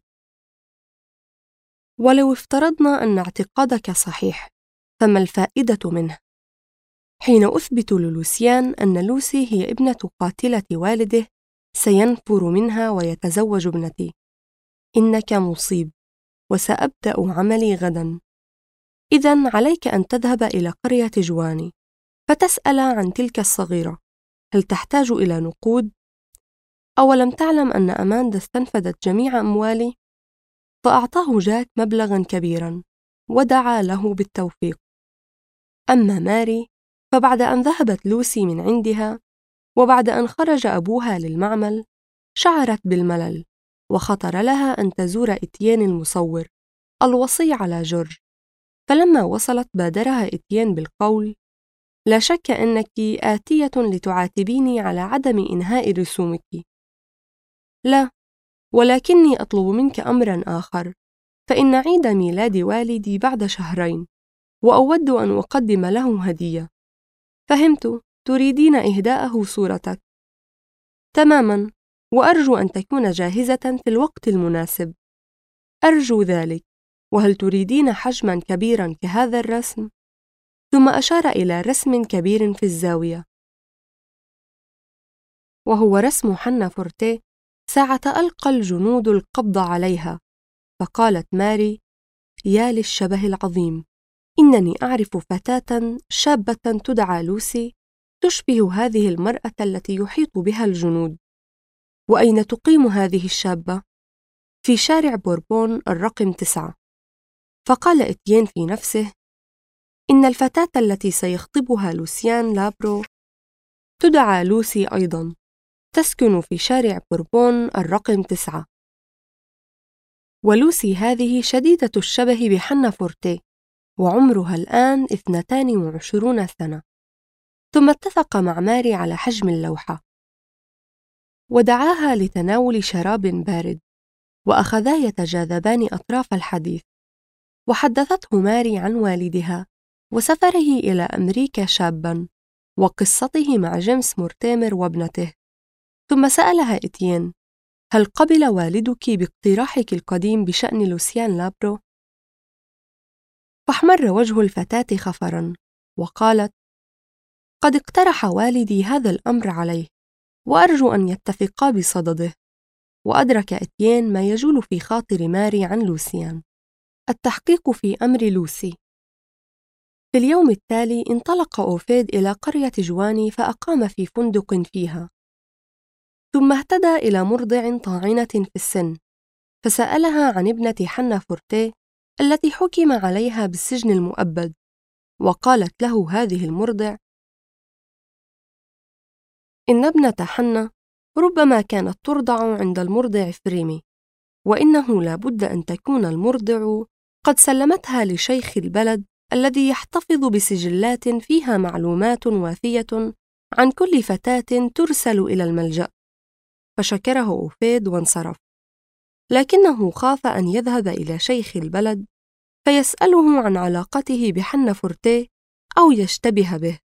ولو افترضنا أن اعتقادك صحيح، فما الفائدة منه؟ حين أثبت للوسيان أن لوسي هي ابنة قاتلة والده سينفر منها ويتزوج ابنتي. إنك مصيب، وسأبدأ عملي غداً. إذن عليك أن تذهب إلى قرية جواني فتسأل عن تلك الصغيرة، هل تحتاج إلى نقود؟ أولم تعلم أن أماندا استنفذت جميع أموالي؟ فأعطاه جاك مبلغاً كبيراً ودعا له بالتوفيق. أما ماري فبعد أن ذهبت لوسي من عندها وبعد أن خرج أبوها للمعمل، شعرت بالملل، وخطر لها أن تزور إتيان المصور الوصي على جورج. فلما وصلت بادرها إتيان بالقول: لا شك أنك آتية لتعاتبيني على عدم إنهاء رسومك. لا، ولكني أطلب منك أمراً آخر، فإن عيد ميلاد والدي بعد شهرين، وأود أن أقدم له هدية. فهمت، تريدين إهداءه صورتك. تماماً، وأرجو أن تكون جاهزة في الوقت المناسب. أرجو ذلك. وهل تريدين حجماً كبيراً كهذا الرسم؟ ثم أشار إلى رسم كبير في الزاوية، وهو رسم حنا فورتيه ساعة ألقى الجنود القبض عليها. فقالت ماري: يا للشبه العظيم، إنني أعرف فتاة شابة تدعى لوسي تشبه هذه المرأة التي يحيط بها الجنود. وأين تقيم هذه الشابة؟ في شارع بوربون الرقم 9. فقال إتيان في نفسه: إن الفتاة التي سيخطبها لوسيان لابرو تدعى لوسي أيضاً، تسكن في شارع بوربون الرقم 9. ولوسي هذه شديدة الشبه بحنا فورتيه، وعمرها الآن 22 سنة. ثم اتفق مع ماري على حجم اللوحة، ودعاها لتناول شراب بارد، وأخذا يتجاذبان أطراف الحديث. وحدثته ماري عن والدها وسفره إلى أمريكا شاباً، وقصته مع جيمس مورتيمر وابنته. ثم سألها إتيان: هل قبل والدك باقتراحك القديم بشأن لوسيان لابرو؟ فاحمر وجه الفتاة خفراً، وقالت: قد اقترح والدي هذا الأمر عليه، وأرجو أن يتفقا بصدده. وأدرك إتيان ما يجول في خاطر ماري عن لوسيان: التحقيق في أمر لوسي. في اليوم التالي انطلق أوفيد إلى قرية جواني فأقام في فندق فيها، ثم اهتدى إلى مرضع طاعنة في السن، فسألها عن ابنة حنا فورتيه التي حكم عليها بالسجن المؤبد. وقالت له هذه المرضع: إن ابنة حنا ربما كانت ترضع عند المرضع فريمي، وإنه لا بد أن تكون المرضع قد سلمتها لشيخ البلد الذي يحتفظ بسجلات فيها معلومات وافية عن كل فتاة ترسل إلى الملجأ. فشكره أوفيد وانصرف، لكنه خاف أن يذهب إلى شيخ البلد فيسأله عن علاقته بحنا فورتيه أو يشتبه به،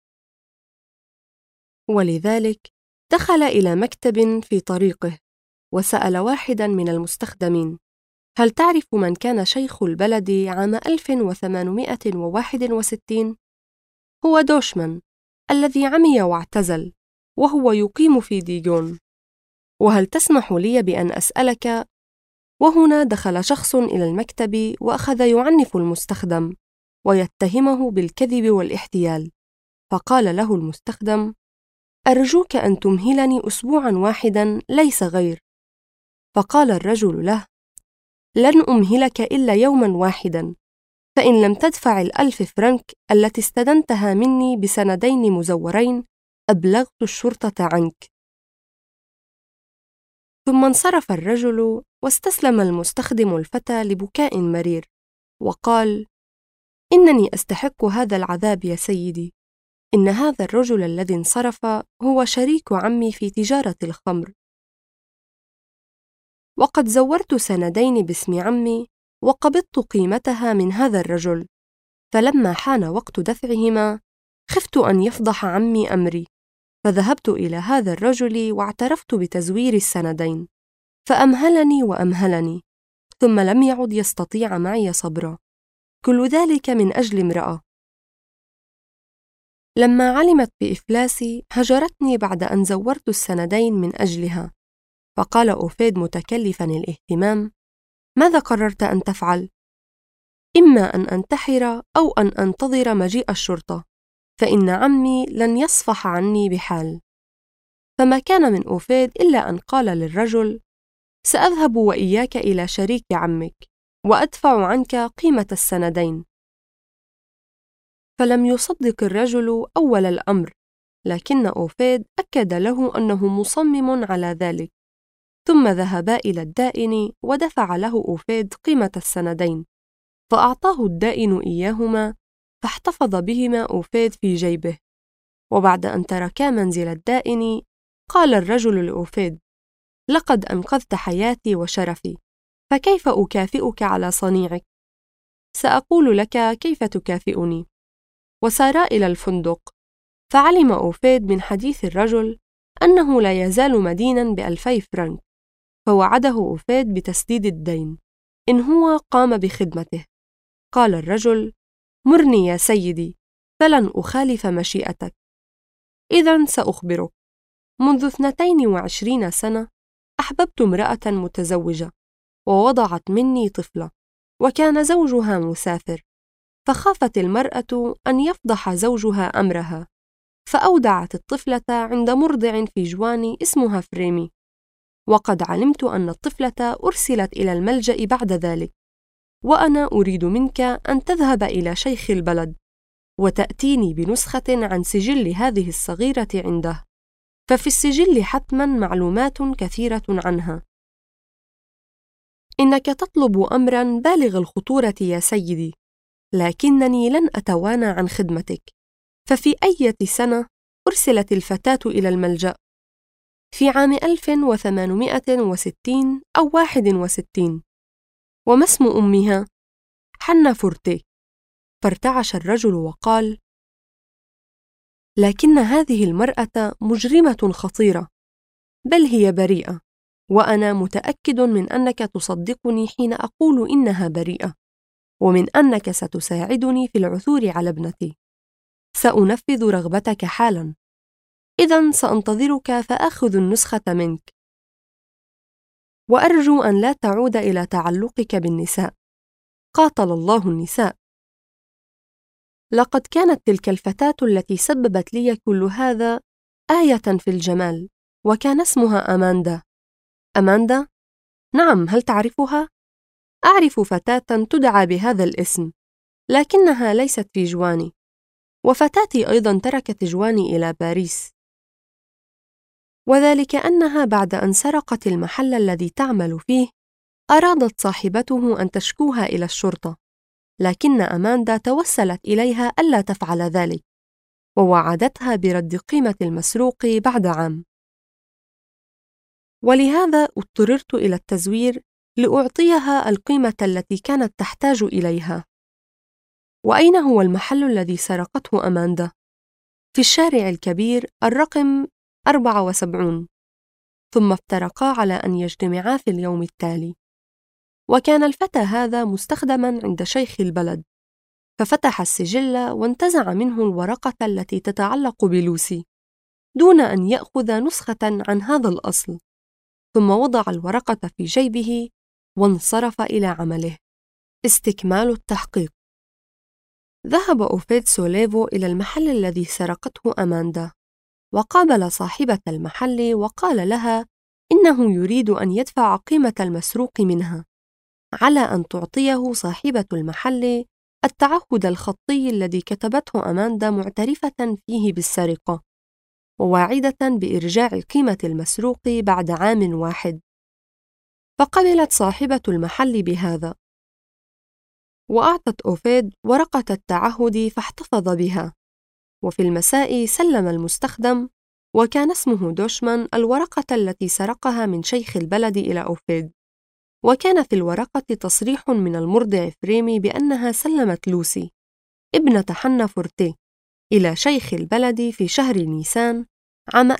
ولذلك دخل إلى مكتب في طريقه وسأل واحداً من المستخدمين: هل تعرف من كان شيخ البلد عام 1861؟ هو دوشمان الذي عمي واعتزل، وهو يقيم في ديجون. وهل تسمح لي بأن أسألك؟ وهنا دخل شخص إلى المكتب وأخذ يعنف المستخدم ويتهمه بالكذب والاحتيال. فقال له المستخدم: أرجوك أن تمهلني أسبوعاً واحداً ليس غير. فقال الرجل له: لن أمهلك إلا يوماً واحداً، فإن لم تدفع 1000 فرنك التي استدنتها مني بسندين مزورين أبلغت الشرطة عنك. ثم انصرف الرجل، واستسلم المستخدم الفتى لبكاء مرير، وقال: إنني أستحق هذا العذاب يا سيدي. إن هذا الرجل الذي انصرف هو شريك عمي في تجارة الخمر. وقد زورت سندين باسم عمي وقبضت قيمتها من هذا الرجل، فلما حان وقت دفعهما خفت أن يفضح عمي أمري، فذهبت إلى هذا الرجل واعترفت بتزوير السندين، فأمهلني وأمهلني، ثم لم يعد يستطيع معي صبرا، كل ذلك من أجل امرأة. لما علمت بإفلاسي هجرتني بعد أن زورت السندين من أجلها. فقال أوفيد متكلفا الاهتمام: ماذا قررت أن تفعل؟ إما أن أنتحر أو أن أنتظر مجيء الشرطة، فإن عمي لن يصفح عني بحال. فما كان من أوفيد إلا أن قال للرجل: سأذهب وإياك إلى شريك عمك وأدفع عنك قيمة السندين. فلم يصدق الرجل أول الأمر، لكن أوفيد أكد له أنه مصمم على ذلك، ثم ذهبا إلى الدائن ودفع له أوفيد قيمة السندين، فأعطاه الدائن إياهما، فاحتفظ بهما أوفيد في جيبه. وبعد أن تركا منزل الدائن قال الرجل لأوفيد: لقد أنقذت حياتي وشرفي، فكيف أكافئك على صنيعك؟ سأقول لك كيف تكافئني. وسارا إلى الفندق، فعلم أوفيد من حديث الرجل أنه لا يزال مديناً ب2,000 فرنك، فوعده أوفيد بتسديد الدين إن هو قام بخدمته. قال الرجل: مرني يا سيدي، فلن أخالف مشيئتك. إذن سأخبرك. منذ 22 سنة أحببت امرأة متزوجة، ووضعت مني طفلة، وكان زوجها مسافر، فخافت المرأة أن يفضح زوجها أمرها، فأودعت الطفلة عند مرضع في جواني اسمها فريمي، وقد علمت أن الطفلة أرسلت إلى الملجأ بعد ذلك، وأنا أريد منك أن تذهب إلى شيخ البلد وتأتيني بنسخة عن سجل هذه الصغيرة عنده، ففي السجل حتماً معلومات كثيرة عنها. إنك تطلب أمراً بالغ الخطورة يا سيدي، لكنني لن أتوانى عن خدمتك. ففي أي سنة أرسلت الفتاة إلى الملجأ؟ في عام 1860 أو 61. وما اسم أمها؟ حنا فورتيه. فارتعش الرجل وقال: لكن هذه المرأة مجرمة خطيرة، بل هي بريئة، وأنا متأكد من أنك تصدقني حين أقول إنها بريئة، ومن أنك ستساعدني في العثور على ابنتي. سأنفذ رغبتك حالاً. إذن سأنتظرك فآخذ النسخة منك، وأرجو أن لا تعود إلى تعلقك بالنساء. قاتل الله النساء. لقد كانت تلك الفتاة التي سببت لي كل هذا آية في الجمال، وكان اسمها أماندا. أماندا؟ نعم، هل تعرفها؟ أعرف فتاة تدعى بهذا الاسم، لكنها ليست في جواني، وفتاتي أيضاً تركت جواني إلى باريس، وذلك أنها بعد أن سرقت المحل الذي تعمل فيه أرادت صاحبته أن تشكوها إلى الشرطة، لكن أماندا توسلت إليها ألا تفعل ذلك، ووعدتها برد قيمة المسروق بعد عام. ولهذا اضطررت إلى التزوير لأعطيها القيمة التي كانت تحتاج إليها. وأين هو المحل الذي سرقته أماندا؟ في الشارع الكبير الرقم 74. ثم افترقا على أن يجتمعا في اليوم التالي. وكان الفتى هذا مستخدما عند شيخ البلد، ففتح السجل وانتزع منه الورقة التي تتعلق بلوسي دون أن يأخذ نسخة عن هذا الأصل، ثم وضع الورقة في جيبه وانصرف إلى عمله. استكمال التحقيق. ذهب أوفيد سوليفو إلى المحل الذي سرقته أماندا، وقابل صاحبة المحل وقال لها إنه يريد أن يدفع قيمة المسروق منها، على أن تعطيه صاحبة المحل التعهد الخطي الذي كتبته أماندا معترفة فيه بالسرقة، وواعدة بإرجاع قيمة المسروق بعد عام واحد. فقبلت صاحبة المحل بهذا، وأعطت أوفيد ورقة التعهد فاحتفظ بها. وفي المساء سلم المستخدم، وكان اسمه دوشمان، الورقة التي سرقها من شيخ البلد إلى أوفيد. وكان في الورقة تصريح من المرضع فريمي بأنها سلمت لوسي ابنة حنا فورتيه إلى شيخ البلد في شهر نيسان عام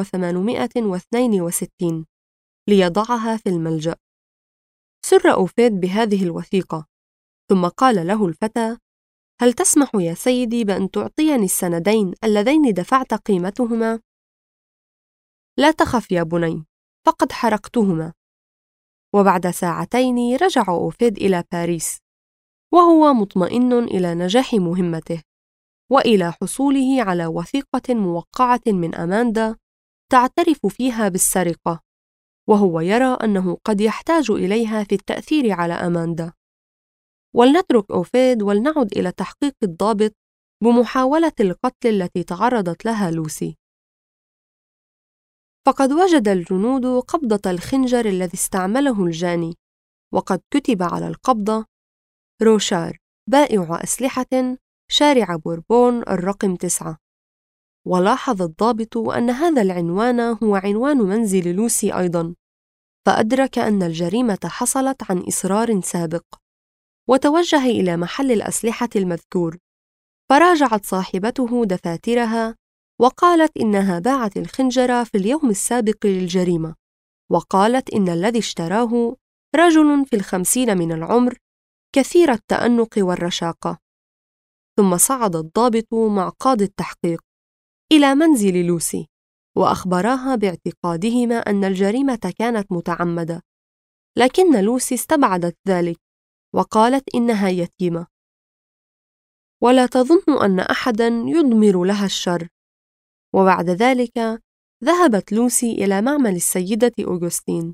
1862 ليضعها في الملجأ. سر أوفيد بهذه الوثيقة، ثم قال له الفتى: هل تسمح يا سيدي بأن تعطيني السندين اللذين دفعت قيمتهما؟ لا تخف يا بني، فقد حرقتهما. وبعد ساعتين رجع أوفيد إلى باريس، وهو مطمئن إلى نجاح مهمته وإلى حصوله على وثيقة موقعة من أماندا تعترف فيها بالسرقة، وهو يرى أنه قد يحتاج إليها في التأثير على أماندا. ولنترك أوفيد ولنعد إلى تحقيق الضابط بمحاولة القتل التي تعرضت لها لوسي. فقد وجد الجنود قبضة الخنجر الذي استعمله الجاني، وقد كتب على القبضة: روشار، بائع أسلحة، شارع بوربون الرقم 9. ولاحظ الضابط أن هذا العنوان هو عنوان منزل لوسي أيضاً، فأدرك أن الجريمة حصلت عن إصرار سابق، وتوجه إلى محل الأسلحة المذكور. فراجعت صاحبته دفاترها وقالت إنها باعت الخنجر في اليوم السابق للجريمة، وقالت إن الذي اشتراه رجل في 50 من العمر كثير التأنق والرشاقة. ثم صعد الضابط مع قاضي التحقيق إلى منزل لوسي، وأخبراها باعتقادهما أن الجريمة كانت متعمدة، لكن لوسي استبعدت ذلك وقالت إنها يتيمة ولا تظن أن أحداً يضمر لها الشر. وبعد ذلك ذهبت لوسي إلى معمل السيدة أوغسطين،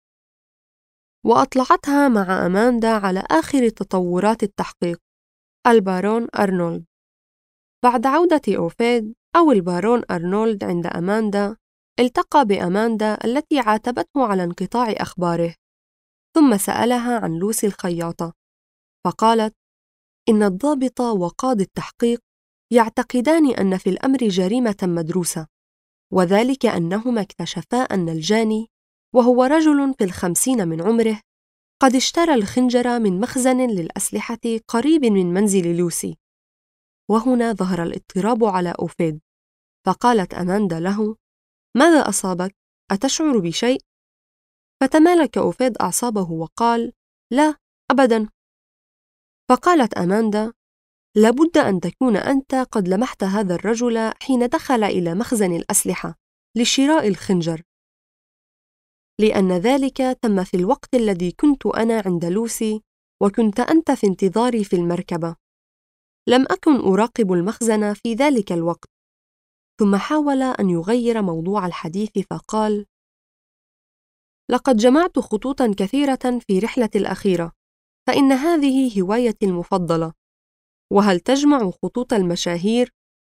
وأطلعتها مع أماندا على آخر تطورات التحقيق. البارون أرنولد. بعد عودة أوفيد أو البارون أرنولد عند أماندا، التقى بأماندا التي عاتبته على انقطاع أخباره، ثم سألها عن لوسي الخياطة، فقالت إن الضابط وقاضي التحقيق يعتقدان أن في الأمر جريمة مدروسة، وذلك أنهما اكتشفا أن الجاني، وهو رجل في 50 من عمره، قد اشترى الخنجر من مخزن للأسلحة قريب من منزل لوسي. وهنا ظهر الاضطراب على أوفيد، فقالت أماندا له: ماذا أصابك؟ أتشعر بشيء؟ فتمالك أوفيد أعصابه وقال: لا أبداً. فقالت أماندا: لابد أن تكون أنت قد لمحت هذا الرجل حين دخل إلى مخزن الأسلحة لشراء الخنجر، لأن ذلك تم في الوقت الذي كنت أنا عند لوسي، وكنت أنت في انتظاري في المركبة. لم أكن أراقب المخزن في ذلك الوقت. ثم حاول أن يغير موضوع الحديث فقال: لقد جمعت خطوطاً كثيرة في رحلتي الأخيرة، فإن هذه هوايتي المفضلة. وهل تجمع خطوط المشاهير؟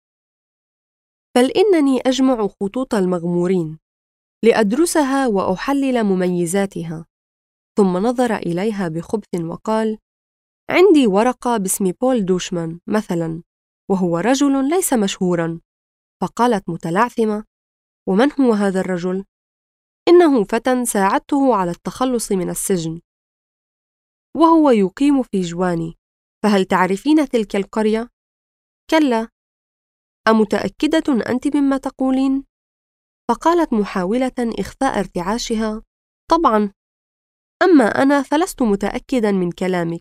بل إنني أجمع خطوط المغمورين لأدرسها وأحلل مميزاتها. ثم نظر إليها بخبث وقال: عندي ورقة باسم بول دوشمان مثلاً، وهو رجل ليس مشهوراً. فقالت متلعثمة: ومن هو هذا الرجل؟ إنه فتى ساعدته على التخلص من السجن، وهو يقيم في جواني. فهل تعرفين تلك القرية؟ كلا. أمتأكدة أنت مما تقولين؟ فقالت محاولة إخفاء ارتعاشها: طبعاً، أما أنا فلست متأكداً من كلامك،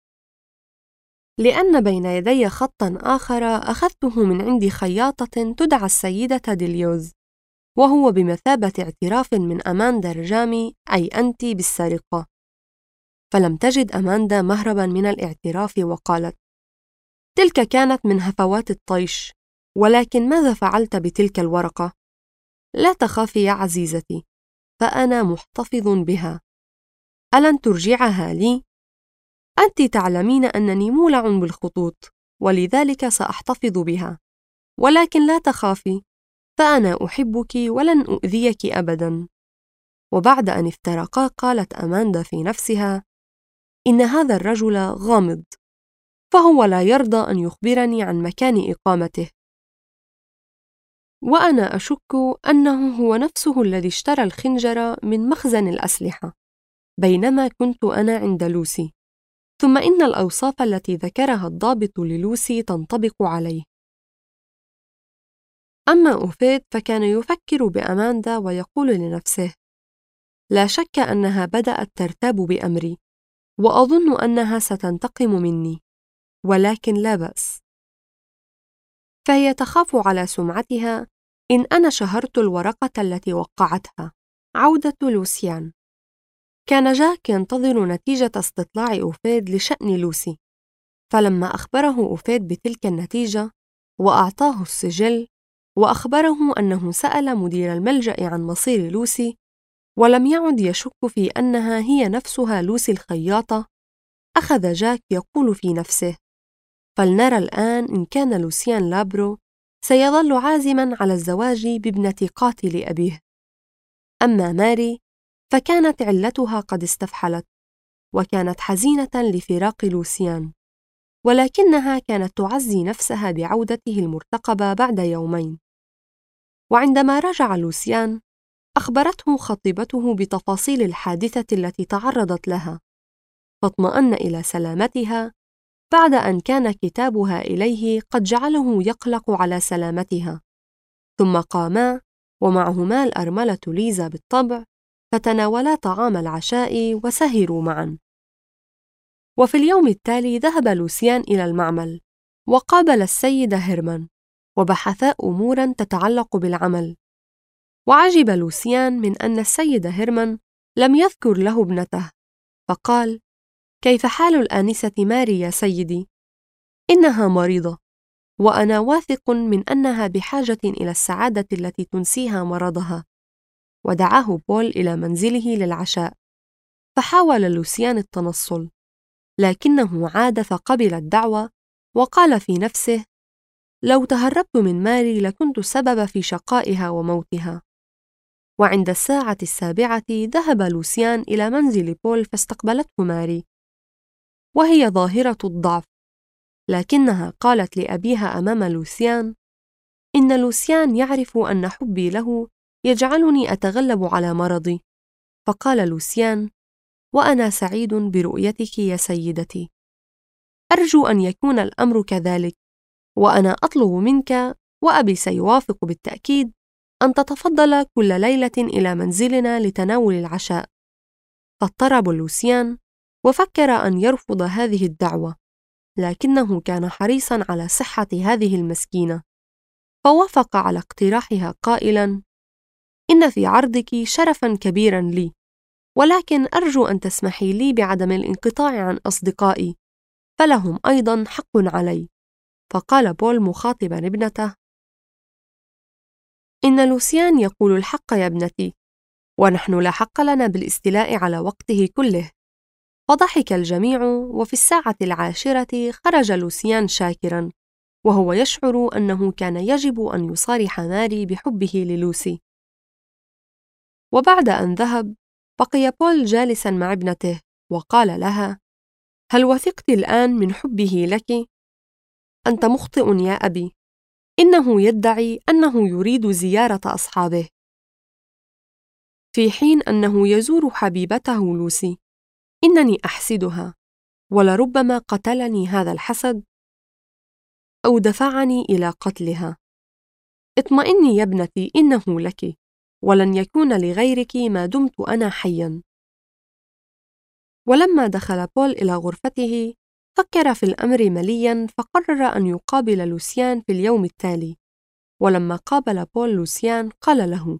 لأن بين يدي خطاً آخر أخذته من عند خياطة تدعى السيدة ديليوز، وهو بمثابة اعتراف من أماندا رجامي، أي أنت، بالسرقة. فلم تجد أماندا مهرباً من الاعتراف، وقالت: تلك كانت من هفوات الطيش، ولكن ماذا فعلت بتلك الورقة؟ لا تخافي يا عزيزتي، فأنا محتفظ بها. ألن ترجعها لي؟ أنت تعلمين أنني مولع بالخطوط، ولذلك سأحتفظ بها. ولكن لا تخافي، فأنا أحبك ولن أؤذيك أبداً. وبعد أن افترقا قالت أماندا في نفسها: إن هذا الرجل غامض، فهو لا يرضى أن يخبرني عن مكان إقامته، وأنا أشك أنه هو نفسه الذي اشترى الخنجر من مخزن الأسلحة. بينما كنت أنا عند لوسي. ثم إن الأوصاف التي ذكرها الضابط للوسي تنطبق عليه. أما أوفيد فكان يفكر بأماندا ويقول لنفسه: لا شك أنها بدأت ترتاب بأمري، وأظن أنها ستنتقم مني، ولكن لا بأس. فهي تخاف على سمعتها إن أنا شهرت الورقة التي وقعتها. عودة لوسيان. كان جاك ينتظر نتيجة استطلاع أوفيد لشأن لوسي، فلما أخبره أوفيد بتلك النتيجة وأعطاه السجل وأخبره أنه سأل مدير الملجأ عن مصير لوسي ولم يعد يشك في أنها هي نفسها لوسي الخياطة، أخذ جاك يقول في نفسه: فلنرى الآن إن كان لوسيان لابرو سيظل عازماً على الزواج بابنة قاتل أبيه. أما ماري فكانت علتها قد استفحلت، وكانت حزينة لفراق لوسيان، ولكنها كانت تعزي نفسها بعودته المرتقبة بعد يومين. وعندما رجع لوسيان أخبرته خطيبته بتفاصيل الحادثة التي تعرضت لها، فاطمأن إلى سلامتها بعد أن كان كتابها إليه قد جعله يقلق على سلامتها. ثم قاما ومعهما الأرملة ليزا بالطبع، فتناولا طعام العشاء وسهروا معا. وفي اليوم التالي ذهب لوسيان إلى المعمل وقابل السيد هيرمان، وبحثا أمورا تتعلق بالعمل. وعجب لوسيان من أن السيد هيرمان لم يذكر له ابنته، فقال: كيف حال الآنسة ماري يا سيدي؟ إنها مريضة، وأنا واثق من أنها بحاجة إلى السعادة التي تنسيها مرضها. ودعاه بول إلى منزله للعشاء، فحاول لوسيان التنصل، لكنه عاد فقبل الدعوة وقال في نفسه: لو تهربت من ماري لكنت السبب في شقائها وموتها. وعند الساعة 7 ذهب لوسيان إلى منزل بول، فاستقبلته ماري وهي ظاهرة الضعف، لكنها قالت لأبيها أمام لوسيان: إن لوسيان يعرف أن حبي له يجعلني أتغلب على مرضي. فقال لوسيان: وأنا سعيد برؤيتك يا سيدتي، أرجو أن يكون الأمر كذلك، وأنا أطلب منك، وأبي سيوافق بالتأكيد، أن تتفضل كل ليلة إلى منزلنا لتناول العشاء. فاضطرب لوسيان وفكر أن يرفض هذه الدعوة، لكنه كان حريصاً على صحة هذه المسكينة، فوافق على اقتراحها قائلاً: إن في عرضك شرفاً كبيراً لي، ولكن أرجو أن تسمحي لي بعدم الانقطاع عن أصدقائي، فلهم أيضاً حق علي. فقال بول مخاطباً ابنته: إن لوسيان يقول الحق يا ابنتي، ونحن لا حق لنا بالاستيلاء على وقته كله. فضحك الجميع، وفي الساعة 10 خرج لوسيان شاكراً، وهو يشعر أنه كان يجب أن يصارح ماري بحبه للوسي. وبعد أن ذهب بقي بول جالساً مع ابنته، وقال لها: هل وثقت الآن من حبه لك؟ أنت مخطئ يا أبي، إنه يدعي أنه يريد زيارة أصحابه، في حين أنه يزور حبيبته لوسي. إنني أحسدها، ولربما قتلني هذا الحسد أو دفعني إلى قتلها. اطمئني يا ابنتي، إنه لك، ولن يكون لغيرك ما دمت أنا حياً. ولما دخل بول إلى غرفته فكر في الأمر ملياً، فقرر أن يقابل لوسيان في اليوم التالي. ولما قابل بول لوسيان قال له: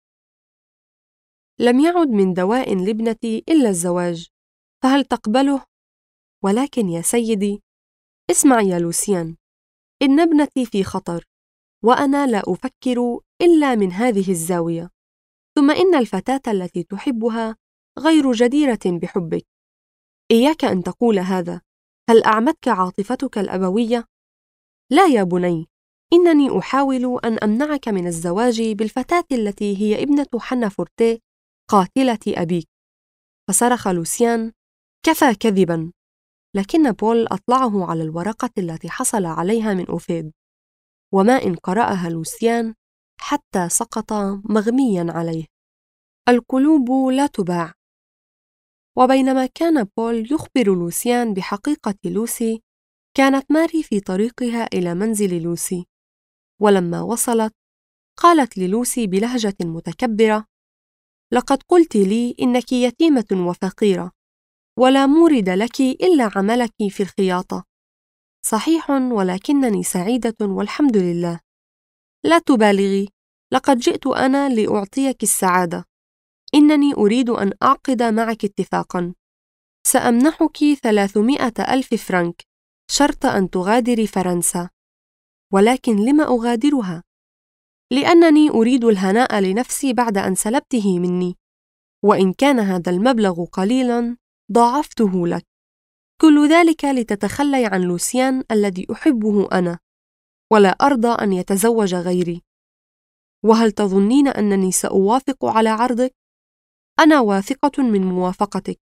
لم يعد من دواء لابنتي إلا الزواج، فهل تقبله؟ ولكن يا سيدي، اسمع يا لوسيان، إن ابنتي في خطر، وأنا لا أفكر إلا من هذه الزاوية. ثم إن الفتاة التي تحبها غير جديرة بحبك. إياك أن تقول هذا. هل أعمتك عاطفتك الأبوية؟ لا يا بني، إنني أحاول أن أمنعك من الزواج بالفتاة التي هي ابنة حنا فورتيه قاتلة أبيك. فصرخ لوسيان: كفى كذباً! لكن بول أطلعه على الورقة التي حصل عليها من أوفيد، وما إن قرأها لوسيان حتى سقط مغمياً عليه. القلوب لا تباع. وبينما كان بول يخبر لوسيان بحقيقة لوسي، كانت ماري في طريقها إلى منزل لوسي، ولما وصلت قالت للوسي بلهجة متكبرة: لقد قلت لي إنك يتيمة وفقيرة، ولا مورد لك إلا عملك في الخياطة. صحيح، ولكنني سعيدة والحمد لله. لا تبالغي، لقد جئت أنا لأعطيك السعادة. إنني أريد أن أعقد معك اتفاقاً. سأمنحك 300,000 فرنك شرط أن تغادري فرنسا. ولكن لم أغادرها؟ لأنني أريد الهناء لنفسي بعد أن سلبته مني، وإن كان هذا المبلغ قليلاً ضاعفته لك. كل ذلك لتتخلي عن لوسيان الذي أحبه أنا، ولا أرضى أن يتزوج غيري. وهل تظنين أنني سأوافق على عرضك؟ أنا واثقة من موافقتك.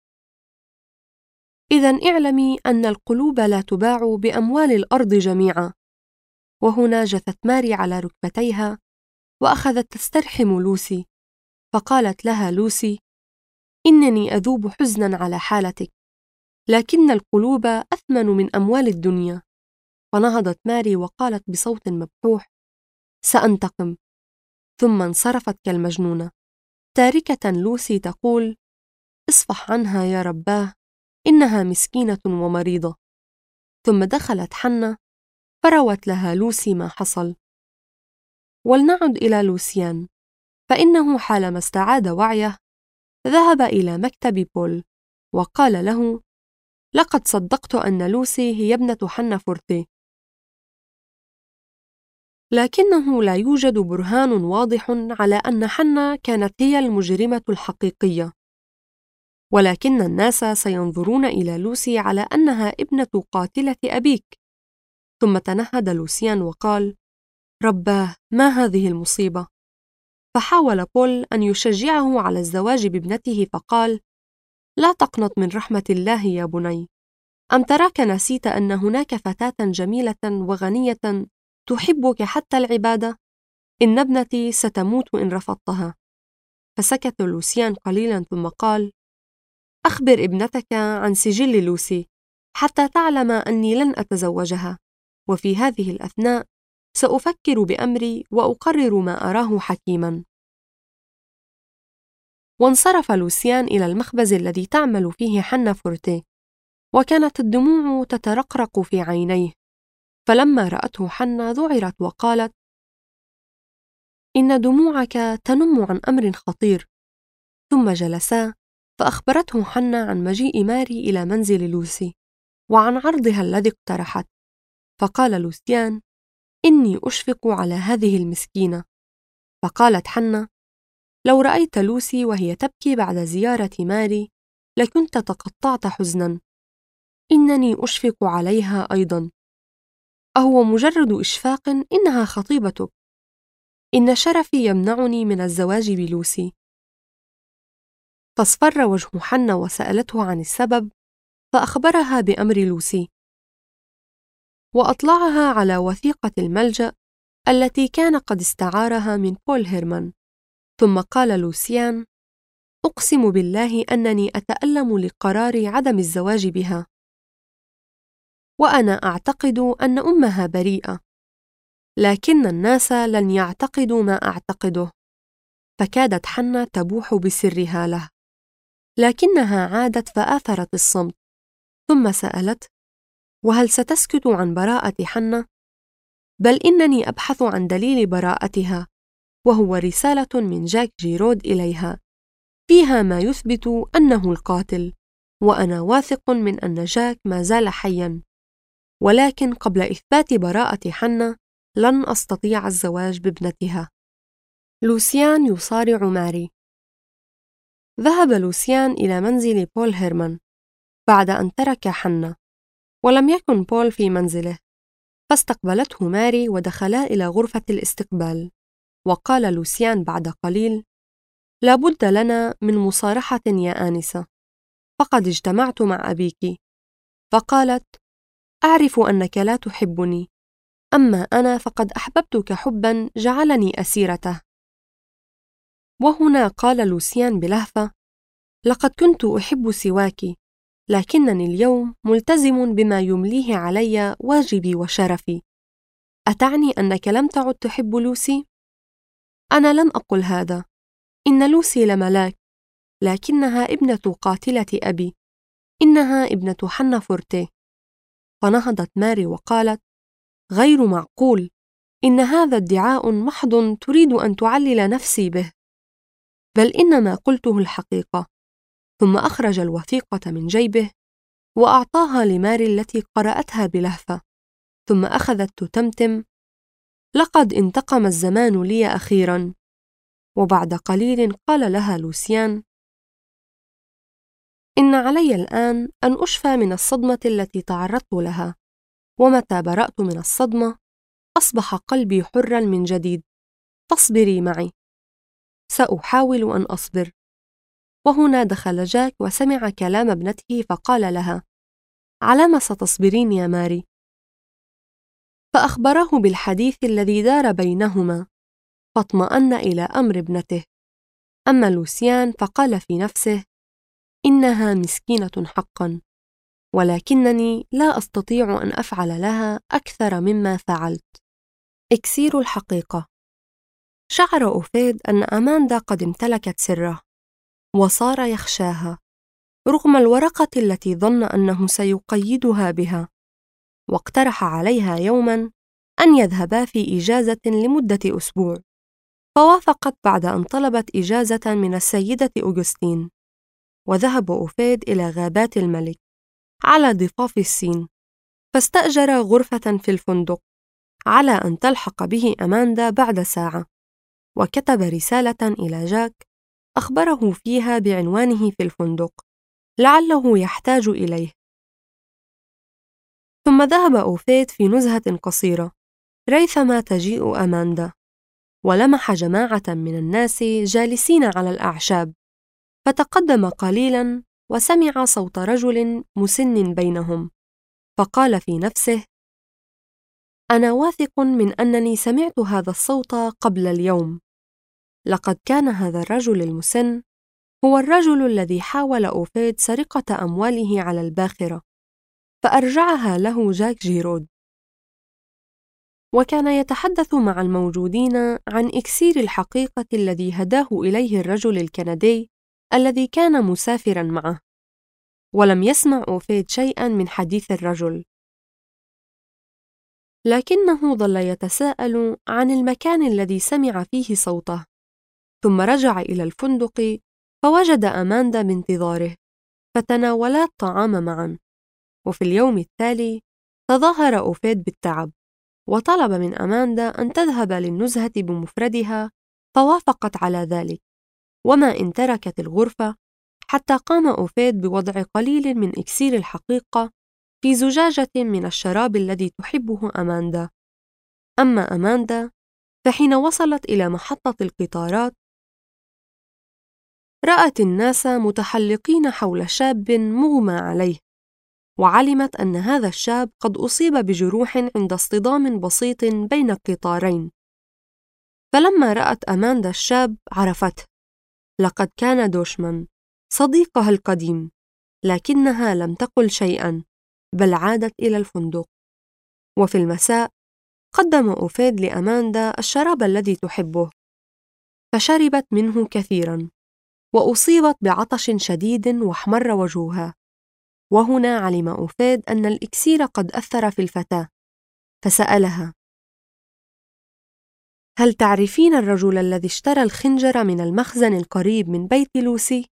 إذن اعلمي أن القلوب لا تباع بأموال الأرض جميعا. وهنا جثت ماري على ركبتيها وأخذت تسترحم لوسي، فقالت لها لوسي: إنني أذوب حزنا على حالتك، لكن القلوب أثمن من أموال الدنيا. فنهضت ماري وقالت بصوت مبحوح: سأنتقم. ثم انصرفت كالمجنونة، تاركة لوسي تقول: اصفح عنها يا رباه، إنها مسكينة ومريضة. ثم دخلت حنة فروت لها لوسي ما حصل. ولنعد إلى لوسيان، فإنه حالما استعاد وعيه ذهب إلى مكتب بول وقال له: لقد صدقت أن لوسي هي ابنة حنة فورتيه، لكنه لا يوجد برهان واضح على أن حنة كانت هي المجرمة الحقيقية، ولكن الناس سينظرون إلى لوسي على أنها ابنة قاتلة أبيك. ثم تنهد لوسيان وقال: رباه، ما هذه المصيبة؟ فحاول بول أن يشجعه على الزواج بابنته فقال: لا تقنط من رحمة الله يا بني. أم تراك نسيت أن هناك فتاة جميلة وغنية تحبك حتى العبادة؟ إن ابنتي ستموت إن رفضتها. فسكت لوسيان قليلا ثم قال: أخبر ابنتك عن سجل لوسي حتى تعلم أني لن أتزوجها، وفي هذه الأثناء سأفكر بأمري وأقرر ما أراه حكيما. وانصرف لوسيان إلى المخبز الذي تعمل فيه حنة فورتيه، وكانت الدموع تترقرق في عينيه. فلما رأته حنة ذعرت وقالت: إن دموعك تنم عن أمر خطير. ثم جلسا، فأخبرته حنة عن مجيء ماري إلى منزل لوسي وعن عرضها الذي اقترحت. فقال لوسيان: إني أشفق على هذه المسكينة. فقالت حنة: لو رأيت لوسي وهي تبكي بعد زيارة ماري لكنت تقطعت حزنا. إنني أشفق عليها أيضا. أهو مجرد إشفاق؟ إنها خطيبتك. إن شرفي يمنعني من الزواج بلوسي. فاصفر وجه حنة وسألته عن السبب، فأخبرها بأمر لوسي، وأطلعها على وثيقة الملجأ التي كان قد استعارها من بول هيرمان. ثم قال لوسيان: أقسم بالله أنني أتألم لقرار عدم الزواج بها، وأنا أعتقد أن أمها بريئة، لكن الناس لن يعتقدوا ما أعتقده. فكادت حنة تبوح بسرها له، لكنها عادت فآثرت الصمت. ثم سألت: وهل ستسكت عن براءة حنة؟ بل إنني أبحث عن دليل براءتها، وهو رسالة من جاك جيرود إليها فيها ما يثبت أنه القاتل، وأنا واثق من أن جاك ما زال حياً. ولكن قبل إثبات براءة حنة لن أستطيع الزواج بابنتها. لوسيان يصارع ماري. ذهب لوسيان إلى منزل بول هيرمان بعد أن ترك حنة، ولم يكن بول في منزله، فاستقبلته ماري ودخلا إلى غرفة الاستقبال. وقال لوسيان بعد قليل: لا بد لنا من مصارحة يا آنسة، فقد اجتمعت مع أبيك. فقالت: أعرف أنك لا تحبني، أما أنا فقد أحببتك حبا جعلني أسيرته. وهنا قال لوسيان بلهفة: لقد كنت أحب سواك، لكنني اليوم ملتزم بما يمليه علي واجبي وشرفي. أتعني أنك لم تعد تحب لوسي؟ أنا لن أقل هذا. إن لوسي لملاك، لكنها ابنة قاتلة أبي. إنها ابنة حنا فورتيه. فنهضت ماري وقالت: غير معقول، إن هذا ادعاء محض تريد أن تعلل نفسي به. بل إنما قلته الحقيقة. ثم أخرج الوثيقة من جيبه وأعطاها لماري التي قرأتها بلهفة، ثم أخذت تتمتم: لقد انتقم الزمان لي أخيراً. وبعد قليل قال لها لوسيان: إن علي الآن أن أشفى من الصدمة التي تعرضت لها، ومتى برأت من الصدمة أصبح قلبي حراً من جديد. فاصبري معي. سأحاول أن أصبر. وهنا دخل جاك وسمع كلام ابنته فقال لها: على ما ستصبرين يا ماري؟ فأخبره بالحديث الذي دار بينهما، فاطمأن إلى أمر ابنته. أما لوسيان فقال في نفسه: إنها مسكينة حقاً، ولكنني لا أستطيع أن أفعل لها أكثر مما فعلت. إكسير الحقيقة. شعر أوفيد أن أماندا قد امتلكت سره، وصار يخشاها رغم الورقة التي ظن أنه سيقيدها بها. واقترح عليها يوماً أن يذهبا في إجازة لمدة أسبوع، فوافقت بعد أن طلبت إجازة من السيدة أوغسطين. وذهب أوفيد إلى غابات الملك على ضفاف السين، فاستأجر غرفة في الفندق على أن تلحق به أماندا بعد ساعة. وكتب رسالة إلى جاك أخبره فيها بعنوانه في الفندق لعله يحتاج إليه. ثم ذهب أوفيد في نزهة قصيرة ريثما تجيء أماندا، ولمح جماعة من الناس جالسين على الأعشاب، فتقدم قليلاً وسمع صوت رجل مسن بينهم، فقال في نفسه: أنا واثق من أنني سمعت هذا الصوت قبل اليوم. لقد كان هذا الرجل المسن هو الرجل الذي حاول أوفيد سرقة أمواله على الباخرة، فأرجعها له جاك جيرود. وكان يتحدث مع الموجودين عن إكسير الحقيقة الذي هداه إليه الرجل الكندي الذي كان مسافراً معه. ولم يسمع أوفيد شيئاً من حديث الرجل، لكنه ظل يتساءل عن المكان الذي سمع فيه صوته. ثم رجع إلى الفندق فوجد أماندا بانتظاره، فتناولا الطعام معاً. وفي اليوم التالي تظاهر أوفيد بالتعب، وطلب من أماندا أن تذهب للنزهة بمفردها، فوافقت على ذلك. وما إن تركت الغرفة حتى قام أوفيد بوضع قليل من إكسير الحقيقة في زجاجة من الشراب الذي تحبه أماندا. أما أماندا فحين وصلت إلى محطة القطارات رأت الناس متحلقين حول شاب مغمى عليه، وعلمت أن هذا الشاب قد أصيب بجروح عند اصطدام بسيط بين القطارين. فلما رأت أماندا الشاب عرفته، لقد كان دوشمان صديقها القديم، لكنها لم تقل شيئاً، بل عادت إلى الفندق. وفي المساء قدم أوفيد لأماندا الشراب الذي تحبه، فشربت منه كثيراً، وأصيبت بعطش شديد واحمر وجهها. وهنا علم أوفيد أن الإكسير قد أثر في الفتاة، فسألها: هل تعرفين الرجل الذي اشترى الخنجر من المخزن القريب من بيت لوسي؟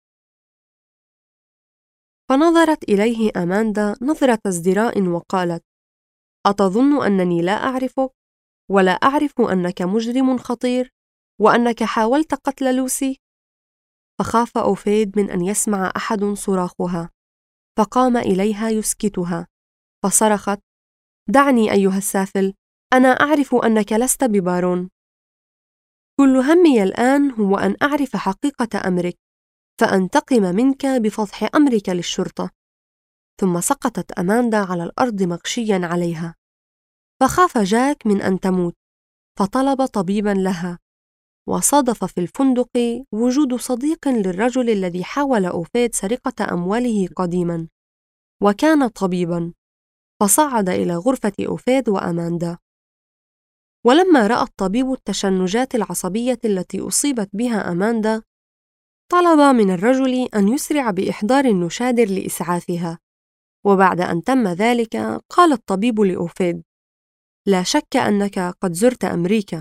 فنظرت إليه أماندا نظرة ازدراء وقالت: أتظن أنني لا أعرفك؟ ولا أعرف أنك مجرم خطير؟ وأنك حاولت قتل لوسي؟ فخاف أوفيد من أن يسمع أحد صراخها، فقام إليها يسكتها، فصرخت: دعني أيها السافل، أنا أعرف أنك لست ببارون. كل همي الآن هو أن أعرف حقيقة أمرك، فأنتقم منك بفضح أمرك للشرطة. ثم سقطت أماندا على الأرض مغشيا عليها، فخاف جاك من أن تموت، فطلب طبيبا لها، وصادف في الفندق وجود صديق للرجل الذي حاول أوفيد سرقة أمواله قديماً، وكان طبيباً، فصعد إلى غرفة أوفيد وأماندا. ولما رأى الطبيب التشنجات العصبية التي أصيبت بها أماندا، طلب من الرجل أن يسرع بإحضار النشادر لإسعافها. وبعد أن تم ذلك، قال الطبيب لأوفيد: لا شك أنك قد زرت أمريكا.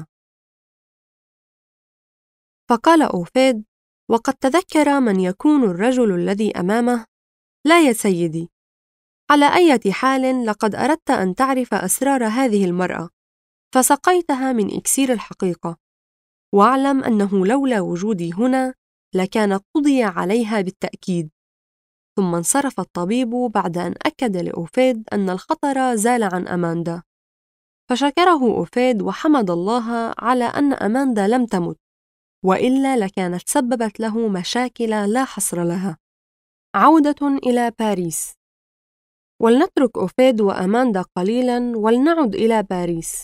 فقال أوفيد: وقد تذكر من يكون الرجل الذي أمامه. لا يا سيدي، على أي حال لقد أردت أن تعرف أسرار هذه المرأة، فسقيتها من إكسير الحقيقة، واعلم أنه لولا وجودي هنا لكان قضي عليها بالتأكيد. ثم انصرف الطبيب بعد أن أكد لأوفيد أن الخطر زال عن أماندا، فشكره أوفيد وحمد الله على أن أماندا لم تمت، وإلا لكانت سببت له مشاكل لا حصر لها. عودة إلى باريس. ولنترك أوفيد وأماندا قليلاً ولنعد إلى باريس.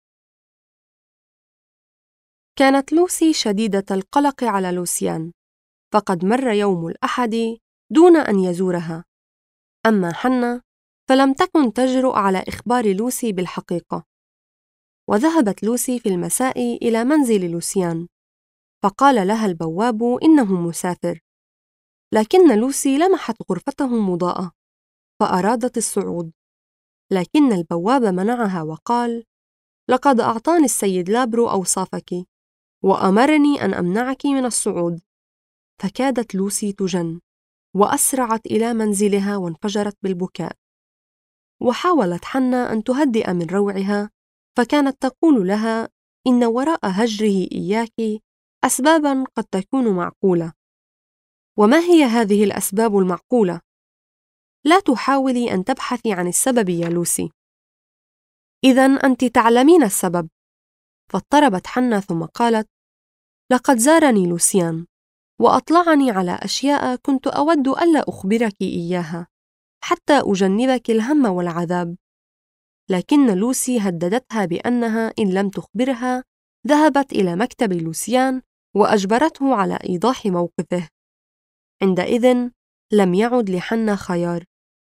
كانت لوسي شديدة القلق على لوسيان، فقد مر يوم الأحد دون أن يزورها. أما حنا فلم تكن تجرؤ على إخبار لوسي بالحقيقة. وذهبت لوسي في المساء إلى منزل لوسيان، فقال لها البواب إنه مسافر، لكن لوسي لمحت غرفته مضاءة فأرادت الصعود، لكن البواب منعها وقال: لقد أعطاني السيد لابرو أوصافك وأمرني أن أمنعك من الصعود. فكادت لوسي تجن، وأسرعت إلى منزلها وانفجرت بالبكاء. وحاولت حنا أن تهدئ من روعها، فكانت تقول لها إن وراء هجره إياك أسباباً قد تكون معقولة. وما هي هذه الأسباب المعقولة؟ لا تحاولي أن تبحثي عن السبب يا لوسي. إذن أنت تعلمين السبب. فاضطربت حنا ثم قالت: لقد زارني لوسيان وأطلعني على أشياء كنت أود ألا أخبرك إياها حتى أجنبك الهم والعذاب. لكن لوسي هددتها بأنها إن لم تخبرها ذهبت إلى مكتب لوسيان وأجبرته على إيضاح موقفه. عندئذ لم يعد لحنا خيار،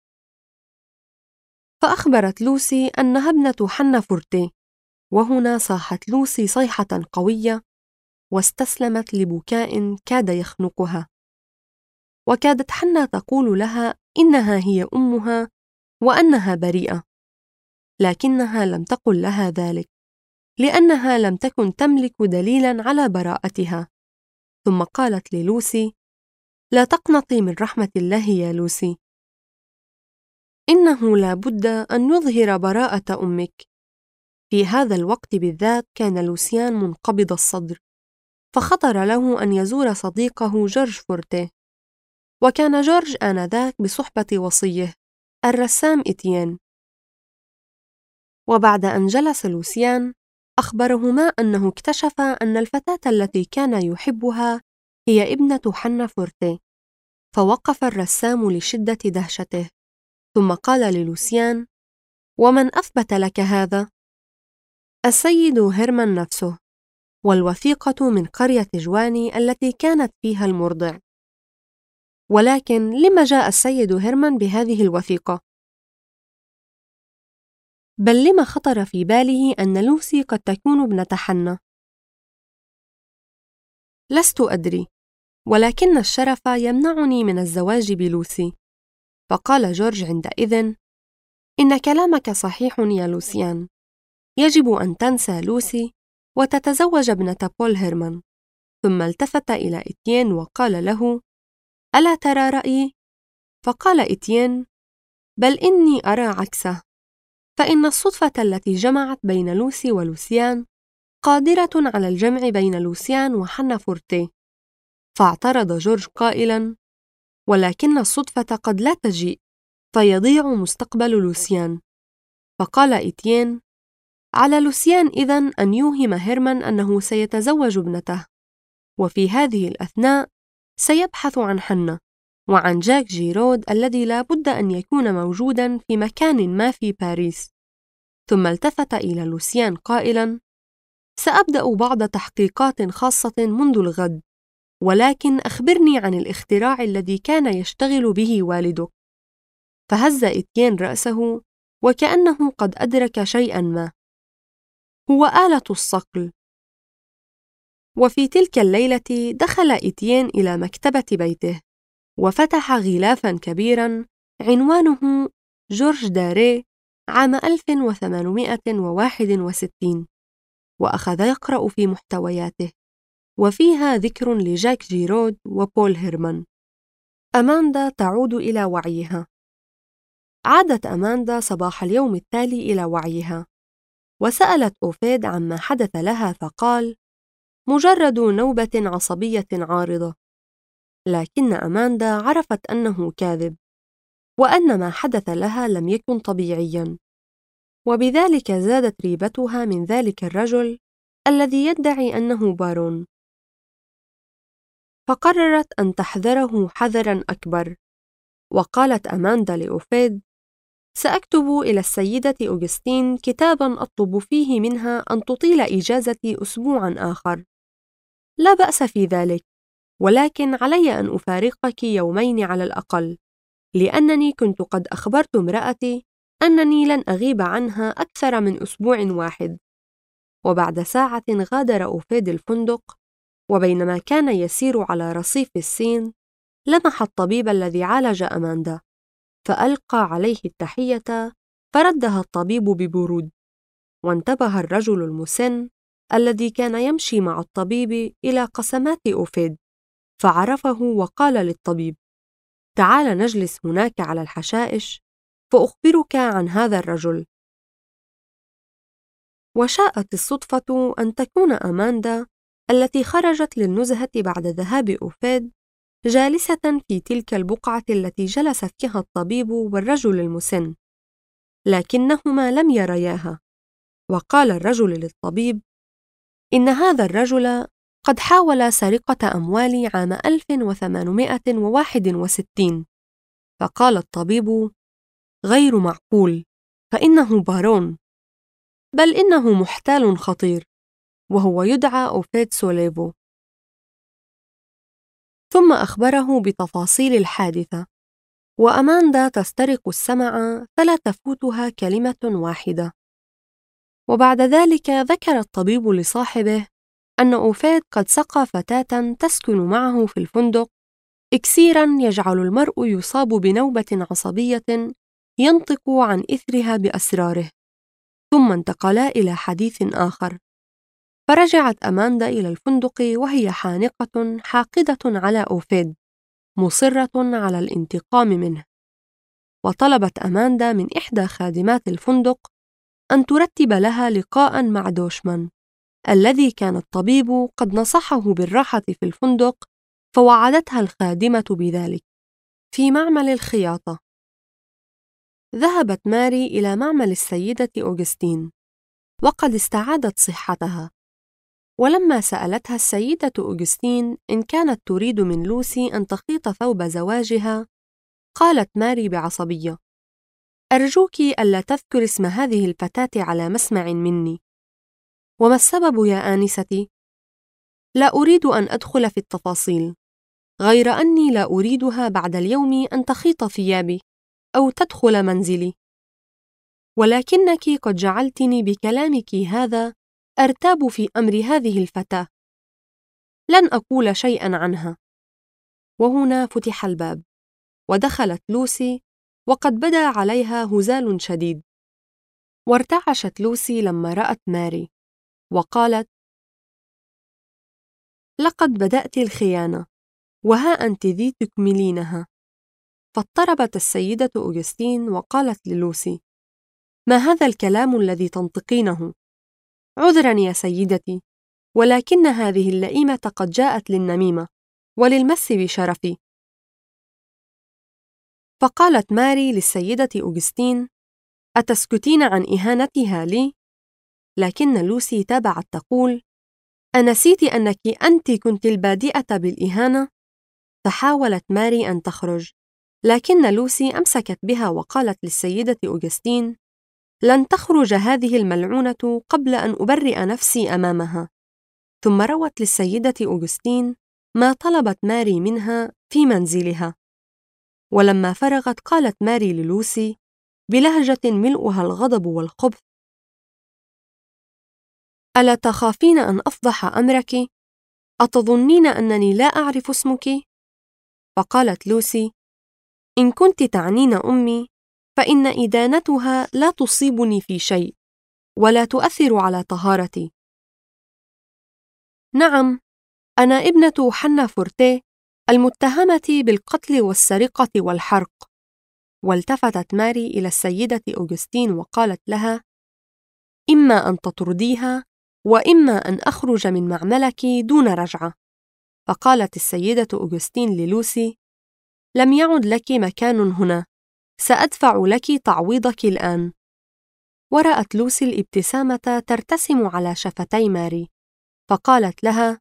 فأخبرت لوسي أنها ابنة حنا فورتيه. وهنا صاحت لوسي صيحة قوية واستسلمت لبكاء كاد يخنقها. وكادت حنا تقول لها إنها هي أمها وأنها بريئة، لكنها لم تقل لها ذلك لأنها لم تكن تملك دليلاً على براءتها. ثم قالت للوسي: لا تقنطي من رحمة الله يا لوسي، إنه لا بد أن يظهر براءة أمك. في هذا الوقت بالذات كان لوسيان منقبض الصدر، فخطر له أن يزور صديقه جورج فورتيه. وكان جورج آنذاك بصحبة وصيه الرسام إتيين. وبعد أن جلس لوسيان أخبرهما أنه اكتشف أن الفتاة التي كان يحبها هي ابنة حنا فورتيه. فوقف الرسام لشدة دهشته، ثم قال للوسيان: ومن أثبت لك هذا؟ السيد هيرمان نفسه، والوثيقة من قرية جواني التي كانت فيها المرضع. ولكن لما جاء السيد هيرمان بهذه الوثيقة؟ بل لما خطر في باله أن لوسي قد تكون ابنة حنا؟ لست أدري، ولكن الشرف يمنعني من الزواج بلوسي. فقال جورج عندئذ: إن كلامك صحيح يا لوسيان، يجب أن تنسى لوسي وتتزوج ابنة بول هيرمان. ثم التفت إلى إتيين وقال له: ألا ترى رأيي؟ فقال إتيين: بل إني أرى عكسه، فإن الصدفة التي جمعت بين لوسي ولوسيان قادرة على الجمع بين لوسيان وحنا فورتيه. فاعترض جورج قائلاً: ولكن الصدفة قد لا تجيء، فيضيع مستقبل لوسيان. فقال إتيين: على لوسيان إذن أن يوهم هيرمان أنه سيتزوج ابنته، وفي هذه الأثناء سيبحث عن حنا وعن جاك جيرود الذي لا بد أن يكون موجوداً في مكان ما في باريس. ثم التفت إلى لوسيان قائلاً: سأبدأ بعض تحقيقات خاصة منذ الغد، ولكن أخبرني عن الاختراع الذي كان يشتغل به والدك. فهز إتيين رأسه وكأنه قد أدرك شيئا ما. هو آلة الصقل. وفي تلك الليلة دخل إتيين إلى مكتبة بيته وفتح غلافا كبيرا عنوانه جورج داريه عام 1861، وأخذ يقرأ في محتوياته، وفيها ذكر لجاك جيرود وبول هيرمان. أماندا تعود إلى وعيها. عادت أماندا صباح اليوم التالي إلى وعيها، وسألت أوفيد عما حدث لها، فقال: مجرد نوبة عصبية عارضة. لكن أماندا عرفت أنه كاذب، وأن ما حدث لها لم يكن طبيعياً، وبذلك زادت ريبتها من ذلك الرجل الذي يدعي أنه بارون. فقررت أن تحذره حذراً أكبر، وقالت أماندا لأوفيد: سأكتب إلى السيدة أوغسطين كتاباً أطلب فيه منها أن تطيل إجازتي أسبوعاً آخر. لا بأس في ذلك، ولكن علي أن أفارقك يومين على الأقل، لأنني كنت قد أخبرت امرأتي أنني لن أغيب عنها أكثر من أسبوع واحد. وبعد ساعة غادر أوفيد الفندق، وبينما كان يسير على رصيف السين لمح الطبيب الذي عالج أماندا، فألقى عليه التحية، فردها الطبيب ببرود. وانتبه الرجل المسن الذي كان يمشي مع الطبيب إلى قسمات أوفيد، فعرفه وقال للطبيب: تعال نجلس هناك على الحشائش فأخبرك عن هذا الرجل. وشاءت الصدفة أن تكون أماندا التي خرجت للنزهة بعد ذهاب أوفيد جالسة في تلك البقعة التي جلس فيها الطبيب والرجل المسن، لكنهما لم يرياها. وقال الرجل للطبيب: إن هذا الرجل قد حاول سرقة أموالي عام 1861. فقال الطبيب: غير معقول، فإنه بارون، بل إنه محتال خطير، وهو يدعى أوفيد سوليفو. ثم أخبره بتفاصيل الحادثة، وأماندا تسترق السمع فلا تفوتها كلمة واحدة. وبعد ذلك ذكر الطبيب لصاحبه أن أوفيد قد سقى فتاة تسكن معه في الفندق إكسيراً يجعل المرء يصاب بنوبة عصبية ينطق عن إثرها بأسراره. ثم انتقلا إلى حديث آخر. فرجعت أماندا إلى الفندق وهي حانقة حاقدة على أوفيد، مصرة على الانتقام منه. وطلبت أماندا من إحدى خادمات الفندق أن ترتب لها لقاءً مع دوشمان الذي كان الطبيب قد نصحه بالراحة في الفندق، فوعدتها الخادمة بذلك. في معمل الخياطة، ذهبت ماري إلى معمل السيدة أوغسطين وقد استعادت صحتها. ولما سألتها السيدة أوغسطين إن كانت تريد من لوسي أن تخيط ثوب زواجها، قالت ماري بعصبية: أرجوك ألا تذكر اسم هذه الفتاة على مسمع مني. وما السبب يا آنستي؟ لا أريد أن أدخل في التفاصيل، غير أني لا أريدها بعد اليوم أن تخيط ثيابي أو تدخل منزلي. ولكنك قد جعلتني بكلامك هذا أرتاب في أمر هذه الفتاة. لن أقول شيئا عنها. وهنا فتح الباب، ودخلت لوسي، وقد بدا عليها هزال شديد. وارتعشت لوسي لما رأت ماري، وقالت: لقد بدأت الخيانة، وها أنت ذي تكملينها. فاضطربت السيدة أوغسطين وقالت للوسي: ما هذا الكلام الذي تنطقينه؟ عذرا يا سيدتي، ولكن هذه اللئيمة قد جاءت للنميمة وللمس بشرفي. فقالت ماري للسيدة أوغسطين: أتسكتين عن إهانتها لي؟ لكن لوسي تابعت تقول: أنسيت أنك أنت كنت البادئة بالإهانة؟ فحاولت ماري أن تخرج، لكن لوسي أمسكت بها وقالت للسيدة أوغسطين: لن تخرج هذه الملعونة قبل أن أبرئ نفسي أمامها. ثم روت للسيدة أوغسطين ما طلبت ماري منها في منزلها. ولما فرغت قالت ماري للوسي بلهجة ملؤها الغضب والخبث: ألا تخافين أن أفضح أمرك؟ أتظنين أنني لا أعرف اسمك؟ فقالت لوسي: إن كنت تعنين أمي فإن إدانتها لا تصيبني في شيء ولا تؤثر على طهارتي. نعم، أنا ابنة حنا فورتيه المتهمة بالقتل والسرقة والحرق. والتفتت ماري إلى السيدة أوغسطين وقالت لها: إما أن تطرديها وإما أن أخرج من معملك دون رجعة. فقالت السيدة أوغسطين للوسي: لم يعد لك مكان هنا، سأدفع لك تعويضك الآن. ورأت لوسي الابتسامة ترتسم على شفتي ماري، فقالت لها: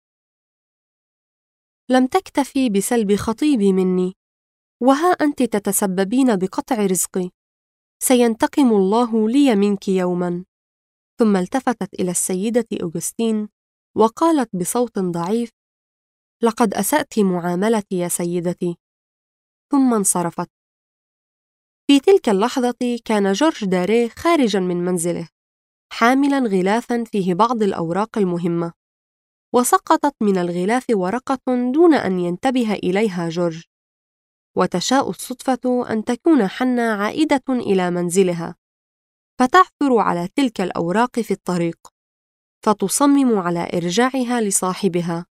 لم تكتفي بسلب خطيبي مني، وها أنت تتسببين بقطع رزقي. سينتقم الله لي منك يوما. ثم التفتت إلى السيدة أوغسطين وقالت بصوت ضعيف: لقد أسأت معاملتي يا سيدتي. ثم انصرفت. في تلك اللحظة كان جورج داريه خارجا من منزله، حاملا غلافا فيه بعض الأوراق المهمة، وسقطت من الغلاف ورقة دون أن ينتبه إليها جورج. وتشاء الصدفة أن تكون حنا عائدة إلى منزلها، فتعثر على تلك الأوراق في الطريق، فتصمم على إرجاعها لصاحبها.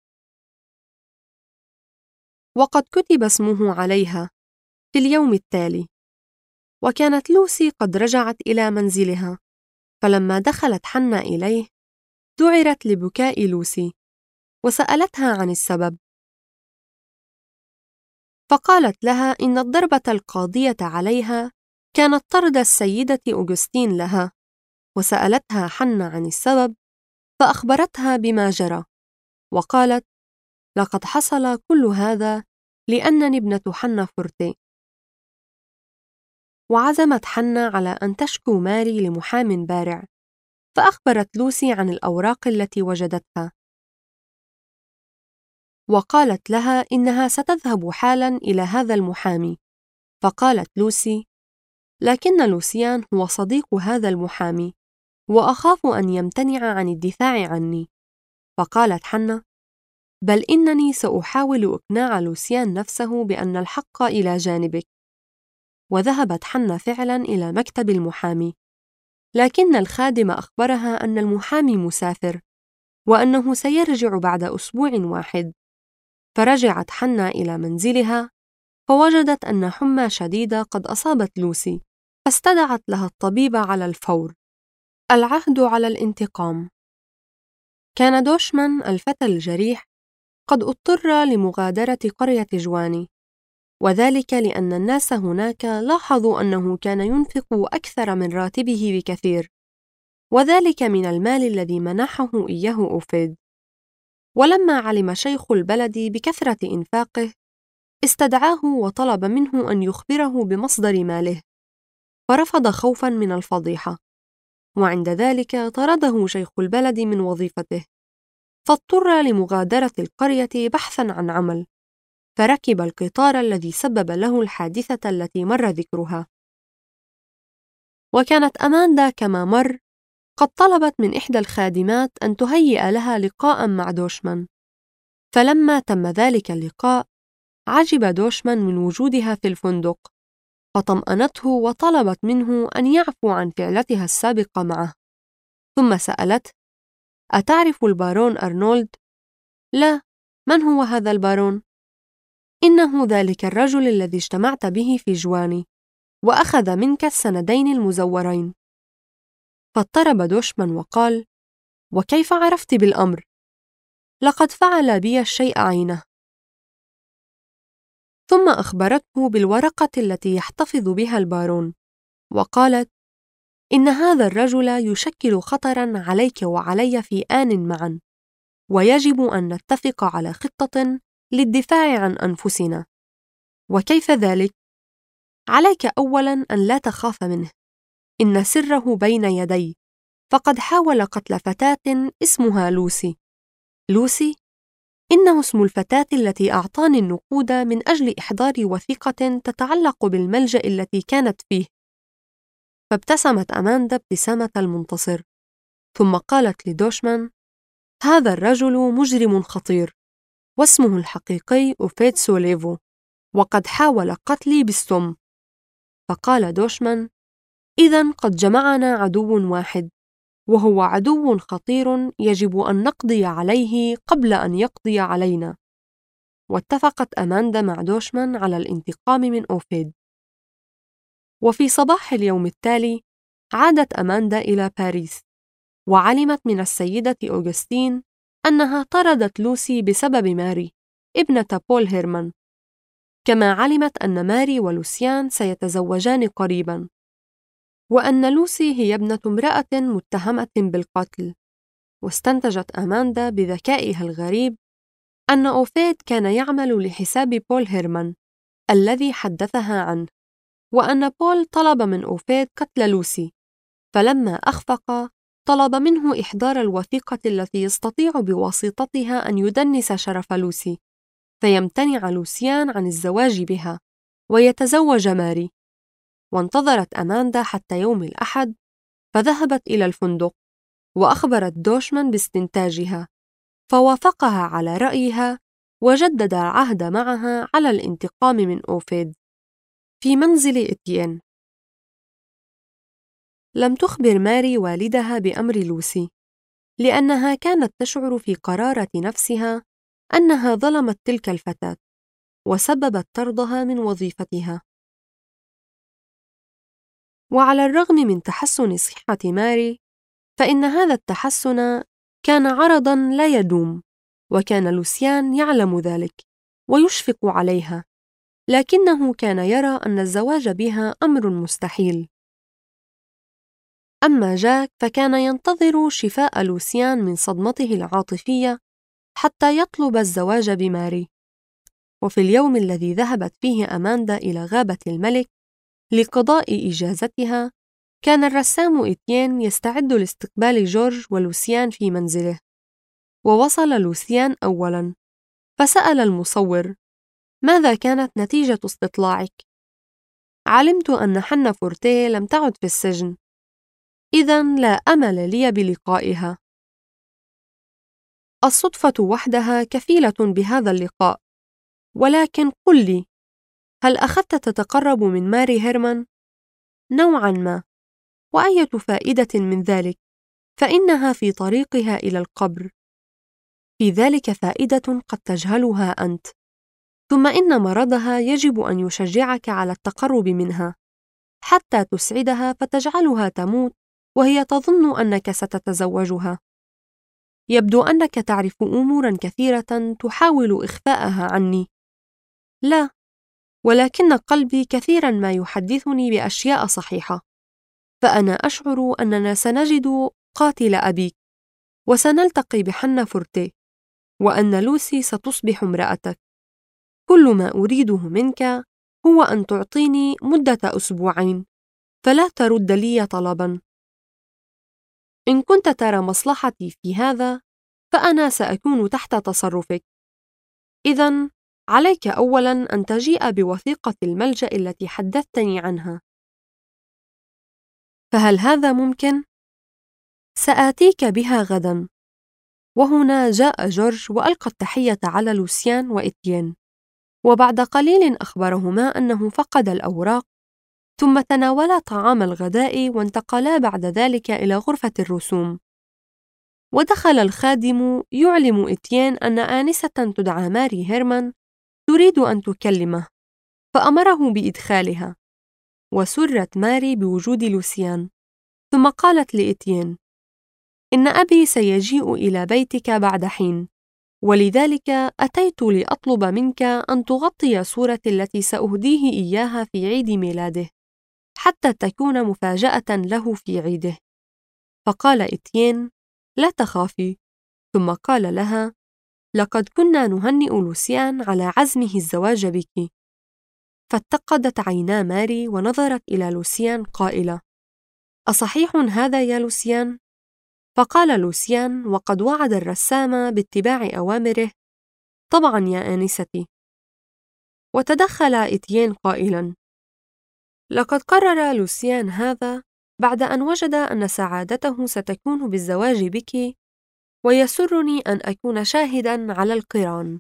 وقد كتب اسمه عليها في اليوم التالي. وكانت لوسي قد رجعت إلى منزلها، فلما دخلت حنا إليه ذعرت لبكاء لوسي، وسألتها عن السبب. فقالت لها إن الضربة القاضية عليها كانت طرد السيدة أوغسطين لها، وسألتها حنا عن السبب، فأخبرتها بما جرى، وقالت: لقد حصل كل هذا لأنني ابنة حنا فورتيه. وعزمت حنا على أن تشكو ماري لمحام بارع، فأخبرت لوسي عن الأوراق التي وجدتها، وقالت لها إنها ستذهب حالاً إلى هذا المحامي. فقالت لوسي: لكن لوسيان هو صديق هذا المحامي، وأخاف أن يمتنع عن الدفاع عني. فقالت حنا: بل إنني سأحاول إقناع لوسيان نفسه بأن الحق إلى جانبك. وذهبت حنا فعلاً إلى مكتب المحامي، لكن الخادم أخبرها أن المحامي مسافر، وأنه سيرجع بعد أسبوع واحد. فرجعت حنا إلى منزلها، فوجدت أن حمى شديدة قد أصابت لوسي، فاستدعت لها الطبيب على الفور. العهد على الانتقام. كان دوشمان الفتى الجريح قد اضطر لمغادرة قرية جواني، وذلك لأن الناس هناك لاحظوا أنه كان ينفق أكثر من راتبه بكثير، وذلك من المال الذي منحه إياه أوفيد. ولما علم شيخ البلد بكثرة إنفاقه استدعاه وطلب منه أن يخبره بمصدر ماله، فرفض خوفاً من الفضيحة، وعند ذلك طرده شيخ البلد من وظيفته، فاضطر لمغادرة القرية بحثاً عن عمل، فركب القطار الذي سبب له الحادثة التي مر ذكرها. وكانت أماندا كما مر قد طلبت من إحدى الخادمات أن تهيئ لها لقاءً مع دوشمان، فلما تم ذلك اللقاء عجب دوشمان من وجودها في الفندق، فطمأنته وطلبت منه أن يعفو عن فعلتها السابقة معه. ثم سألته: أتعرف البارون أرنولد؟ لا، من هو هذا البارون؟ إنه ذلك الرجل الذي اجتمعت به في جواني وأخذ منك السندين المزورين. فاضطرب دوشمان وقال: وكيف عرفت بالأمر؟ لقد فعل بي الشيء عينه. ثم أخبرته بالورقة التي يحتفظ بها البارون، وقالت: إن هذا الرجل يشكل خطراً عليك وعلي في آن معاً، ويجب أن نتفق على خطة للدفاع عن أنفسنا. وكيف ذلك؟ عليك أولاً أن لا تخاف منه، إن سره بين يدي، فقد حاول قتل فتاة اسمها لوسي. لوسي؟ إنه اسم الفتاة التي أعطاني النقود من أجل إحضار وثيقة تتعلق بالملجأ التي كانت فيه. فابتسمت أماندا ابتسامة المنتصر، ثم قالت لدوشمان: هذا الرجل مجرم خطير، واسمه الحقيقي أوفيد سوليفو، وقد حاول قتلي بالسم. فقال دوشمان: إذن قد جمعنا عدو واحد، وهو عدو خطير يجب أن نقضي عليه قبل أن يقضي علينا. واتفقت أماندا مع دوشمان على الانتقام من أوفيد. وفي صباح اليوم التالي عادت أماندا إلى باريس، وعلمت من السيدة أوغستين أنها طردت لوسي بسبب ماري ابنة بول هيرمان، كما علمت أن ماري ولوسيان سيتزوجان قريباً، وأن لوسي هي ابنة امرأة متهمة بالقتل. واستنتجت أماندا بذكائها الغريب أن أوفيد كان يعمل لحساب بول هيرمان الذي حدثها عنه، وأن بول طلب من أوفيد قتل لوسي، فلما أخفق طلب منه إحضار الوثيقة التي يستطيع بواسطتها أن يدنس شرف لوسي، فيمتنع لوسيان عن الزواج بها ويتزوج ماري. وانتظرت أماندا حتى يوم الأحد، فذهبت إلى الفندق وأخبرت دوشمان باستنتاجها، فوافقها على رأيها وجدد العهد معها على الانتقام من أوفيد. في منزل إتيين، لم تخبر ماري والدها بأمر لوسي، لأنها كانت تشعر في قرارة نفسها أنها ظلمت تلك الفتاة وسببت طردها من وظيفتها. وعلى الرغم من تحسن صحة ماري، فإن هذا التحسن كان عرضاً لا يدوم، وكان لوسيان يعلم ذلك ويشفق عليها، لكنه كان يرى أن الزواج بها أمر مستحيل. أما جاك فكان ينتظر شفاء لوسيان من صدمته العاطفية حتى يطلب الزواج بماري. وفي اليوم الذي ذهبت فيه أماندا إلى غابة الملك لقضاء إجازتها، كان الرسام إتيين يستعد لاستقبال جورج ولوسيان في منزله. ووصل لوسيان أولاً، فسأل المصور: ماذا كانت نتيجة استطلاعك؟ علمت أن حنا فورتيه لم تعد في السجن، إذن لا أمل لي بلقائها. الصدفة وحدها كفيلة بهذا اللقاء، ولكن قل لي، هل أخذت تتقرب من ماري هيرمان؟ نوعاً ما، وأية فائدة من ذلك؟ فإنها في طريقها إلى القبر. في ذلك فائدة قد تجهلها أنت، ثم إن مرضها يجب أن يشجعك على التقرب منها حتى تسعدها فتجعلها تموت وهي تظن أنك ستتزوجها. يبدو أنك تعرف أموراً كثيرة تحاول إخفاءها عني. لا، ولكن قلبي كثيراً ما يحدثني بأشياء صحيحة، فأنا أشعر أننا سنجد قاتل أبيك، وسنلتقي بحنا فورتيه، وأن لوسي ستصبح امرأتك. كل ما أريده منك هو أن تعطيني مدة أسبوعين، فلا ترد لي طلباً. إن كنت ترى مصلحتي في هذا، فأنا سأكون تحت تصرفك. إذن عليك أولاً أن تجيء بوثيقة الملجأ التي حدثتني عنها. فهل هذا ممكن؟ سآتيك بها غداً. وهنا جاء جورج وألقى التحية على لوسيان وإتيين، وبعد قليل أخبرهما أنه فقد الأوراق، ثم تناولا طعام الغداء وانتقلا بعد ذلك إلى غرفة الرسوم. ودخل الخادم يعلم إتيين أن آنسة تدعى ماري هيرمان تريد أن تكلمه، فأمره بإدخالها. وسرت ماري بوجود لوسيان، ثم قالت لإتيين: إن أبي سيجيء إلى بيتك بعد حين، ولذلك أتيت لأطلب منك أن تغطي صورتي التي سأهديه إياها في عيد ميلاده، حتى تكون مفاجأة له في عيده. فقال إتيين: لا تخافي. ثم قال لها: لقد كنا نهنئ لوسيان على عزمه الزواج بك. فاتقدت عينا ماري ونظرت إلى لوسيان قائلة: أصحيح هذا يا لوسيان؟ فقال لوسيان وقد وعد الرسام باتباع أوامره: طبعا يا آنستي. وتدخل إتيين قائلا: لقد قرر لوسيان هذا بعد أن وجد أن سعادته ستكون بالزواج بك، ويسرني أن أكون شاهداً على القران.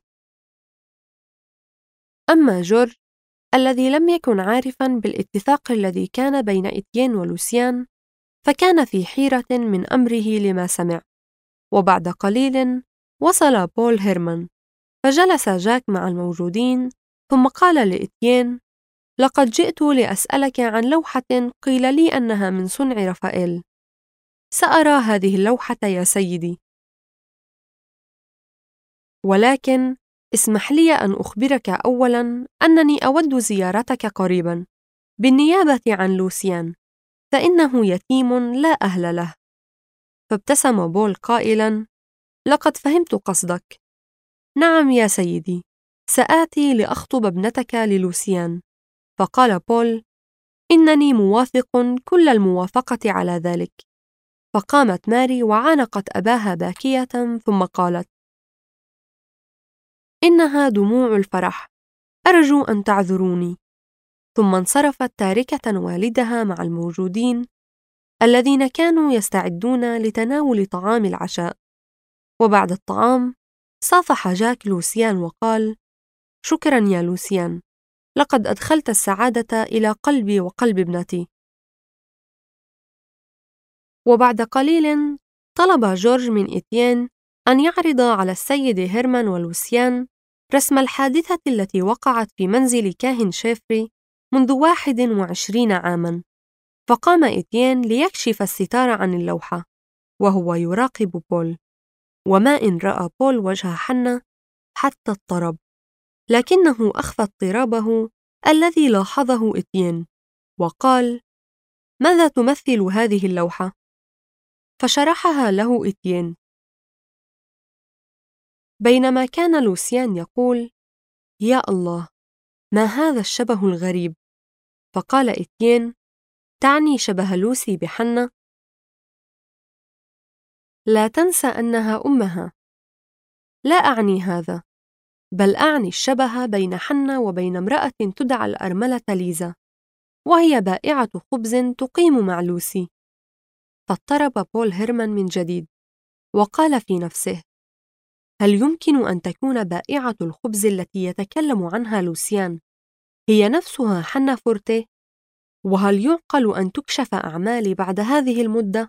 أما جورج الذي لم يكن عارفاً بالاتفاق الذي كان بين إتيين ولوسيان، فكان في حيرة من أمره لما سمع. وبعد قليل وصل بول هيرمان، فجلس جاك مع الموجودين، ثم قال لإتيين: لقد جئت لأسألك عن لوحة قيل لي أنها من صنع رافائيل. سأرى هذه اللوحة يا سيدي، ولكن اسمح لي أن أخبرك أولاً أنني أود زيارتك قريباً بالنيابة عن لوسيان، فإنه يتيم لا أهل له. فابتسم بول قائلاً: لقد فهمت قصدك. نعم يا سيدي، سآتي لأخطب ابنتك للوسيان. فقال بول: إنني موافق كل الموافقة على ذلك. فقامت ماري وعانقت أباها باكية، ثم قالت: إنها دموع الفرح، أرجو أن تعذروني. ثم انصرفت تاركة والدها مع الموجودين الذين كانوا يستعدون لتناول طعام العشاء. وبعد الطعام صافح جاك لوسيان وقال: شكراً يا لوسيان، لقد أدخلت السعادة إلى قلبي وقلب ابنتي. وبعد قليل طلب جورج من إتيين أن يعرض على السيد هيرمان ولوسيان رسم الحادثة التي وقعت في منزل كاهن شيفري منذ 21 عاماً. فقام إتيين ليكشف الستار عن اللوحة وهو يراقب بول، وما إن رأى بول وجه حنة حتى اضطرب، لكنه أخفى اضطرابه الذي لاحظه إتيين وقال: ماذا تمثل هذه اللوحة؟ فشرحها له إتيين. بينما كان لوسيان يقول: يا الله، ما هذا الشبه الغريب؟ فقال إتيين: تعني شبه لوسي بحنة؟ لا تنسى أنها أمها. لا أعني هذا، بل أعني الشبه بين حنة وبين امرأة تدعى الأرملة ليزا، وهي بائعة خبز تقيم مع لوسي. فاضطرب بول هيرمان من جديد، وقال في نفسه: هل يمكن أن تكون بائعة الخبز التي يتكلم عنها لوسيان هي نفسها حنة فورتيه؟ وهل يعقل أن تكشف أعمالي بعد هذه المدة؟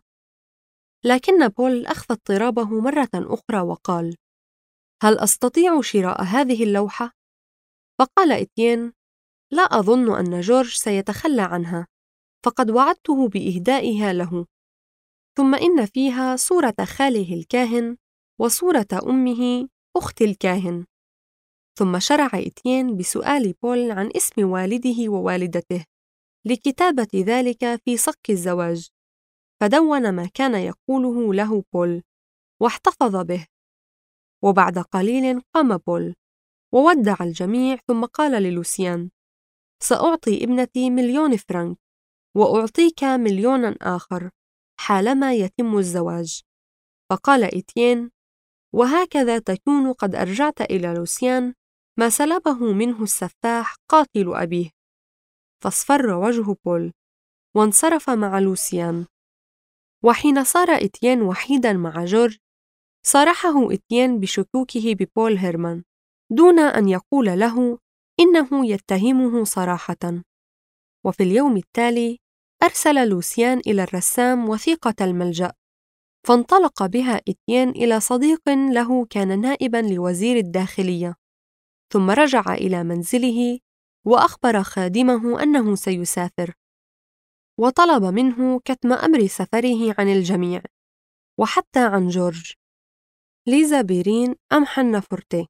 لكن بول أخفى اضطرابه مرة أخرى وقال: هل أستطيع شراء هذه اللوحة؟ فقال إتيين: لا أظن أن جورج سيتخلى عنها، فقد وعدته بإهدائها له. ثم إن فيها صورة خاله الكاهن وصورة أمه أخت الكاهن. ثم شرع إتيين بسؤال بول عن اسم والده ووالدته لكتابة ذلك في صك الزواج، فدون ما كان يقوله له بول واحتفظ به. وبعد قليل قام بول وودع الجميع، ثم قال للوسيان: سأعطي ابنتي 1,000,000 فرنك، وأعطيك 1,000,000 آخر حالما يتم الزواج. فقال إتيين: وهكذا تكون قد أرجعت إلى لوسيان ما سلبه منه السفاح قاتل أبيه. فاصفر وجه بول وانصرف مع لوسيان. وحين صار إتيين وحيداً مع جورج، صارحه إتيين بشكوكه ببول هيرمان دون أن يقول له إنه يتهمه صراحة. وفي اليوم التالي أرسل لوسيان إلى الرسام وثيقة الملجأ، فانطلق بها إتيين إلى صديق له كان نائباً لوزير الداخلية، ثم رجع إلى منزله وأخبر خادمه أنه سيسافر، وطلب منه كتم أمر سفره عن الجميع وحتى عن جورج. ليزا بيرين أم حنة فورتيه.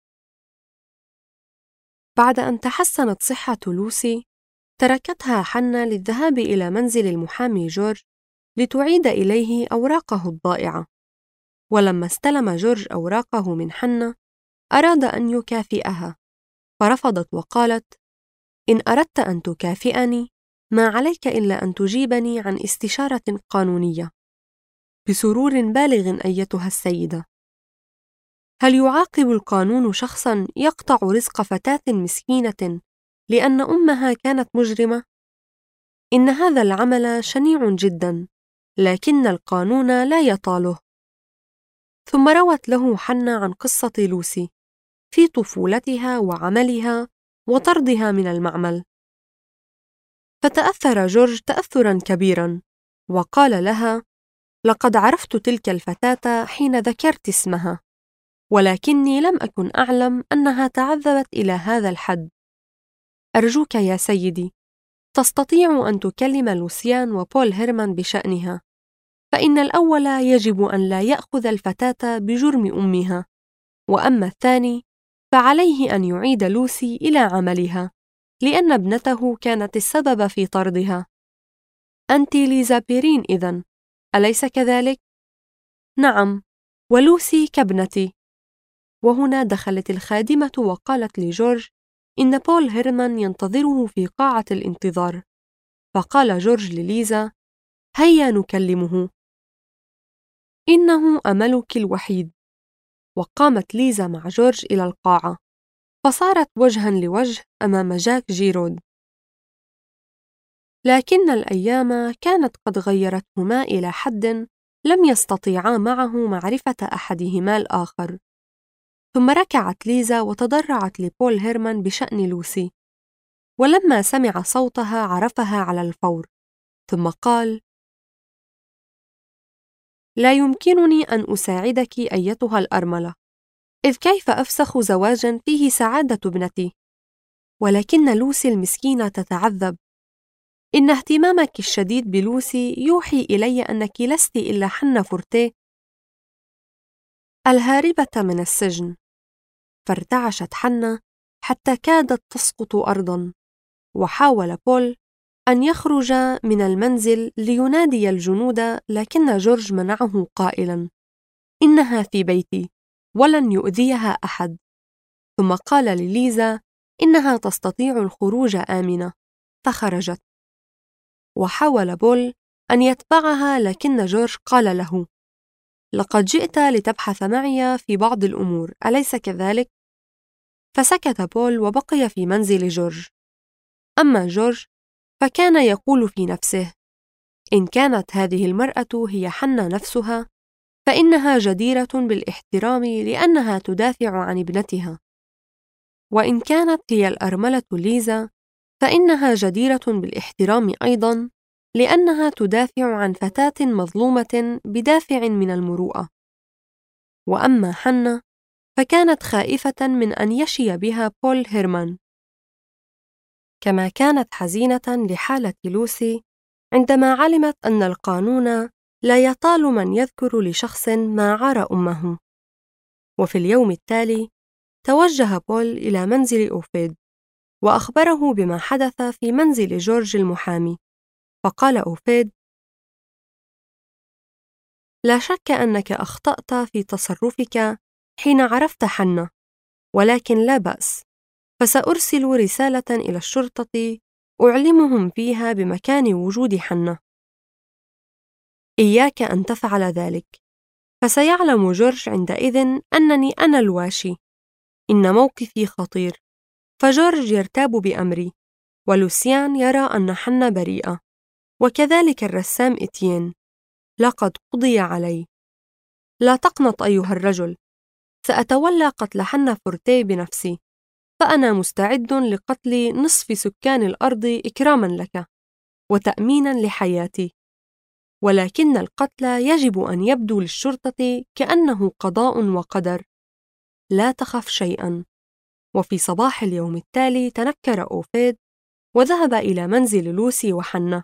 بعد أن تحسنت صحة لوسي، تركتها حنة للذهاب إلى منزل المحامي جورج لتعيد إليه أوراقه الضائعة. ولما استلم جورج أوراقه من حنة، أراد أن يكافئها، فرفضت وقالت: إن أردت أن تكافئني ما عليك إلا أن تجيبني عن استشارة قانونية. بسرور بالغ أيتها السيدة. هل يعاقب القانون شخصاً يقطع رزق فتاة مسكينة لأن أمها كانت مجرمة؟ إن هذا العمل شنيع جداً، لكن القانون لا يطاله. ثم روت له حنا عن قصة لوسي في طفولتها وعملها وطردها من المعمل. فتأثر جورج تأثراً كبيراً، وقال لها: لقد عرفت تلك الفتاة حين ذكرت اسمها، ولكني لم أكن أعلم أنها تعذبت إلى هذا الحد. أرجوك يا سيدي، تستطيع أن تكلم لوسيان وبول هيرمان بشأنها، فإن الأول يجب أن لا يأخذ الفتاة بجرم أمها، وأما الثاني فعليه أن يعيد لوسي إلى عملها، لأن ابنته كانت السبب في طردها. أنت ليزا بيرين إذن، أليس كذلك؟ نعم، ولوسي كابنتي. وهنا دخلت الخادمة وقالت لجورج إن بول هيرمان ينتظره في قاعة الانتظار. فقال جورج لليزا: هيا نكلمه، إنه أملك الوحيد. وقامت ليزا مع جورج إلى القاعة، فصارت وجها لوجه أمام جاك جيرود. لكن الأيام كانت قد غيرتهما إلى حد لم يستطيعا معه معرفة أحدهما الآخر. ثم ركعت ليزا وتضرعت لبول هيرمان بشأن لوسي، ولما سمع صوتها عرفها على الفور، ثم قال: لا يمكنني أن أساعدك أيتها الأرملة، إذ كيف أفسخ زواجاً فيه سعادة ابنتي؟ ولكن لوسي المسكينة تتعذب. إن اهتمامك الشديد بلوسي يوحي إلي أنك لست إلا حنا فورتيه الهاربة من السجن. فارتعشت حنا حتى كادت تسقط أرضاً، وحاول بول أن يخرج من المنزل لينادي الجنود، لكن جورج منعه قائلاً: إنها في بيتي ولن يؤذيها أحد. ثم قال لليزا إنها تستطيع الخروج آمنة، فخرجت. وحاول بول أن يتبعها، لكن جورج قال له: لقد جئت لتبحث معي في بعض الأمور، أليس كذلك؟ فسكت بول وبقي في منزل جورج. أما جورج فكان يقول في نفسه: إن كانت هذه المرأة هي حنا نفسها فإنها جديرة بالاحترام لأنها تدافع عن ابنتها، وإن كانت هي الأرملة ليزا فإنها جديرة بالاحترام أيضاً لأنها تدافع عن فتاة مظلومة بدافع من المروءة. وأما حنا فكانت خائفة من أن يشي بها بول هيرمان، كما كانت حزينة لحالة لوسي عندما علمت أن القانون لا يطال من يذكر لشخص ما عار أمه. وفي اليوم التالي توجه بول إلى منزل أوفيد وأخبره بما حدث في منزل جورج المحامي. فقال أوفيد: لا شك أنك أخطأت في تصرفك حين عرفت حنا، ولكن لا بأس، فسأرسل رسالة إلى الشرطة أعلمهم فيها بمكان وجود حنا. إياك أن تفعل ذلك، فسيعلم جورج عندئذ أنني أنا الواشي. إن موقفي خطير، فجورج يرتاب بأمري، ولوسيان يرى أن حنا بريئة، وكذلك الرسام إتيين. لقد قضي علي. لا تقنط أيها الرجل، سأتولى قتل حنا فورتيه بنفسي، فأنا مستعد لقتل نصف سكان الأرض إكراماً لك وتأميناً لحياتي، ولكن القتل يجب أن يبدو للشرطة كأنه قضاء وقدر. لا تخف شيئاً. وفي صباح اليوم التالي تنكر أوفيد وذهب إلى منزل لوسي وحنا،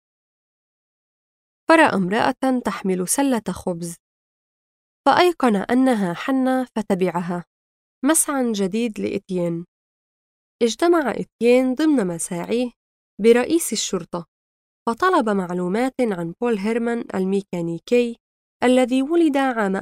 فرأى امرأة تحمل سلة خبز، فأيقن أنها حنا فتبعها. مسعى جديد لإتيين. اجتمع إتيين ضمن مساعيه برئيس الشرطة، فطلب معلومات عن بول هيرمان الميكانيكي الذي ولد عام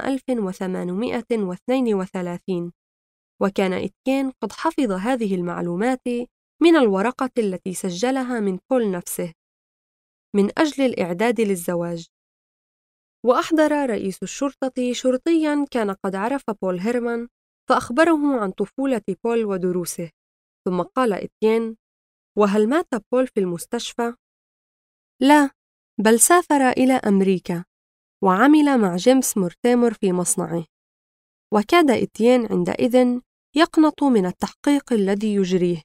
1832، وكان إتيين قد حفظ هذه المعلومات من الورقة التي سجلها من بول نفسه من أجل الإعداد للزواج. وأحضر رئيس الشرطة شرطياً كان قد عرف بول هيرمان، فأخبره عن طفولة بول ودروسه. ثم قال إتيين: وهل مات بول في المستشفى؟ لا، بل سافر إلى أمريكا وعمل مع جيمس مورتيمر في مصنعه. وكاد إتيين عندئذ يقنط من التحقيق الذي يجريه،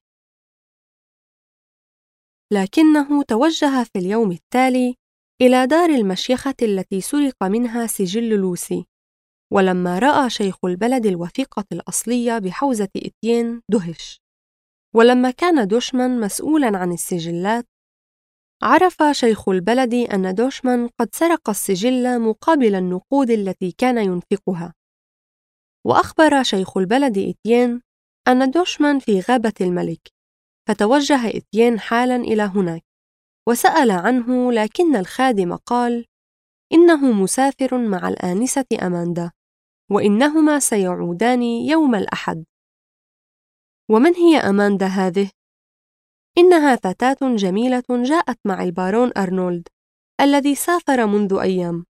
لكنه توجه في اليوم التالي إلى دار المشيخة التي سرق منها سجل لوسي. ولما رأى شيخ البلد الوثيقة الأصلية بحوزة إتيين دهش. ولما كان دوشمان مسؤولاً عن السجلات، عرف شيخ البلد أن دوشمان قد سرق السجل مقابل النقود التي كان ينفقها. وأخبر شيخ البلد إتيين أن دوشمان في غابة الملك، فتوجه إتيين حالاً إلى هناك وسأل عنه، لكن الخادم قال إنه مسافر مع الآنسة أماندا، وإنهما سيعودان يوم الأحد. ومن هي أماندا هذه؟ إنها فتاة جميلة جاءت مع البارون أرنولد الذي سافر منذ أيام.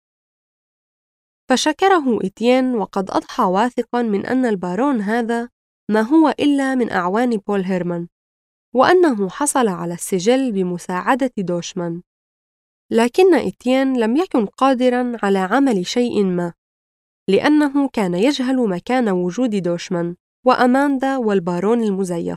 فشكره إتيين، وقد أضحى واثقاً من أن البارون هذا ما هو إلا من أعوان بول هيرمان، وأنه حصل على السجل بمساعدة دوشمان. لكن إتيين لم يكن قادراً على عمل شيء ما، لأنه كان يجهل مكان وجود دوشمان وأماندا والبارون المزيف.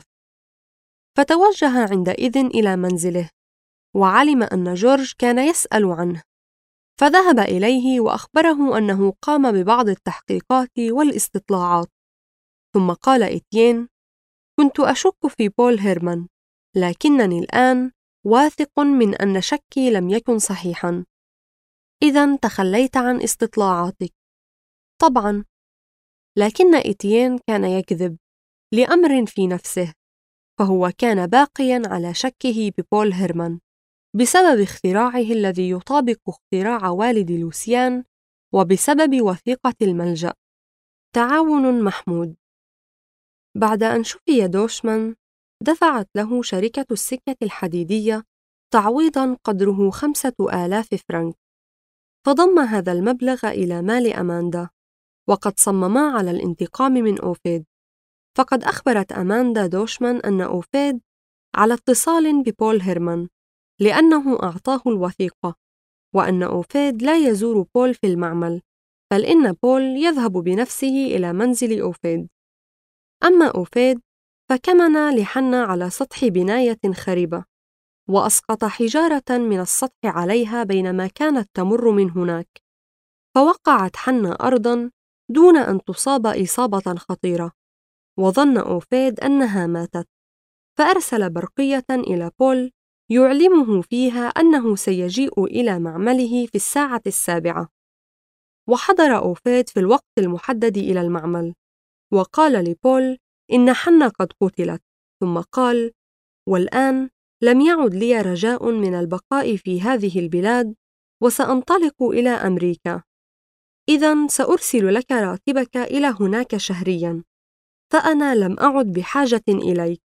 فتوجه عندئذ إلى منزله، وعلم أن جورج كان يسأل عنه، فذهب إليه وأخبره أنه قام ببعض التحقيقات والاستطلاعات. ثم قال إتيين: كنت أشك في بول هيرمان، لكنني الآن واثق من أن شكي لم يكن صحيحاً. إذن تخليت عن استطلاعاتك. طبعاً. لكن إتيين كان يكذب لأمر في نفسه، فهو كان باقياً على شكه ببول هيرمان بسبب اختراعه الذي يطابق اختراع والد لوسيان، وبسبب وثيقة الملجأ. تعاون محمود. بعد أن شفي دوشمان، دفعت له شركة السكة الحديدية تعويضاً قدره 5,000 فرنك، فضم هذا المبلغ إلى مال أماندا. وقد صمما على الانتقام من أوفيد، فقد أخبرت أماندا دوشمان أن أوفيد على اتصال ببول هيرمان لأنه أعطاه الوثيقة، وأن أوفيد لا يزور بول في المعمل، بل إن بول يذهب بنفسه إلى منزل أوفيد. أما أوفيد فكمن لحنا على سطح بناية خربة، وأسقط حجارة من السطح عليها بينما كانت تمر من هناك، فوقعت حنا أرضاً دون أن تصاب إصابة خطيرة، وظن أوفيد أنها ماتت، فأرسل برقية إلى بول يعلمه فيها أنه سيجيء إلى معمله في 7:00. وحضر أوفيد في الوقت المحدد إلى المعمل، وقال لبول إن حنا قد قتلت. ثم قال: والآن لم يعد لي رجاء من البقاء في هذه البلاد، وسأنطلق إلى أمريكا. إذن سأرسل لك راتبك إلى هناك شهرياً، فأنا لم أعد بحاجة إليك.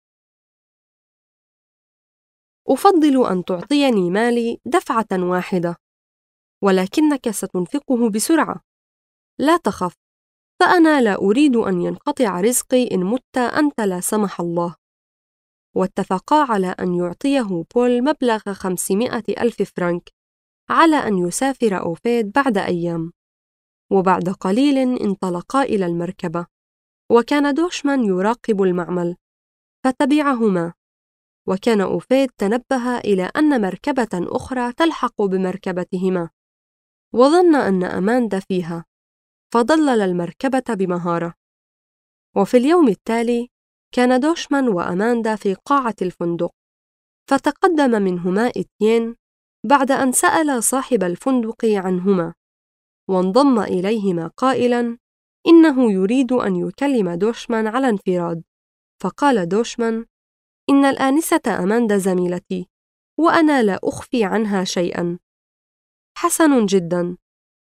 أفضل أن تعطيني مالي دفعة واحدة، ولكنك ستنفقه بسرعة. لا تخف، فأنا لا أريد أن ينقطع رزقي إن مت أنت لا سمح الله. واتفقا على أن يعطيه بول مبلغ 500,000 فرنك على أن يسافر أوفيد بعد أيام. وبعد قليل انطلقا إلى المركبة، وكان دوشمان يراقب المعمل، فتبعهما. وكان أوفيد تنبه إلى أن مركبة أخرى تلحق بمركبتهما، وظن أن أماندا فيها، فضلل المركبة بمهارة. وفي اليوم التالي كان دوشمان وأماندا في قاعة الفندق، فتقدم منهما إتيين بعد أن سأل صاحب الفندق عنهما، وانضم إليهما قائلاً إنه يريد أن يكلم دوشمان على انفراد. فقال دوشمان: إن الآنسة أماندا زميلتي، وأنا لا أخفي عنها شيئاً. حسن جداً.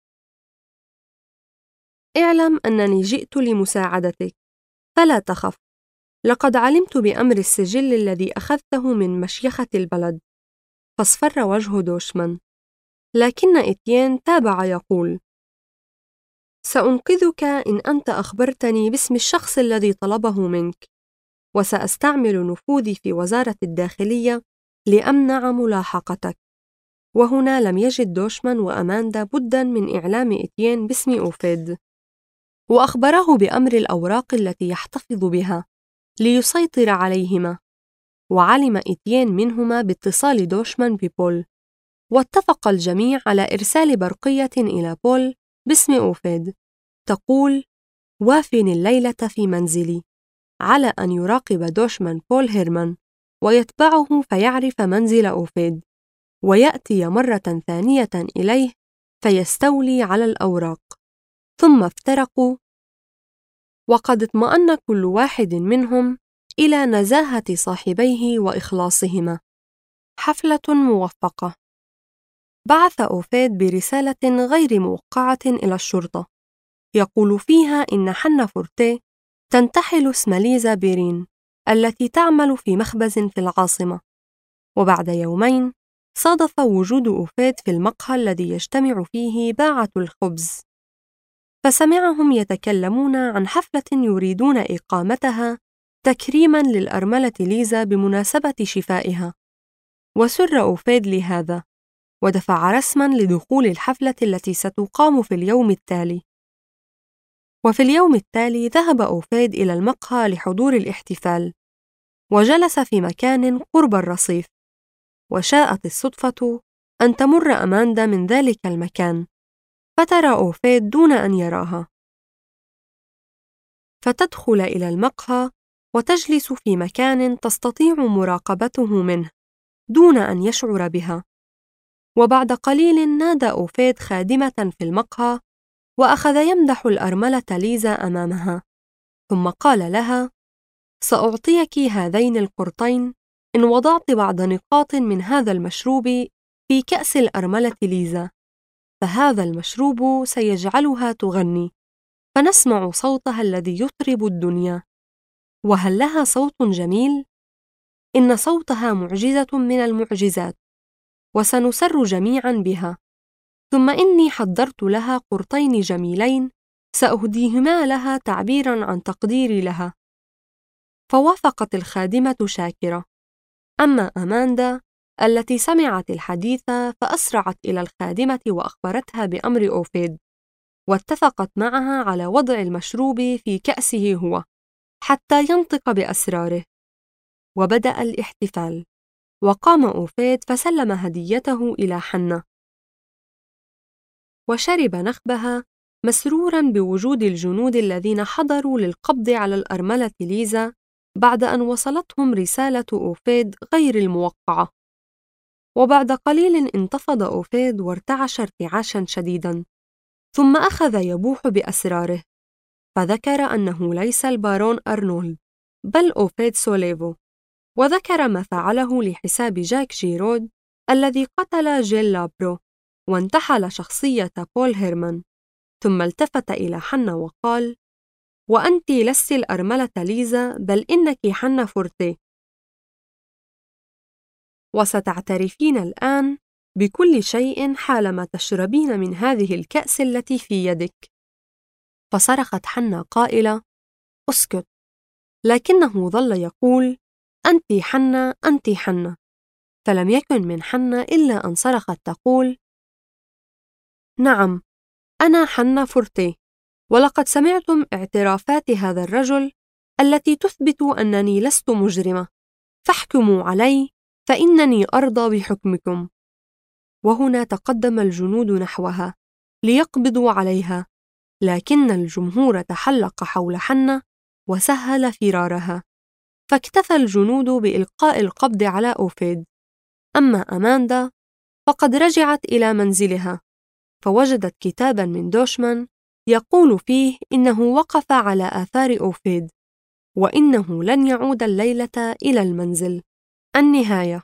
اعلم أنني جئت لمساعدتك، فلا تخف، لقد علمت بأمر السجل الذي أخذته من مشيخة البلد. فاصفر وجه دوشمان، لكن إتيان تابع يقول: سأنقذك إن أنت أخبرتني باسم الشخص الذي طلبه منك، وسأستعمل نفوذي في وزارة الداخلية لأمنع ملاحقتك. وهنا لم يجد دوشمان وأماندا بداً من إعلام إتيان باسم أوفيد، وأخبره بأمر الأوراق التي يحتفظ بها ليسيطر عليهما. وعلم إتيان منهما باتصال دوشمان ببول، واتفق الجميع على إرسال برقية إلى بول باسم أوفيد تقول: وافني الليلة في منزلي، على أن يراقب دوشمان بول هيرمان ويتبعه فيعرف منزل أوفيد، ويأتي مرة ثانية إليه فيستولي على الأوراق. ثم افترقوا، وقد اطمأن كل واحد منهم إلى نزاهة صاحبيه وإخلاصهما. حفلة موفقة. بعث أوفيد برسالة غير موقعة إلى الشرطة يقول فيها إن حنا فورتيه تنتحل اسم ليزا بيرين التي تعمل في مخبز في العاصمة. وبعد يومين صادف وجود أوفيد في المقهى الذي يجتمع فيه باعة الخبز، فسمعهم يتكلمون عن حفلة يريدون إقامتها تكريماً للأرملة ليزا بمناسبة شفائها. وسر أوفيد لهذا، ودفع رسماً لدخول الحفلة التي ستقام في اليوم التالي. وفي اليوم التالي ذهب أوفيد إلى المقهى لحضور الاحتفال، وجلس في مكان قرب الرصيف. وشاءت الصدفة أن تمر أماندا من ذلك المكان، فترى أوفيد دون أن يراها، فتدخل إلى المقهى وتجلس في مكان تستطيع مراقبته منه دون أن يشعر بها. وبعد قليل نادى أوفيد خادمة في المقهى، وأخذ يمدح الأرملة ليزا أمامها، ثم قال لها: سأعطيك هذين القرطين إن وضعت بعض نقاط من هذا المشروب في كأس الأرملة ليزا، فهذا المشروب سيجعلها تغني، فنسمع صوتها الذي يطرب الدنيا. وهل لها صوت جميل؟ إن صوتها معجزة من المعجزات، وسنسر جميعاً بها. ثم إني حضرت لها قرطين جميلين سأهديهما لها تعبيراً عن تقديري لها. فوافقت الخادمة شاكرة. أما أماندا التي سمعت الحديث فأسرعت إلى الخادمة وأخبرتها بأمر أوفيد، واتفقت معها على وضع المشروب في كأسه هو حتى ينطق بأسراره. وبدأ الاحتفال، وقام أوفيد فسلم هديته إلى حنا، وشرب نخبها مسروراً بوجود الجنود الذين حضروا للقبض على الأرملة ليزا بعد أن وصلتهم رسالة أوفيد غير الموقعة. وبعد قليل انتفض أوفيد وارتعش ارتعاشاً شديداً، ثم أخذ يبوح بأسراره، فذكر أنه ليس البارون أرنولد بل أوفيد سوليفو، وذكر ما فعله لحساب جاك جيرود الذي قتل جيل لابرو وانتحل شخصية بول هيرمان. ثم التفت إلى حنا وقال: وأنت لست الأرملة ليزا بل إنك حنا فورتيه، وستعترفين الآن بكل شيء حالما تشربين من هذه الكأس التي في يدك. فصرخت حنا قائلة: اسكت. لكنه ظل يقول: أنت حنا، أنت حنا. فلم يكن من حنا إلا أن صرخت تقول: نعم، أنا حنا فورتيه، ولقد سمعتم اعترافات هذا الرجل التي تثبت أنني لست مجرمة، فاحكموا علي فإنني أرضى بحكمكم. وهنا تقدم الجنود نحوها ليقبضوا عليها، لكن الجمهور تحلق حول حنا وسهل فرارها، فاكتفى الجنود بإلقاء القبض على أوفيد. أما أماندا فقد رجعت إلى منزلها، فوجدت كتاباً من دوشمان يقول فيه إنه وقف على آثار أوفيد، وإنه لن يعود الليلة إلى المنزل. النهاية: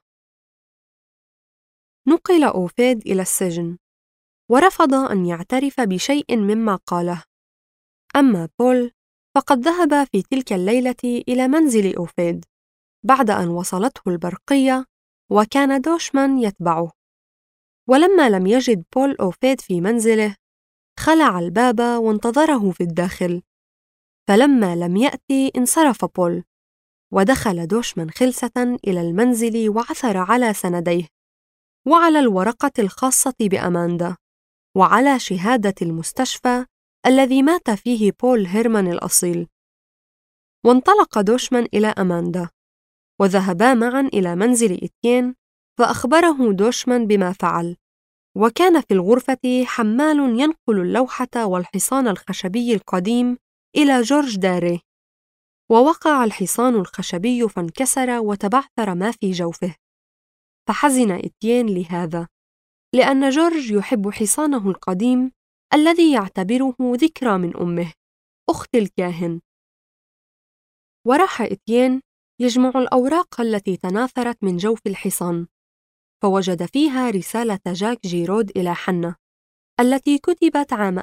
نقل أوفيد إلى السجن، ورفض أن يعترف بشيء مما قاله. أما بول فقد ذهب في تلك الليلة إلى منزل أوفيد بعد أن وصلته البرقية، وكان دوشمان يتبعه. ولما لم يجد بول أوفيد في منزله، خلع الباب وانتظره في الداخل. فلما لم يأتي انصرف بول، ودخل دوشمان خلسة إلى المنزل وعثر على سنديه، وعلى الورقة الخاصة بأماندا، وعلى شهادة المستشفى الذي مات فيه بول هيرمان الأصيل. وانطلق دوشمان إلى أماندا، وذهبا معا إلى منزل إتيين، فأخبره دوشمان بما فعل. وكان في الغرفة حمال ينقل اللوحة والحصان الخشبي القديم إلى جورج داري، ووقع الحصان الخشبي فانكسر وتبعثر ما في جوفه. فحزن إتيين لهذا، لأن جورج يحب حصانه القديم الذي يعتبره ذكرى من أمه أخت الكاهن. وراح إتيين يجمع الأوراق التي تناثرت من جوف الحصان، فوجد فيها رسالة جاك جيرود إلى حنة التي كتبت عام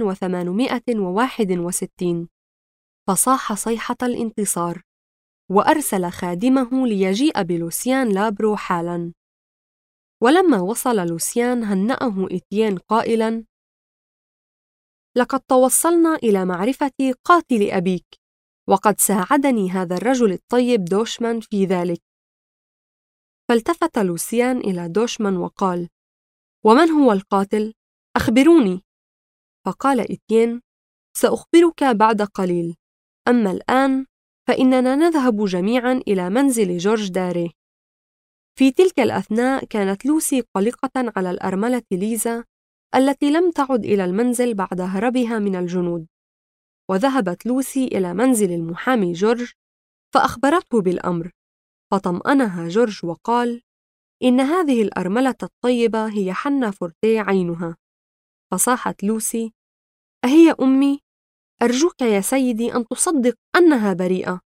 1861. فصاح صيحة الانتصار، وأرسل خادمه ليجيء بلوسيان لابرو حالاً. ولما وصل لوسيان هنأه إتيين قائلاً: لقد توصلنا إلى معرفة قاتل أبيك، وقد ساعدني هذا الرجل الطيب دوشمان في ذلك. فالتفت لوسيان إلى دوشمان وقال: ومن هو القاتل؟ أخبروني. فقال إتيين: سأخبرك بعد قليل، أما الآن فإننا نذهب جميعاً إلى منزل جورج داري. في تلك الأثناء كانت لوسي قلقة على الأرملة ليزا التي لم تعد إلى المنزل بعد هربها من الجنود. وذهبت لوسي إلى منزل المحامي جورج فأخبرته بالأمر، فطمأنها جورج وقال: إن هذه الأرملة الطيبة هي حنة فورتيه عينها. فصاحت لوسي: أهي أمي؟ أرجوك يا سيدي أن تصدق أنها بريئة.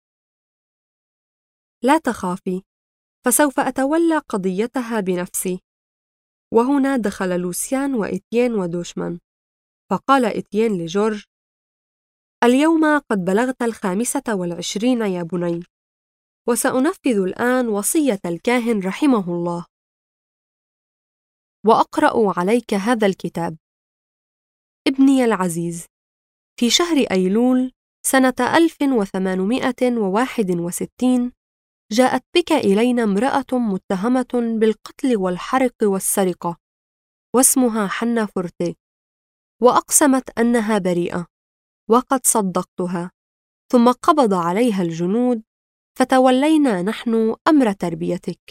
لا تخافي، فسوف أتولى قضيتها بنفسي. وهنا دخل لوسيان وإتيين ودوشمان، فقال إتيين لجورج: اليوم قد بلغت 25 يا بني، وسأنفذ الآن وصية الكاهن رحمه الله، وأقرأ عليك هذا الكتاب. ابني العزيز، في شهر أيلول سنة 1861 جاءت بك إلينا امرأة متهمة بالقتل والحرق والسرقة، واسمها حنة فورتيه، وأقسمت أنها بريئة، وقد صدقتها. ثم قبض عليها الجنود، فتولينا نحن أمر تربيتك.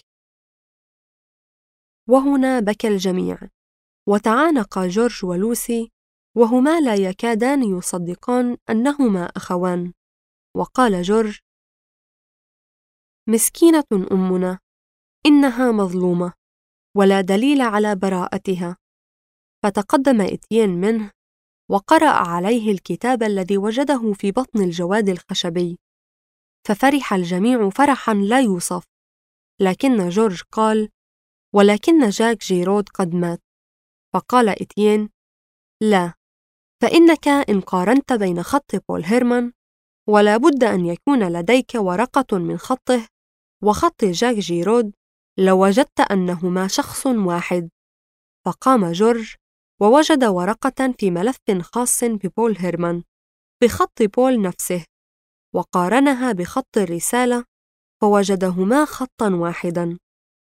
وهنا بكى الجميع، وتعانقا جورج ولوسي، وهما لا يكادان يصدقان أنهما أخوان. وقال جورج: مسكينة أمنا، إنها مظلومة، ولا دليل على براءتها. فتقدم إتيين منه وقرأ عليه الكتاب الذي وجده في بطن الجواد الخشبي، ففرح الجميع فرحاً لا يوصف. لكن جورج قال: ولكن جاك جيرود قد مات. فقال إتيين: لا، فإنك إن قارنت بين خط بول هيرمان، ولا بد أن يكون لديك ورقة من خطه وخط جاك جيرود، لوجدت أنهما شخص واحد. فقام جورج ووجد ورقة في ملف خاص ببول هيرمان بخط بول نفسه، وقارنها بخط الرسالة، فوجدهما خطاً واحداً.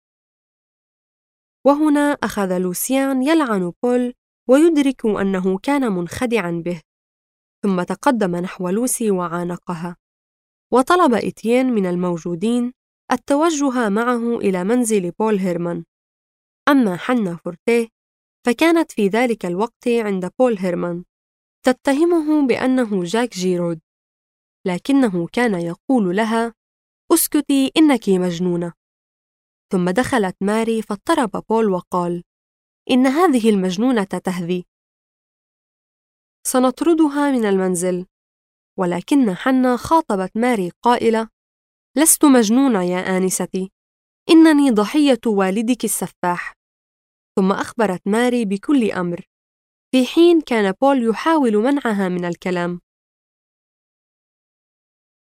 وهنا أخذ لوسيان يلعن بول ويدرك أنه كان منخدعاً به، ثم تقدم نحو لوسي وعانقها، وطلب إتيين من الموجودين التوجه معه إلى منزل بول هيرمان. أما حنة فورتيه فكانت في ذلك الوقت عند بول هيرمان، تتهمه بأنه جاك جيرود، لكنه كان يقول لها: اسكتي، إنك مجنونة. ثم دخلت ماري فاضطرب بول وقال: إن هذه المجنونة تهذي، سنطردها من المنزل. ولكن حنة خاطبت ماري قائلة: لست مجنونة يا آنستي، إنني ضحية والدك السفاح. ثم أخبرت ماري بكل أمر، في حين كان بول يحاول منعها من الكلام.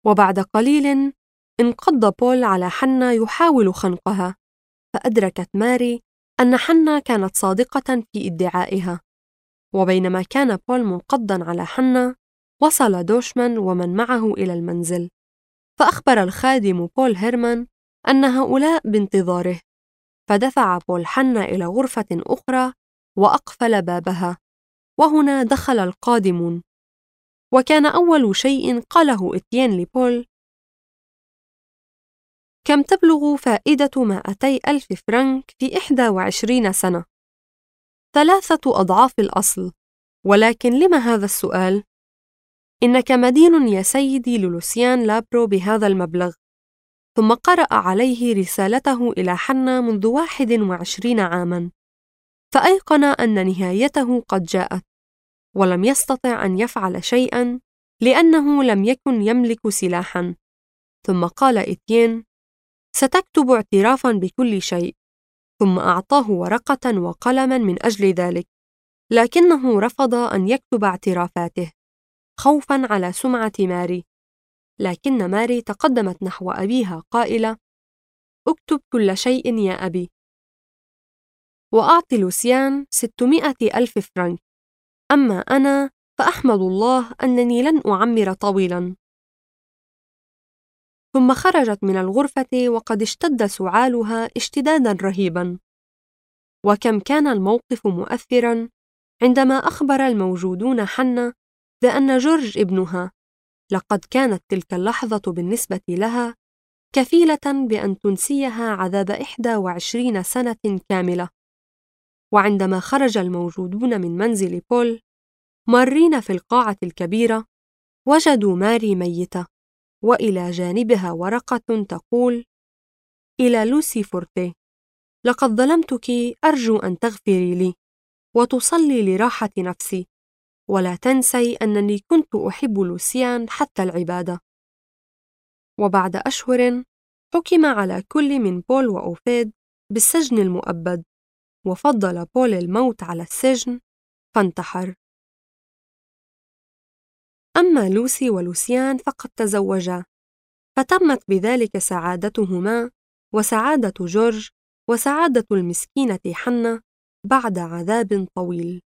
وبعد قليل انقض بول على حنا يحاول خنقها، فأدركت ماري أن حنا كانت صادقة في ادعائها. وبينما كان بول منقضاً على حنا، وصل دوشمان ومن معه إلى المنزل، فأخبر الخادم بول هيرمان أن هؤلاء بانتظاره، فدفع بول حنا إلى غرفة أخرى وأقفل بابها. وهنا دخل القادمون، وكان أول شيء قاله إتيين لبول: كم تبلغ فائدة 200,000 فرنك في 21 سنة؟ 3 أضعاف الأصل. ولكن لم هذا السؤال؟ إنك مدين يا سيدي للوسيان لابرو بهذا المبلغ. ثم قرأ عليه رسالته إلى حنا منذ 21 عاماً، فأيقن أن نهايته قد جاءت، ولم يستطع أن يفعل شيئاً لأنه لم يكن يملك سلاحاً. ثم قال إتيين: ستكتب اعترافاً بكل شيء. ثم أعطاه ورقة وقلماً من أجل ذلك، لكنه رفض أن يكتب اعترافاته خوفاً على سمعة ماري. لكن ماري تقدمت نحو أبيها قائلة: اكتب كل شيء يا أبي، وأعطي لوسيان 600,000 فرنك. أما أنا فأحمد الله أنني لن أعمر طويلاً. ثم خرجت من الغرفة وقد اشتد سعالها اشتداداً رهيباً. وكم كان الموقف مؤثراً عندما أخبر الموجودون حنا بأن جورج ابنها. لقد كانت تلك اللحظة بالنسبة لها كفيلة بأن تنسيها عذاب 21 سنة كاملة. وعندما خرج الموجودون من منزل بول مارين في القاعة الكبيرة، وجدوا ماري ميتة، وإلى جانبها ورقة تقول: إلى لوسي فورتي، لقد ظلمتك، أرجو أن تغفري لي وتصلي لراحة نفسي، ولا تنسي أنني كنت أحب لوسيان حتى العبادة. وبعد أشهر حكم على كل من بول وأوفيد بالسجن المؤبد، وفضل بول الموت على السجن فانتحر. أما لوسي ولوسيان فقد تزوجا، فتمت بذلك سعادتهما وسعادة جورج وسعادة المسكينة حنا بعد عذاب طويل.